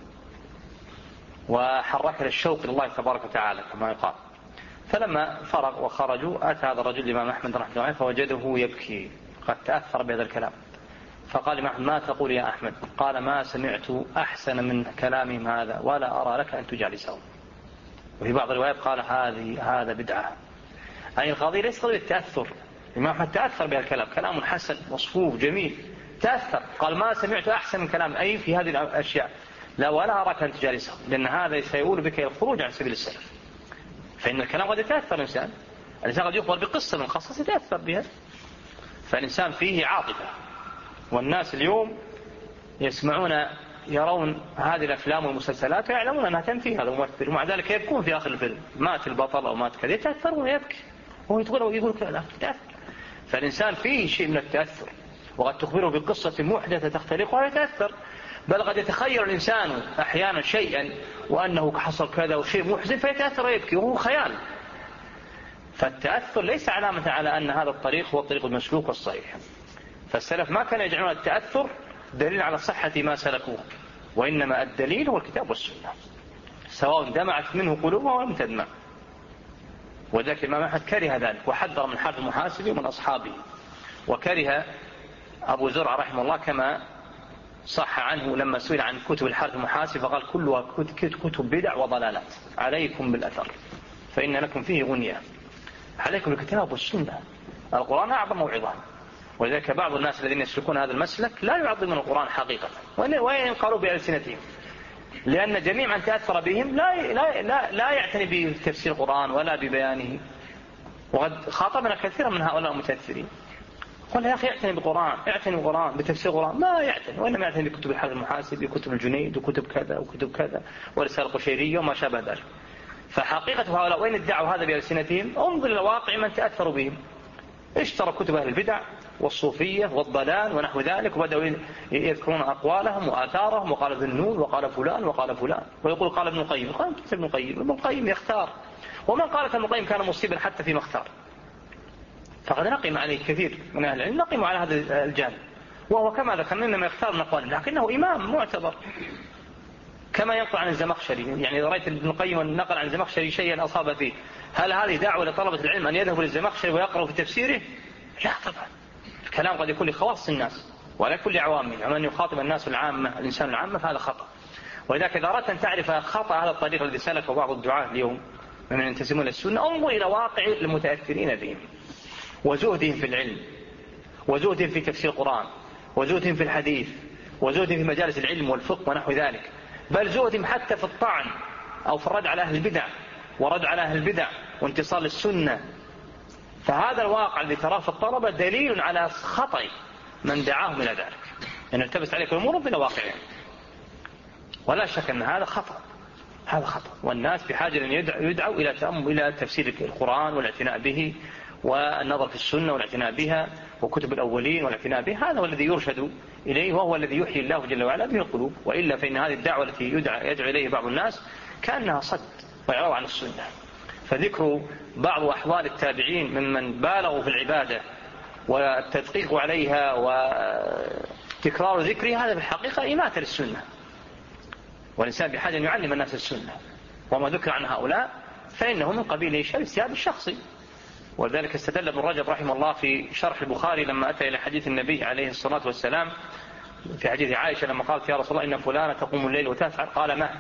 وحرك الشوق لله تبارك وتعالى كما يقال، فلما فرغ وخرجوا أتى هذا الرجل الإمام أحمد رحمه الله فوجده يبكي، قد تأثر بهذا الكلام، فقال الإمام ما تقول يا أحمد؟ قال ما سمعت أحسن من كلامهم هذا ولا أرى لك أن تجالسهم. وفي بعض الروايات قال هذه هذا بدعة. أي القضية ليس قضية التأثر، الإمام أحمد تأثر بهالكلام، كلام حسن مصفوف جميل، تأثر، قال ما سمعت أحسن من كلام أي في هذه الأشياء لا ولا أراك أن تجالسهم، لأن هذا سيقول بك الخروج عن سبيل السلف. فإن الكلام قد يتأثر الإنسان، الإنسان قد يخبر بقصة من قصص يتأثر بها، فالإنسان فيه عاطفة. والناس اليوم يسمعون يرون هذه الأفلام والمسلسلات ويعلمون أنها تنفي هذا المؤثر، ومع ذلك يبكون في آخر الفيلم، مات البطل أو مات كذا، يتأثرون ويبكي وهو يقول ويقول لا تتأثر. فالإنسان فيه شيء من التأثر، وقد تخبره بقصة محدثة تختلقها ويتأثر، بل قد يتخيل الإنسان أحيانا شيئا وأنه حصل كذا وشيء محزن فيتأثر ويبكي وهو خيال. فالتأثر ليس علامة على أن هذا الطريق هو الطريق المسلوك والصحيح. فالسلف ما كانوا يجعلون التأثر دليل على صحة ما سلكوه، وإنما الدليل هو الكتاب والسنة، سواء دمعت منه قلوبهم ولم تدمع. وذلك الإمام أحمد كره ذلك وحذر من حرف المحاسب ومن أصحابه. وكره أبو زرع رحمه الله كما صح عنه لما سئل عن كتب الحرف المحاسب فقال كلها كتب بدع وضلالات، عليكم بالأثر فإن لكم فيه غنية. عليكم بالكتاب والسنة، القرآن أعظم موعظة. وذلك بعض الناس الذين يسلكون هذا المسلك لا يعظمون القرآن حقيقة وإن قالوا بألسنتهم، لأن جميع من تأثر بهم لا, لا, لا, لا يعتني بتفسير القرآن ولا ببيانه. وقد خاطبنا كثيرا من هؤلاء المتأثرين قال يا أخي اعتني بالقرآن، اعتني بالقرآن بتفسير القرآن، ما يعتني، وإنما يعتني بكتب الحافظ المحاسب، بكتب الجنيد وكتب كذا وكتب كذا ورسالة القشيرية وما شابه ذلك. فحقيقة هؤلاء وإن ادعوا هذا بألسنتهم انظر إلى واقع من تأثروا بهم، اشتروا كتب أهل البدع والصوفية والضلال ونحو ذلك، وبدأوا يذكرون أقوالهم وآثارهم، وقال ابن النون وقال فلان وقال فلان، ويقول قال ابن القيم، قال ابن القيم، ابن القيم يختار، ومن قال ابن القيم كان مصيبا حتى فيما اختار. فقد نقم عليه كثير من أهل العلم، نقموا على هذا الجانب، وهو كما ذكرنا إنما يختار من أقوالهم، لكنه إمام معتبر كما ينقل عن الزمخشري. يعني إذا رأيت ابن القيم نقل عن الزمخشري شيئا أصاب فيه، هل هذه دعوة لطلبة العلم أن يذهبوا للزمخشري ويقرأوا في تفسيره؟ لا طبعا، الكلام قد يكون لخواص الناس ولا كل عوامهم، أما أن يخاطب الناس العامة الإنسان العامة فهذا خطأ. ولذلك إذا أردت أن تعرف خطأ هذا الطريق الذي سلكه بعض الدعاة اليوم ممن ينتسبون للسنة، انظر إلى واقع المتأثرين بهم وزهدهم في العلم، وزهدهم في تفسير القرآن، وزهدهم في الحديث، وزهدهم في مجالس العلم والفقه ونحو ذلك، بل زهدهم حتى في الطعن أو في الرد على أهل البدع ورد على أهل البدع وانتصال السنة. فهذا الواقع الذي تراه في الطلبة دليل على خطأ من دعاهم إلى ذلك، أن التبس عليكم الأمور بلا واقع، ولا شك أن هذا خطأ، هذا خطأ. والناس بحاجة أن يدعوا إلى تأمل إلى تفسير القرآن والاعتناء به، والنظر في السنة والاعتناء بها، وكتب الأولين والاعتناء بها، هذا هو الذي يرشد إليه، وهو الذي يحيي الله جل وعلا به القلوب. وإلا فإن هذه الدعوة التي يدعى يدعو إليه بعض الناس كأنها صد وإعراض عن السنة. فذكر بعض أحوال التابعين ممن بالغوا في العبادة والتدقيق عليها وتكرار ذكرها هذا بالحقيقة إماتة للسنة، والإنسان بحاجة أن يعلم الناس السنة. وما ذكر عن هؤلاء فإنه من قبيل شر الاجتهاد الشخصي. ولذلك استدل ابن رجب رحمه الله في شرح البخاري لما أتى إلى حديث النبي عليه الصلاة والسلام في حديث عائشة لما قالت يا رسول الله إن فلانة تقوم الليل وتفعل، قال ما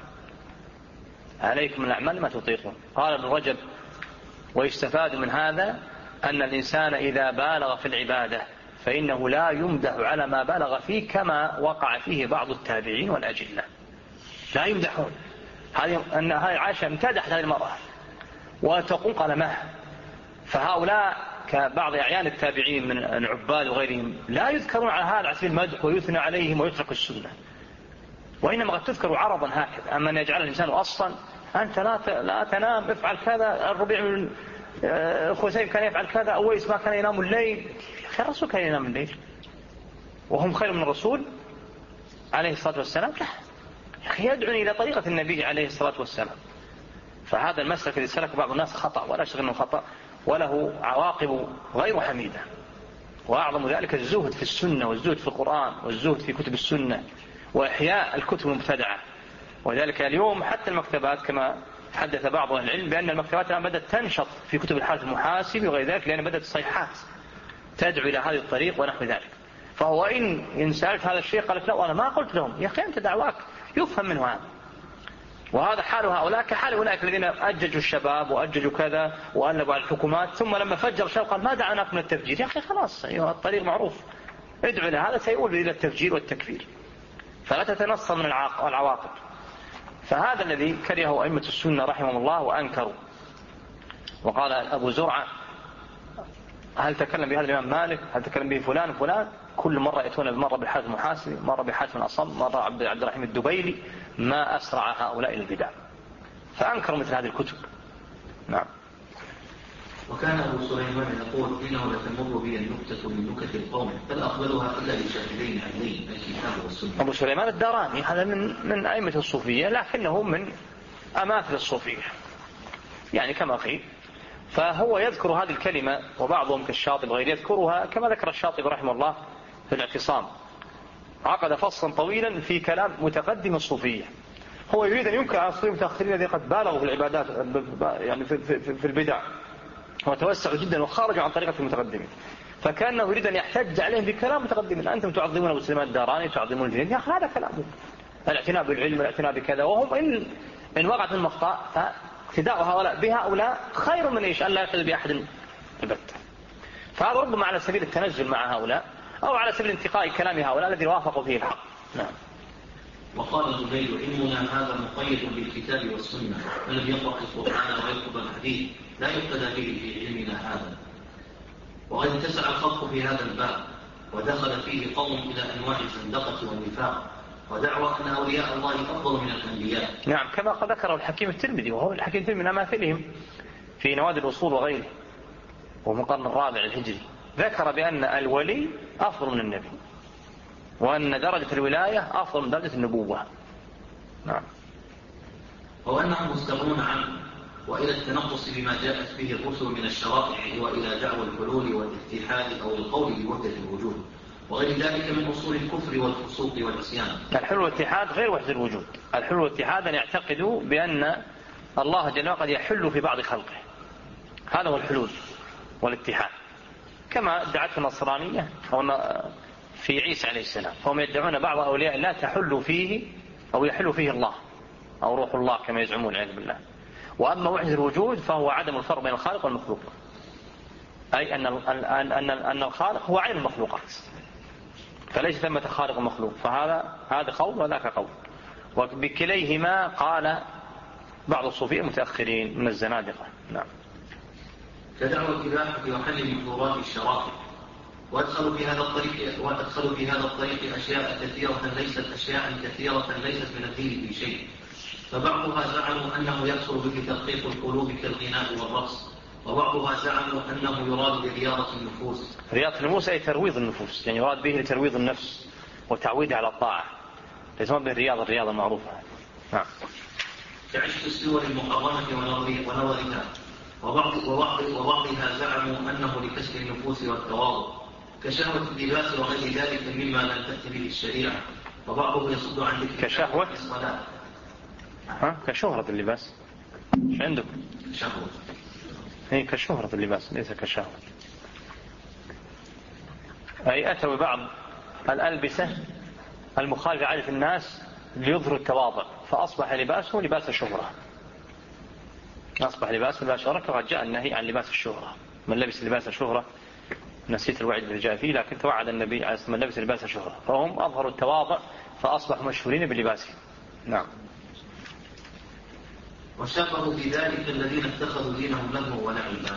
عليكم من الأعمال ما تطيقون. قال ابن رجب ويستفاد من هذا أن الإنسان إذا بالغ في العبادة فإنه لا يمدح على ما بالغ فيه كما وقع فيه بعض التابعين والأجلة، لا يمدحون. هذه أن هذه عائشة امتدحت هذه المرأة وتقول قال ما. فهؤلاء كبعض أعيان التابعين من العباد وغيرهم لا يذكرون على هذا على سبيل المدح ويثنى عليهم ويترك السنة، وإنما قد تذكر عرضا هكذا. أما أن يجعل الإنسان أصلا أنت لا لا تنام افعل كذا، الربيع من خزيم كان يفعل كذا، أويس ما كان ينام الليل. خير الرسول كان ينام الليل وهم خير من الرسول عليه الصلاة والسلام؟ لا يا أخي، يدعوني إلى طريقة النبي عليه الصلاة والسلام. فهذا المسلك الذي سلك بعض الناس خطأ ولا شك أنه خطأ وله عواقب غير حميدة. وأعظم ذلك الزهد في السنة والزهد في القرآن والزهد في كتب السنة وإحياء الكتب المبتدعة. وذلك اليوم حتى المكتبات كما حدث بعض أهل العلم بأن المكتبات الآن بدأت تنشط في كتب الحارث المحاسب وغير ذلك، لأن بدأت الصيحات تدعو إلى هذه الطريق ونحو ذلك. فهو إن إن سألت هذا الشيء قالت لا أنا ما قلت لهم. يا أخي أنت دعواك يفهم منه هذا. وهذا حال هؤلاء كحال أولئك الذين أججوا الشباب وأججوا كذا وألبوا على الحكومات، ثم لما فجر الشباب قال ما دعوناكم للتفجير. يا أخي خلاص أيها الطريق معروف، ادعوا إلى هذا سيؤول إلى التفجير والتكفير، فلا تتنصل من العواقب. فهذا الذي كرهه أئمة السنة رحمهم الله وأنكروا. وقال أبو زرعة هل تكلم بهذا الإمام مالك، هل تكلم به فلان وفلان، كل مرة يأتون مرة بالحاتم المحاسبي، مرة بحاتم الأصم، مرة عبد الرحيم الدبيلي، ما أسرع هؤلاء البدع، فأنكروا مثل هذه الكتب. نعم. وكان أبو سليمان يقول إنه لتمر بي النكتة من نكت القوم فلا أقبلها إلا لشاهدين عينين الكتاب والسنة. أبو سليمان الداراني هذا من من أئمة الصوفية، لكنه من أماثل الصوفية يعني كما قيل. فهو يذكر هذه الكلمة، وبعضهم كالشاطبي وغيره يذكرها كما ذكر الشاطبي رحمه الله في الاعتصام، عقد فصلا طويلا في كلام متقدم الصوفية. هو يريد أن ينكر على الصوفية المتأخرين الذين قد بالغوا في العبادات يعني في, في, في البدع وتوسعوا جدا وخارجوا عن طريقة المتقدمين، فكانه يريد أن يحتج عليهم بكلام متقدمين. أنتم تعظمون أبو سليمان الداراني، تعظمون الجنيد، يا أخي هذا كلامه الاعتناء بالعلم والاعتناء بكذا، وهم إن, إن وقعت من مخطأ فاقتداء هؤلاء بهؤلاء خير من إيش أن لا يقتدي بأحد البتة. فهذا ربما على سبيل التنزل مع هؤلاء أو على سبيل انتقاء كلام هؤلاء الذين وافقوا فيه الحق. نعم. وقال الزبير علمنا هذا مقيد بالكتاب والسنة، فلم يقرأ القرآن ويكتب الحديث لا يقتدى به في علمنا هذا. وقد اتسع الخلق في هذا الباب ودخل فيه قوم إلى أنواع الزندقة والنفاق ودعوى أن أولياء الله أفضل من الأنبياء. نعم، كما قد ذكره الحكيم الترمذي، وهو الحكيم الترمذي من أماثلهم في نوادي الأصول وغيره، وفي القرن الرابع الهجري، ذكر بأن الولي أفضل من النبي، وأن درجة الولاية أفضل من درجة النبوة. نعم. وأنهم مستغنون عنه وإلى التنقص بما جاءت به الرسل من الشرائع وإلى دعوى الحلول والاتحاد أو القول بوحدة الوجود وغير ذلك من أصول الكفر والفسوق والعصيان. الحلول والاتحاد غير وحدة الوجود. الحلول والاتحاد أن يعتقدوا بأن الله جل وعلا قد يحل في بعض خلقه، هذا هو الحلول والاتحاد، كما ادعته النصرانية أو في عيسى عليه السلام، فهم يدعون بعض أولياء لا تحل فيه أو يحل فيه الله أو روح الله كما يزعمون والعياذ بالله. وأما وحدة الوجود فهو عدم الفرق بين الخالق والمخلوق، أي أن أن أن الخالق هو عين المخلوقات، فليس ثمة خالق ومخلوق. فهذا هذا قول وذاك قول، وبكليهما قال بعض الصوفية المتأخرين من الزنادقة. نعم. كدعوى الإباحة وحل محظورات الشرائع، وادخلوا في هذا الطريق وادخلوا في هذا الطريق أشياء كثيرة ليست أشياء كثيرة ليست من الدين في شيء، فبعضها زعموا أنه يحصل به تدقيق القلوب كالغناء والرقص، وبعضها زعموا أنه يراد برياضة النفوس. رياضة النفوس أي ترويض النفوس، يعني يراد به لترويض النفس وتعويدها على الطاعة، ليس بالرياضة الرياضة المعروفة. نعم. كعشق السور المقرنة ونظرها، وبعض وبعض وبعضها زعموا أنه لكسر النفوس والتواضع كشهوة اللباس وغير ذلك مما لم تأتي به الشريعة، وبعضه يصد عن ذكر كشهوة الصلاة. ها كشهرة اللباس ايش عندك؟ شهوة هي كشهرة اللباس ليس كشهوة. أي أتوا ببعض الألبسة المخالفة عادة الناس ليظهروا التواضع، فأصبح لباسه لباس الشهرة، أصبح لباسه لباس الشهرة، كما جاء النهي عن لباس الشهرة. من لبس لباس الشهرة نسيت الوعد اللي جاء فيه، لكن توعد النبي عليه الصلاة والسلام من لبس لباس الشهرة، فهم أظهروا التواضع فأصبحوا مشهورين بلباسهم. نعم. وشبهوا بذلك الذين اتخذوا دينهم لهوا ولعبا.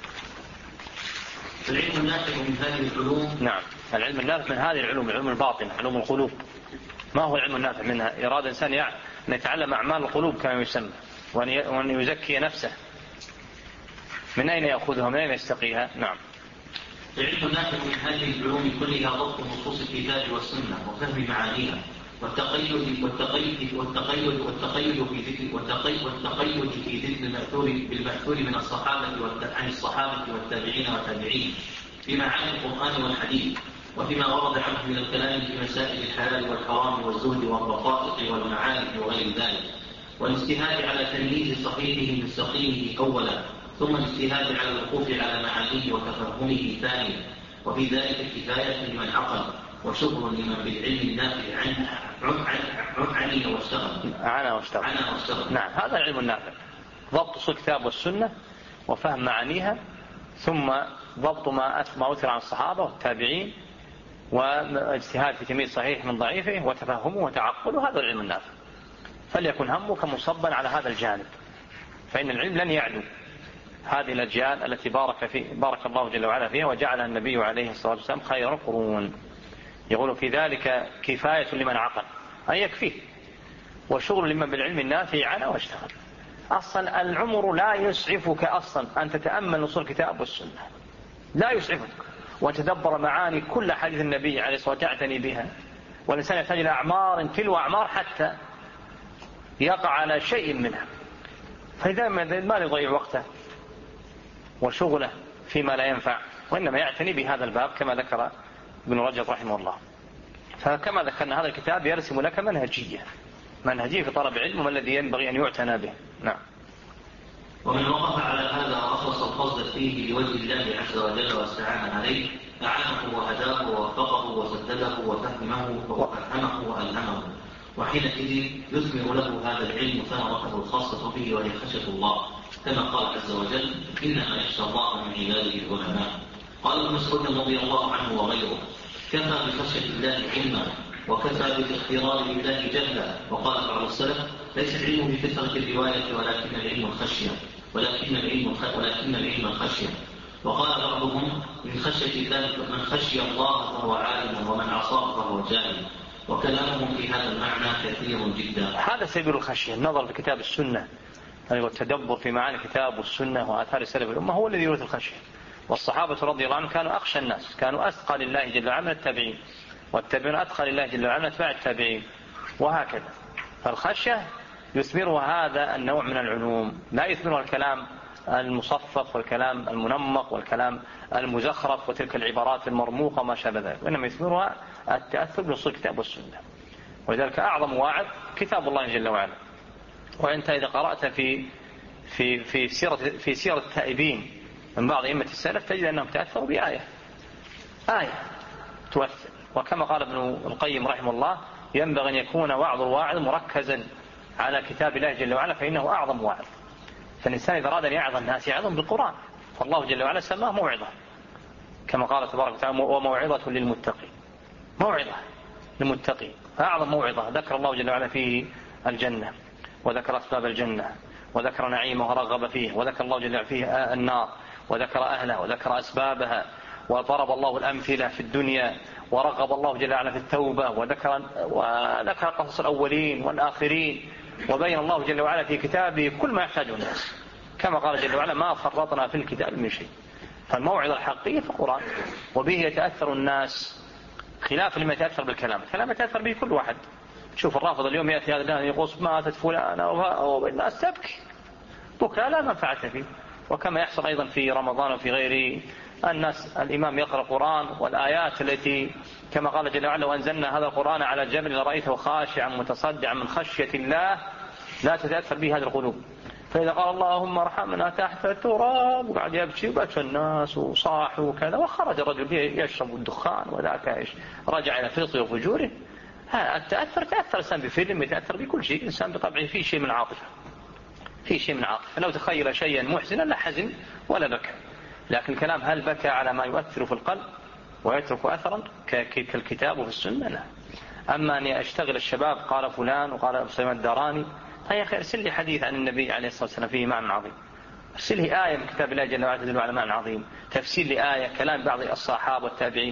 العلم النافع من هذه العلوم. نعم، العلم النافع من هذه العلوم، علوم الباطن، علوم القلوب. ما هو العلم النافع منها؟ إرادة الإنسان يعني أن يتعلم أعمال القلوب كما يسمى، وأن يزكي نفسه. من أين يأخذها؟ من أين يستقيها؟ نعم. العلم النافع من هذه العلوم كلها ضبط نصوص الكتاب والسنة وفهم معانيها، والتقيد والتقيد والتقيد والتقيد في ذكر والتقيد والتقيد في ذكر المأثور بالمأثور من الصحابة عن الصحابة والتابعين والتابعين في معاني القرآن والحديث، وفيما ورد عنه من الكلام في مسائل الحلال والحرام والزهد والرقائق والمعارف وغير ذلك، والاجتهاد على تمييز صحيحه من سقيمه أولا، ثم الاجتهاد على الوقوف على معانيه وتفهمه ثانيا، وفي ذلك كفاية لمن عقل وشكر لمن بالعلم النافع عنه عني واشتغل عنا واشتغل عنا واشتغل نعم، هذا العلم النافع، ضبط أصول الكتاب والسنة وفهم معانيها، ثم ضبط ما ما أثر عن الصحابة والتابعين، واجتهاد في تمييز صحيح من ضعيفه، وتفهمه وتعقله، هذا العلم النافع. فليكن همك مصبا على هذا الجانب، فإن العلم لن يعلو هذه الأجيال التي بارك في بارك الله جل وعلا فيها وجعلها النبي عليه الصلاة والسلام خير القرون. يقول في ذلك كفاية لمن عقل، أي يكفيه، وشغل لمن بالعلم النافع عنا واشتغل. أصلا العمر لا يسعفك أصلا أن تتأمل نصوص الكتاب والسنة، لا يسعفك، وتدبر معاني كل حديث النبي عليه الصلاة والسلام تعتني بها. والإنسان يحتاج إلى أعمار تلو أعمار حتى يقع على شيء منها. فإذا ما يضيع وقته وشغله فيما لا ينفع، وإنما يعتني بهذا الباب كما ذكر ابن رجب رحمه الله. فكما ذكرنا هذا الكتاب يرسم لك منهجية منهجية في طلب العلم، وما الذي ينبغي أن يعتنى به. نعم. ومن وقف على هذا وأخلص القصد فيه لوجه الله عز وجل واستعان عليه أعانه وهداه ووفقه وسدده وفهمه وفهمه وألهمه، وحينئذ يثمر له هذا العلم ثمرته الخاصة به وهي خشية الله، كما قال عز وجل إنما يخشى الله من عباده العلماء. قال ابن مسعود رضي الله عنه وغيره كفى بخشية الله علما وكفى بالاختيار بالله جهلا. وقال بعض السلف ليس العلم بكثرة الرواية ولكن العلم الخشية ولكن العلم ولكن العلم الخشية. وقال بعضهم من خشية الله من خشي الله فهو عالم ومن عصاه فهو جاهل. وكلامهم في هذا المعنى كثير جدا. هذا سبيل الخشية، النظر في كتاب السنة، يعني والتدبر في معاني الكتاب والسنة وآثار السلف الأمة هو الذي يورث الخشية. والصحابة رضي الله عنهم كانوا أخشى الناس، كانوا أتقى لله جل وعلا من التابعين، والتابعون أتقى لله جل وعلا من أتباع التابعين، وهكذا. فالخشية يثمرها هذا النوع من العلوم، لا يثمرها الكلام المصفف والكلام المنمق والكلام المزخرف وتلك العبارات المرموقة وما شابه ذلك، وإنما يثمرها التأثر بنصوص الكتاب والسنة. ولذلك أعظم واعظ كتاب الله جل وعلا. وأنت إذا قرأت في في في سيرة في سيرة التائبين من بعض أئمة السلف تجد أنهم تأثروا بآية آية تؤثر. وكما قال ابن القيم رحمه الله ينبغي أن يكون وعظ الواعظ مركزا على كتاب الله جل وعلا، فإنه أعظم واعظ. فالإنسان إذا أراد أن يعظ الناس يعظهم بالقرآن، فالله جل وعلا سماه موعظة، كما قال تبارك وتعالى وموعظة للمتقين، موعظة للمتقين، أعظم موعظة. ذكر الله جل وعلا فيه الجنة، وذكر أسباب الجنة، وذكر نعيمه ورغب فيه، وذكر الله جل وعلا فيه النار، وذكر أهلها وذكر أسبابها، وضرب الله الأمثلة في الدنيا، ورغب الله جل وعلا في التوبة، وذكر وذكر قصص الأولين والآخرين، وبين الله جل وعلا في كتابه كل ما يحتاجه الناس، كما قال جل وعلا ما فرطنا في الكتاب من شيء. فالموعظة الحقيقية في القرآن، وبه يتأثر الناس خلاف لما يتأثر بالكلام. الكلام يتأثر به كل واحد. شوف الرافض اليوم يأتي هذا الآن يقص ماتت فلان أو الناس تبكي بكاء لا منفعة فيه. وكما يحصل أيضا في رمضان وفي غيره، الناس الإمام يقرأ القرآن والآيات التي كما قال جل وعلا وأنزلنا هذا القرآن على الجبل لرأيته خاشعا متصدعا من خشية الله لا تتأثر به هذه القلوب. فإذا قال اللهم ارحمنا تحت التراب وقعد يبكي وبكى الناس وصاحوا وكذا، وخرج الرجل يشرب الدخان وذاك ايش رجع إلى فطره وفجوره. التأثر تأثر الإنسان بفيلم، يتأثر بكل شيء. الإنسان بطبعه فيه شيء من عاطفة، فيه شيء من عاطفة. لو تخيل شيئا محزنا لا حزن ولا بكى. لكن الكلام هل بكى على ما يؤثر في القلب ويترك أثرا كالكتاب وفي السنة؟ لا. أما أني أشتغل الشباب قال فلان وقال سليمان الداراني، يا أخي ارسل لي حديث عن النبي عليه الصلاة والسلام فيه معنى عظيم، ارسل لي آية من كتاب الله جل وعلا تدل على معنى عظيم، تفسير لي آية، كلام بعض الصحابة والتابعين.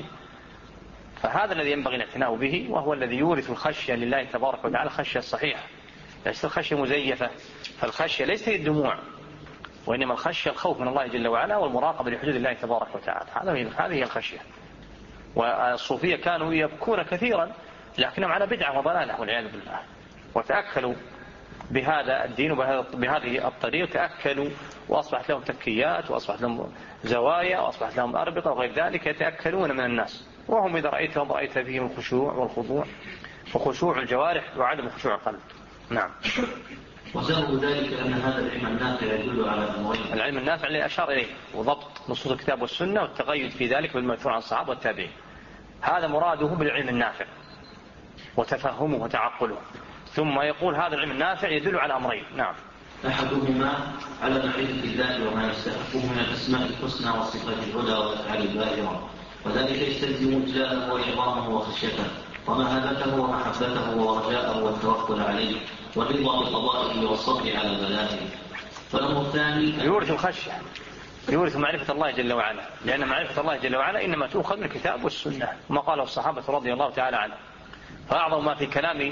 فهذا الذي ينبغي الاعتناء به، وهو الذي يورث الخشية لله تبارك وتعالى، الخشية الصحيحة، ليست الخشية مزيفة. فالخشية ليست الدموع، وإنما الخشية الخوف من الله جل وعلا والمراقبة لحدود الله تبارك وتعالى. هذه هي الخشية. والصوفية كانوا يبكون كثيرا لكنهم على بدعة وضلالة والعياذ بالله، وتأكلوا بهذا الدين وبهذه الطريقة، تأكلوا وأصبحت لهم تكيات وأصبحت لهم زوايا وأصبحت لهم أربطة وغير ذلك، يتأكلون من الناس. وهم إذا رأيتهم رأيت فيهم الخشوع والخضوع، وخشوع الجوارح وعدم خشوع القلب. نعم. وسبب ذلك أن هذا العلم النافع يدل على أمرين. العلم النافع اللي أشار إليه وضبط نصوص الكتاب والسنة والتقيد في ذلك بالمأثور عن الصحابة والتابعين، هذا مراده بالعلم النافع وتفهمه وتعقله. ثم يقول هذا العلم النافع يدل على أمرين. نعم. أحدهما على معرفة الله وما يستحقه من الأسماء الحسنى والصفات الهدى والأفعال الباهرة، وذلك يستلزم إجلاله وإعظامه وخشيته ومهابته ومحبته ورجاءه والتوكل عليه والرضا بقضائه والصبر على بلائه. فالأمر الثاني يورث الخشية، يورث معرفة الله جل وعلا، لأن معرفة الله جل وعلا إنما تؤخذ من الكتاب والسنة وما قاله الصحابة رضي الله تعالى عنهم. فأعظم ما في كلام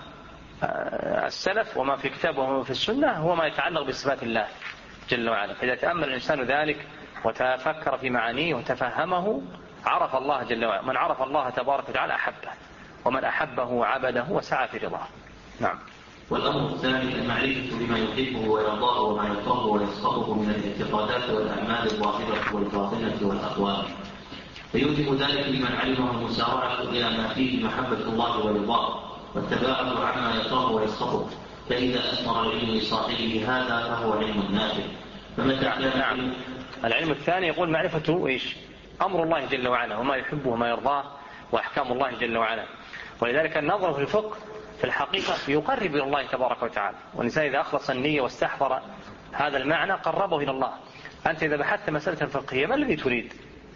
السلف وما في كتابه وما في السنة هو ما يتعلق بصفات الله جل وعلا. فإذا تأمل الإنسان ذلك وتفكر في معانيه وتفهمه عرف الله جل وعلا. من عرف الله تبارك وتعالى أحبه، ومن أحبه عبده وسعى في رضاه. نعم. والأمر الثاني المعرفة بما يحبه ويرضاه وما يكرهه ويسخطه من الاعتقادات والأعمال الظاهرة والباطنة والأقوال، فيوجب ذلك لمن علمه المسارعة إلى ما فيه محبة الله ورضاه والتباعد عما يكره ويسخطه. فإذا أثمر العلم لصاحبه هذا فهو علم نافع. فمتى كان نعم. العلم الثاني يقول معرفته إيش؟ أمر الله جل وعلا وما يحبه وما يرضاه وأحكام الله جل وعلا. ولذلك النظر في الفقه في الحقيقة يقرب إلى الله تبارك وتعالى، والإنسان إذا أخلص النية واستحضر هذا المعنى قربه إلى الله. أنت إذا بحثت مسألة فقهية ما الذي تريد؟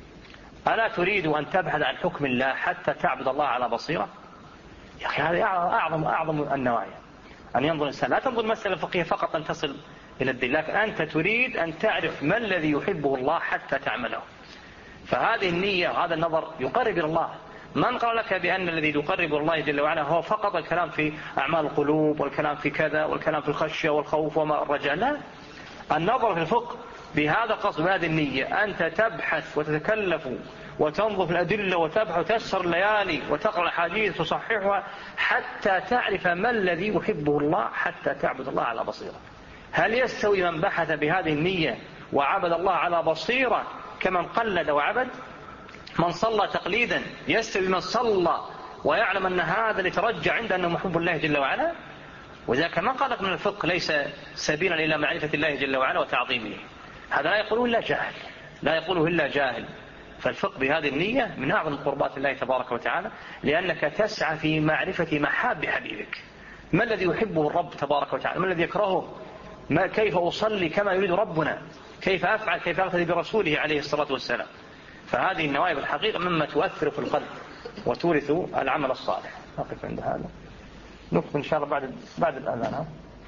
ألا تريد أن تبحث عن حكم الله حتى تعبد الله على بصيرة؟ يا أخي هذا أعظم أعظم النوايا، أن ينظر الإنسان لا تنظر مسألة فقهية فقط أن تصل إلى الدين، لكن أنت تريد أن تعرف ما الذي يحبه الله حتى تعمله. فهذه النية وهذا النظر يقرب إلى الله. من قال لك بأن الذي يقرب الله جل وعلا هو فقط الكلام في أعمال القلوب والكلام في كذا والكلام في الخشية والخوف وما الرجاء؟ لا، النظر في الفقه بهذا القصد بهذه النية، أنت تبحث وتتكلف وتنظر في الأدلة وتبحث وتسهر الليالي وتقرأ الحديث وتصححها حتى تعرف ما الذي يحبه الله حتى تعبد الله على بصيرة. هل يستوي من بحث بهذه النية وعبد الله على بصيرة كمن قلد وعبد؟ من صلى تقليدا يستوي من صلى ويعلم أن هذا اللي ترجع عنده أنه محب الله جل وعلا؟ وذلك ما قالك من الفقه ليس سبيلا إلى معرفة الله جل وعلا وتعظيمه. هذا لا يقوله إلا جاهل، لا يقوله إلا جاهل. فالفقه بهذه النية من أعظم قربات الله تبارك وتعالى، لأنك تسعى في معرفة محاب حبيبك. ما الذي يحبه الرب تبارك وتعالى؟ ما الذي يكرهه؟ ما كيف أصلي كما يريد ربنا؟ كيف أفعل؟ كيف أقتدي برسوله عليه الصلاة والسلام؟ فهذه النوايا بالحقيقة مما تؤثر في القلب وتورث العمل الصالح. نقف عند هذا، نقف إن شاء الله بعد بعد الأذان.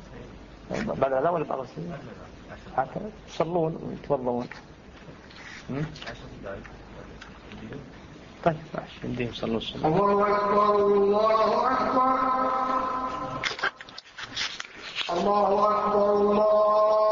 بعد الأذان ولا بعد الصلاة؟ هكذا يصلون ويتوضؤون. طيب ماشي نديهم صلوا الصلاة. الله أكبر الله أكبر الله أكبر الله.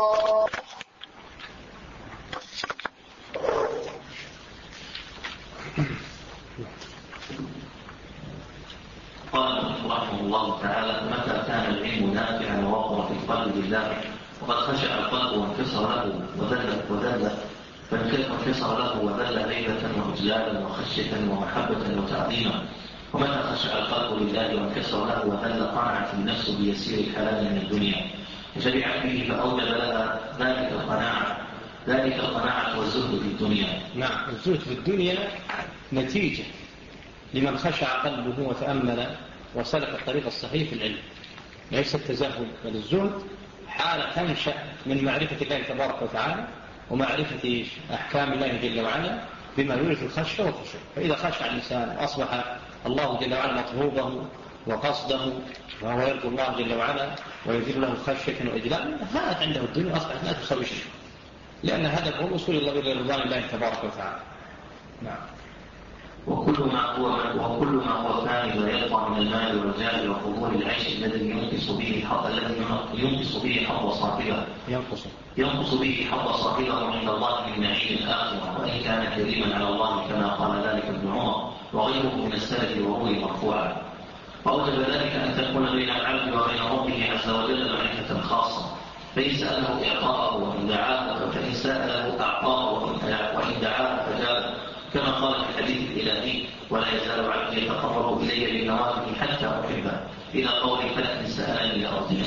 قال رحمه الله تعالى: متى كان العلم نافعا ووقر في القلب بالله وقد خشع القلب وانكسر له وذل وذل فانكسر له وذل هيبة وإجلالا وخشية ومحبة وتعظيما. ومتى خشع القلب لله وانكسر له وذل قنعت النفس بيسير الحلال من الدنيا وشرعت به فأوجب لها ذلك القناعة ذلك القناعة والزهد في الدنيا. نعم، الزهد في الدنيا نتيجة لمن خشع قلبه وتأمل وسلك الطريق الصحيح في العلم، ليس التزهد بل الزهد حالة تنشأ من معرفة الله تبارك وتعالى ومعرفة أحكام الله جل وعلا بما يورث الخشية والخشوع. فإذا خشع الإنسان أصبح الله جل وعلا مطلوبه وقصده وهو يرجو الله جل وعلا ويزيد له خشية وإجلالا، هذا عنده الدنيا أصبحت لا تساوي شيء، لأن هدفه الوصول إلى رضوان الله تبارك وتعالى. نعم. وكل ما هو وكل ما هو فاني ويقطع من المال والرجال وفضول العيش الذي ينقص به حظ الذي ينقص به حظ صاحبه ينقص ينقص به حظ صاحبه عند الله من نعيم الآخرة، وإن كان كريما على الله كما قال ذلك ابن عمر وغيره من السلف وروي مرفوعا. فأوجب ذلك أن تكون بين العبد وبين ربه عز وجل معرفة خاصة، فإن سأله إعطاءه وإن دعاه فإن سأله أعطاه وإن دعاه فجاب، كما قال في الحديث الإلهي: ولا يزال عبدي يتقرب إلي بالنوافل حتى أحبه، إلى قول: فإن سألني لأرضينه.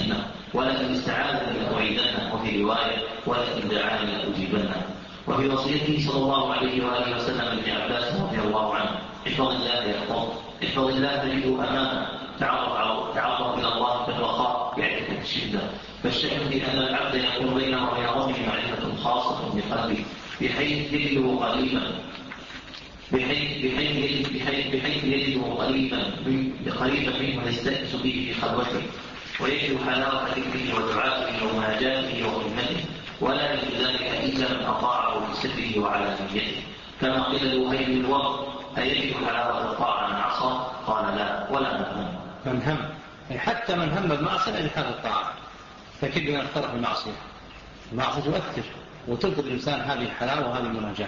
ولئن استعاذني لأعيذنه، وفي رواية ولئن دعاني لأجيبنه. وفي وصيته صلى الله عليه وآله وسلم لابن عباس رضي الله عنه: احفظ الله يحفظك، احفظ الله تجده أمامك، تعرف تعرف إلى الله في الرخاء يعرفك في الشدة. فالشأن في أن العبد يكون بينه وبين ربه معرفة خاصة بقلبه، بحيث يجده قريبا بحيث بحيث يجد بحيث بحيث يجده قريبا قريبا منه يستأنس به في خلوته، ويجد حلاوة ذكره ودعائه ومناجاته وخدمته، ولا يجد ذلك إلا من أطاعه في سره وعلانيته. كما قيل لوهيب الوقت: أيجد حلاوة الطاعة من عصى؟ قال: لا، ولا من هم. من هم يعني حتى من هم بالمعصية يجد حلاوة الطاعة، فكيف يخترق المعصية؟ المعصية تؤثر وتلقي الإنسان هذه الحلاوة وهذه المناجاة.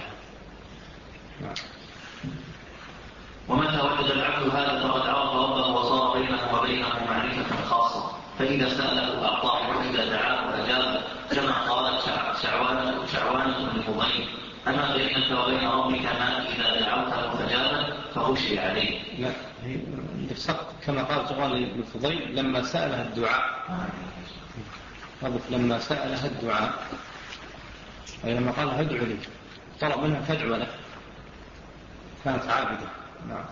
ومتى وجد العبد هذا فقد عرف ربه وصار بينه وبينه معرفة خاصة، فإذا سأله أعطاه، وإذا دعاه أجابه، كما قالت شعوانة شعوانة لفضيل: أما بينك وبين ربك ما إذا دعوته فأجابه فغشي عليه. لا، كما قال شعوانة لفضيل لما سألها الدعاء، لما سألها الدعاء أي لما قال ادعو لي، طلب منها فادعو له، كانت عابدة. نعم.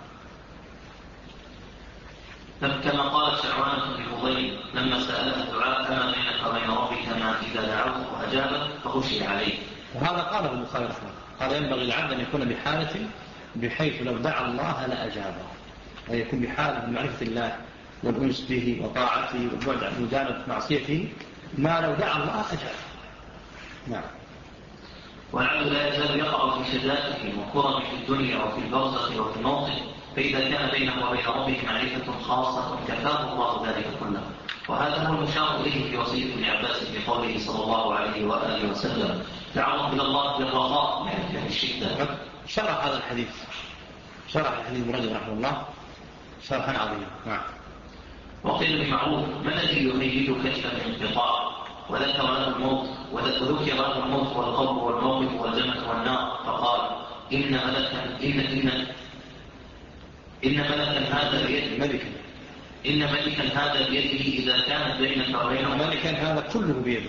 كما قالت شعوانة لفضيل لما سألها الدعاء: أما بينك وبين ربك ما إذا دعوته فأجابه فغشي عليه. وهذا قاله البخاري رحمه الله، قال: ينبغي العبد أن يكون بحالة بحيث لو دعا الله لأجابه، ويكون بحالة من معرفة الله والأنس به وطاعته والبعد عن مجانبة معصيته، ما لو دعا الله أجابه. نعم. والعبد لا يزال يقع في شدائه وكرم في الدنيا وفي البرزخ وفي الموطن، فإذا كان بينه وبين ربه معرفة خاصة كفاه الله ذلك كله. وهذا هو المشار إليه في وصية ابن عباس في قوله صلى الله عليه وآله وسلم: تعرف إلى الله بالرخاء يعني في الشدة. شرح هذا الحديث، شرح الحديث ابن رجب رحمه الله شرحا عظيما. نعم. وقيل بمعروف: ما الذي يخيلك إلى الانقطاع؟ وذكر له الموت وذكر له الموت والقبر والموقف والجنة والنار، فقال: إن ملكا إن إن إن ملكا هذا بيده ملكا إن ملكا هذا بيده إذا كانت بينك وبينه. ملكا هذا كله بيده،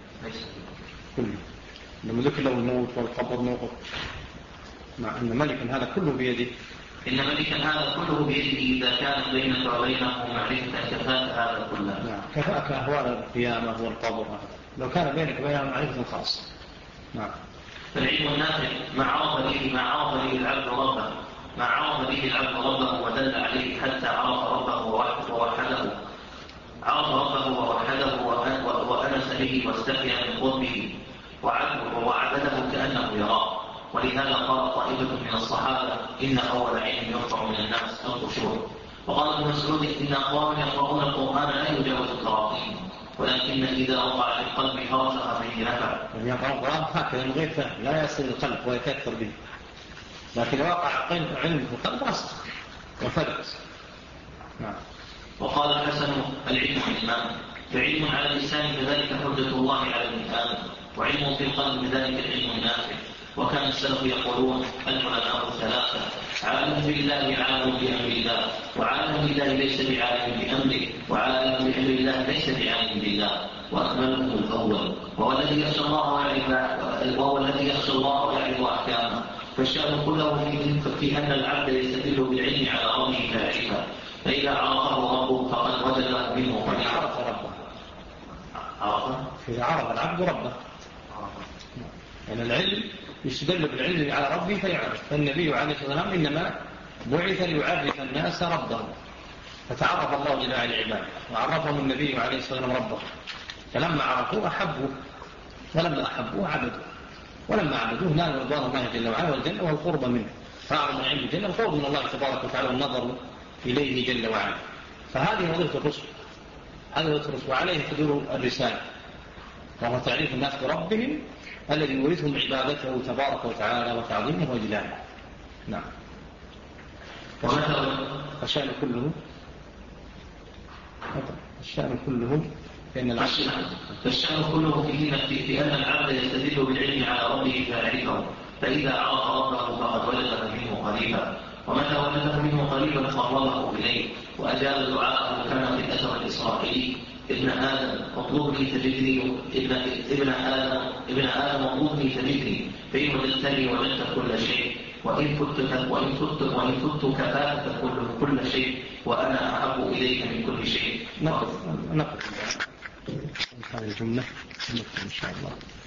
كله. لما ذكر له الموت والقبر والموقف، مع أن ملكا هذا كله بيده. إن ملكا هذا كله بيده إذا كانت بينك وبينه معرفة كفاك هذا كله. نعم. كفاك أهوال القيامة والقبر، لو كان بينك وبينه معرفة خاصة. نعم. فالعلم النافع ما عرف به ما عرف به العبد ربه ما عرف به العبد ربه ودل عليه حتى عرف ربه ووحده عرف ربه ووحده وأنس به واستحيا من قربه وعبده كأنه يراه. ولهذا قال طائفة من الصحابة: إن أول علم يرفع من الناس الخشوع. وقال ابن مسعود: إن أقوام يقرؤون القرآن لا يجاوز التراقيم، ولكن إذا وقع في القلب فرسخ به نفع. يعني يقرأ القرآن هكذا من غير فهم، لا يصل القلب ويتأثر به، لكن وقع علم في القلب رسخ وفرس. نعم. وقال الحسن: العلم علمان، فعلم على اللسان كذلك حجة الله على ابن آدم، وعلم في القلب بذلك العلم النافع. وكان السلف يقولون: العلماء ثلاثة: عالم بالله عالم بأمر الله، وعالم بالله ليس بعالم بأمره، وعالم بأمر الله ليس بعالم بالله، وأكمله الأول، وهو الذي يخشى الله ويعرف وهو الذي يخشى الله ويعرف أحكامه. فالشأن كله في أن العبد يستدل بالعلم على ربه فيعرفه، فإذا عرفه ربه فقد وجده منه قد عرف ربه. عرفه إذا عرف العبد ربه، يعني العلم يستدل بالعلم على ربه فيعرف. فالنبي عليه الصلاة والسلام إنما بعث ليعرف الناس ربه، فتعرف الله جل وعلا عباده وعرفهم النبي عليه الصلاة والسلام ربه، فلما عرفوه أحبوه، ولما أحبوه عبدوه، ولما عبدوه نالوا رضوان الله جل وعلا والجنة والقرب منه. فأعظم العلم الجنة القرب من الله تبارك وتعالى والنظر إليه جل وعلا. فهذه وظيفة الرسل، هذه وظيفة الرسل، وعليه تدور الرسالة، وهو تعريف الناس بربهم الذي يورثهم عبادته تبارك وتعالى وتعظيمه وجلاله. نعم. فالشأن كله الشأن كله فإن العبد فالشأن كله في في أن العبد يستدل بالعلم على ربه فيعرفه، فإذا عرف ربه فقد وجد منه قريبا. ومتى وجده منه قريبا قربه إليه وأجاب دعاءه كما في الأثر الإسرائيلي: ابن آدم اطلبني تجدني، ابن ابن آدم ابن آدم اطلبني تجدني، فإن وجدتني وجدت كل شيء، وإن كنت وإن كنت وإن كنت كفاك كل كل شيء، وأنا أحب إليك من كل شيء. نقف نقف هذه الجملة إن شاء الله.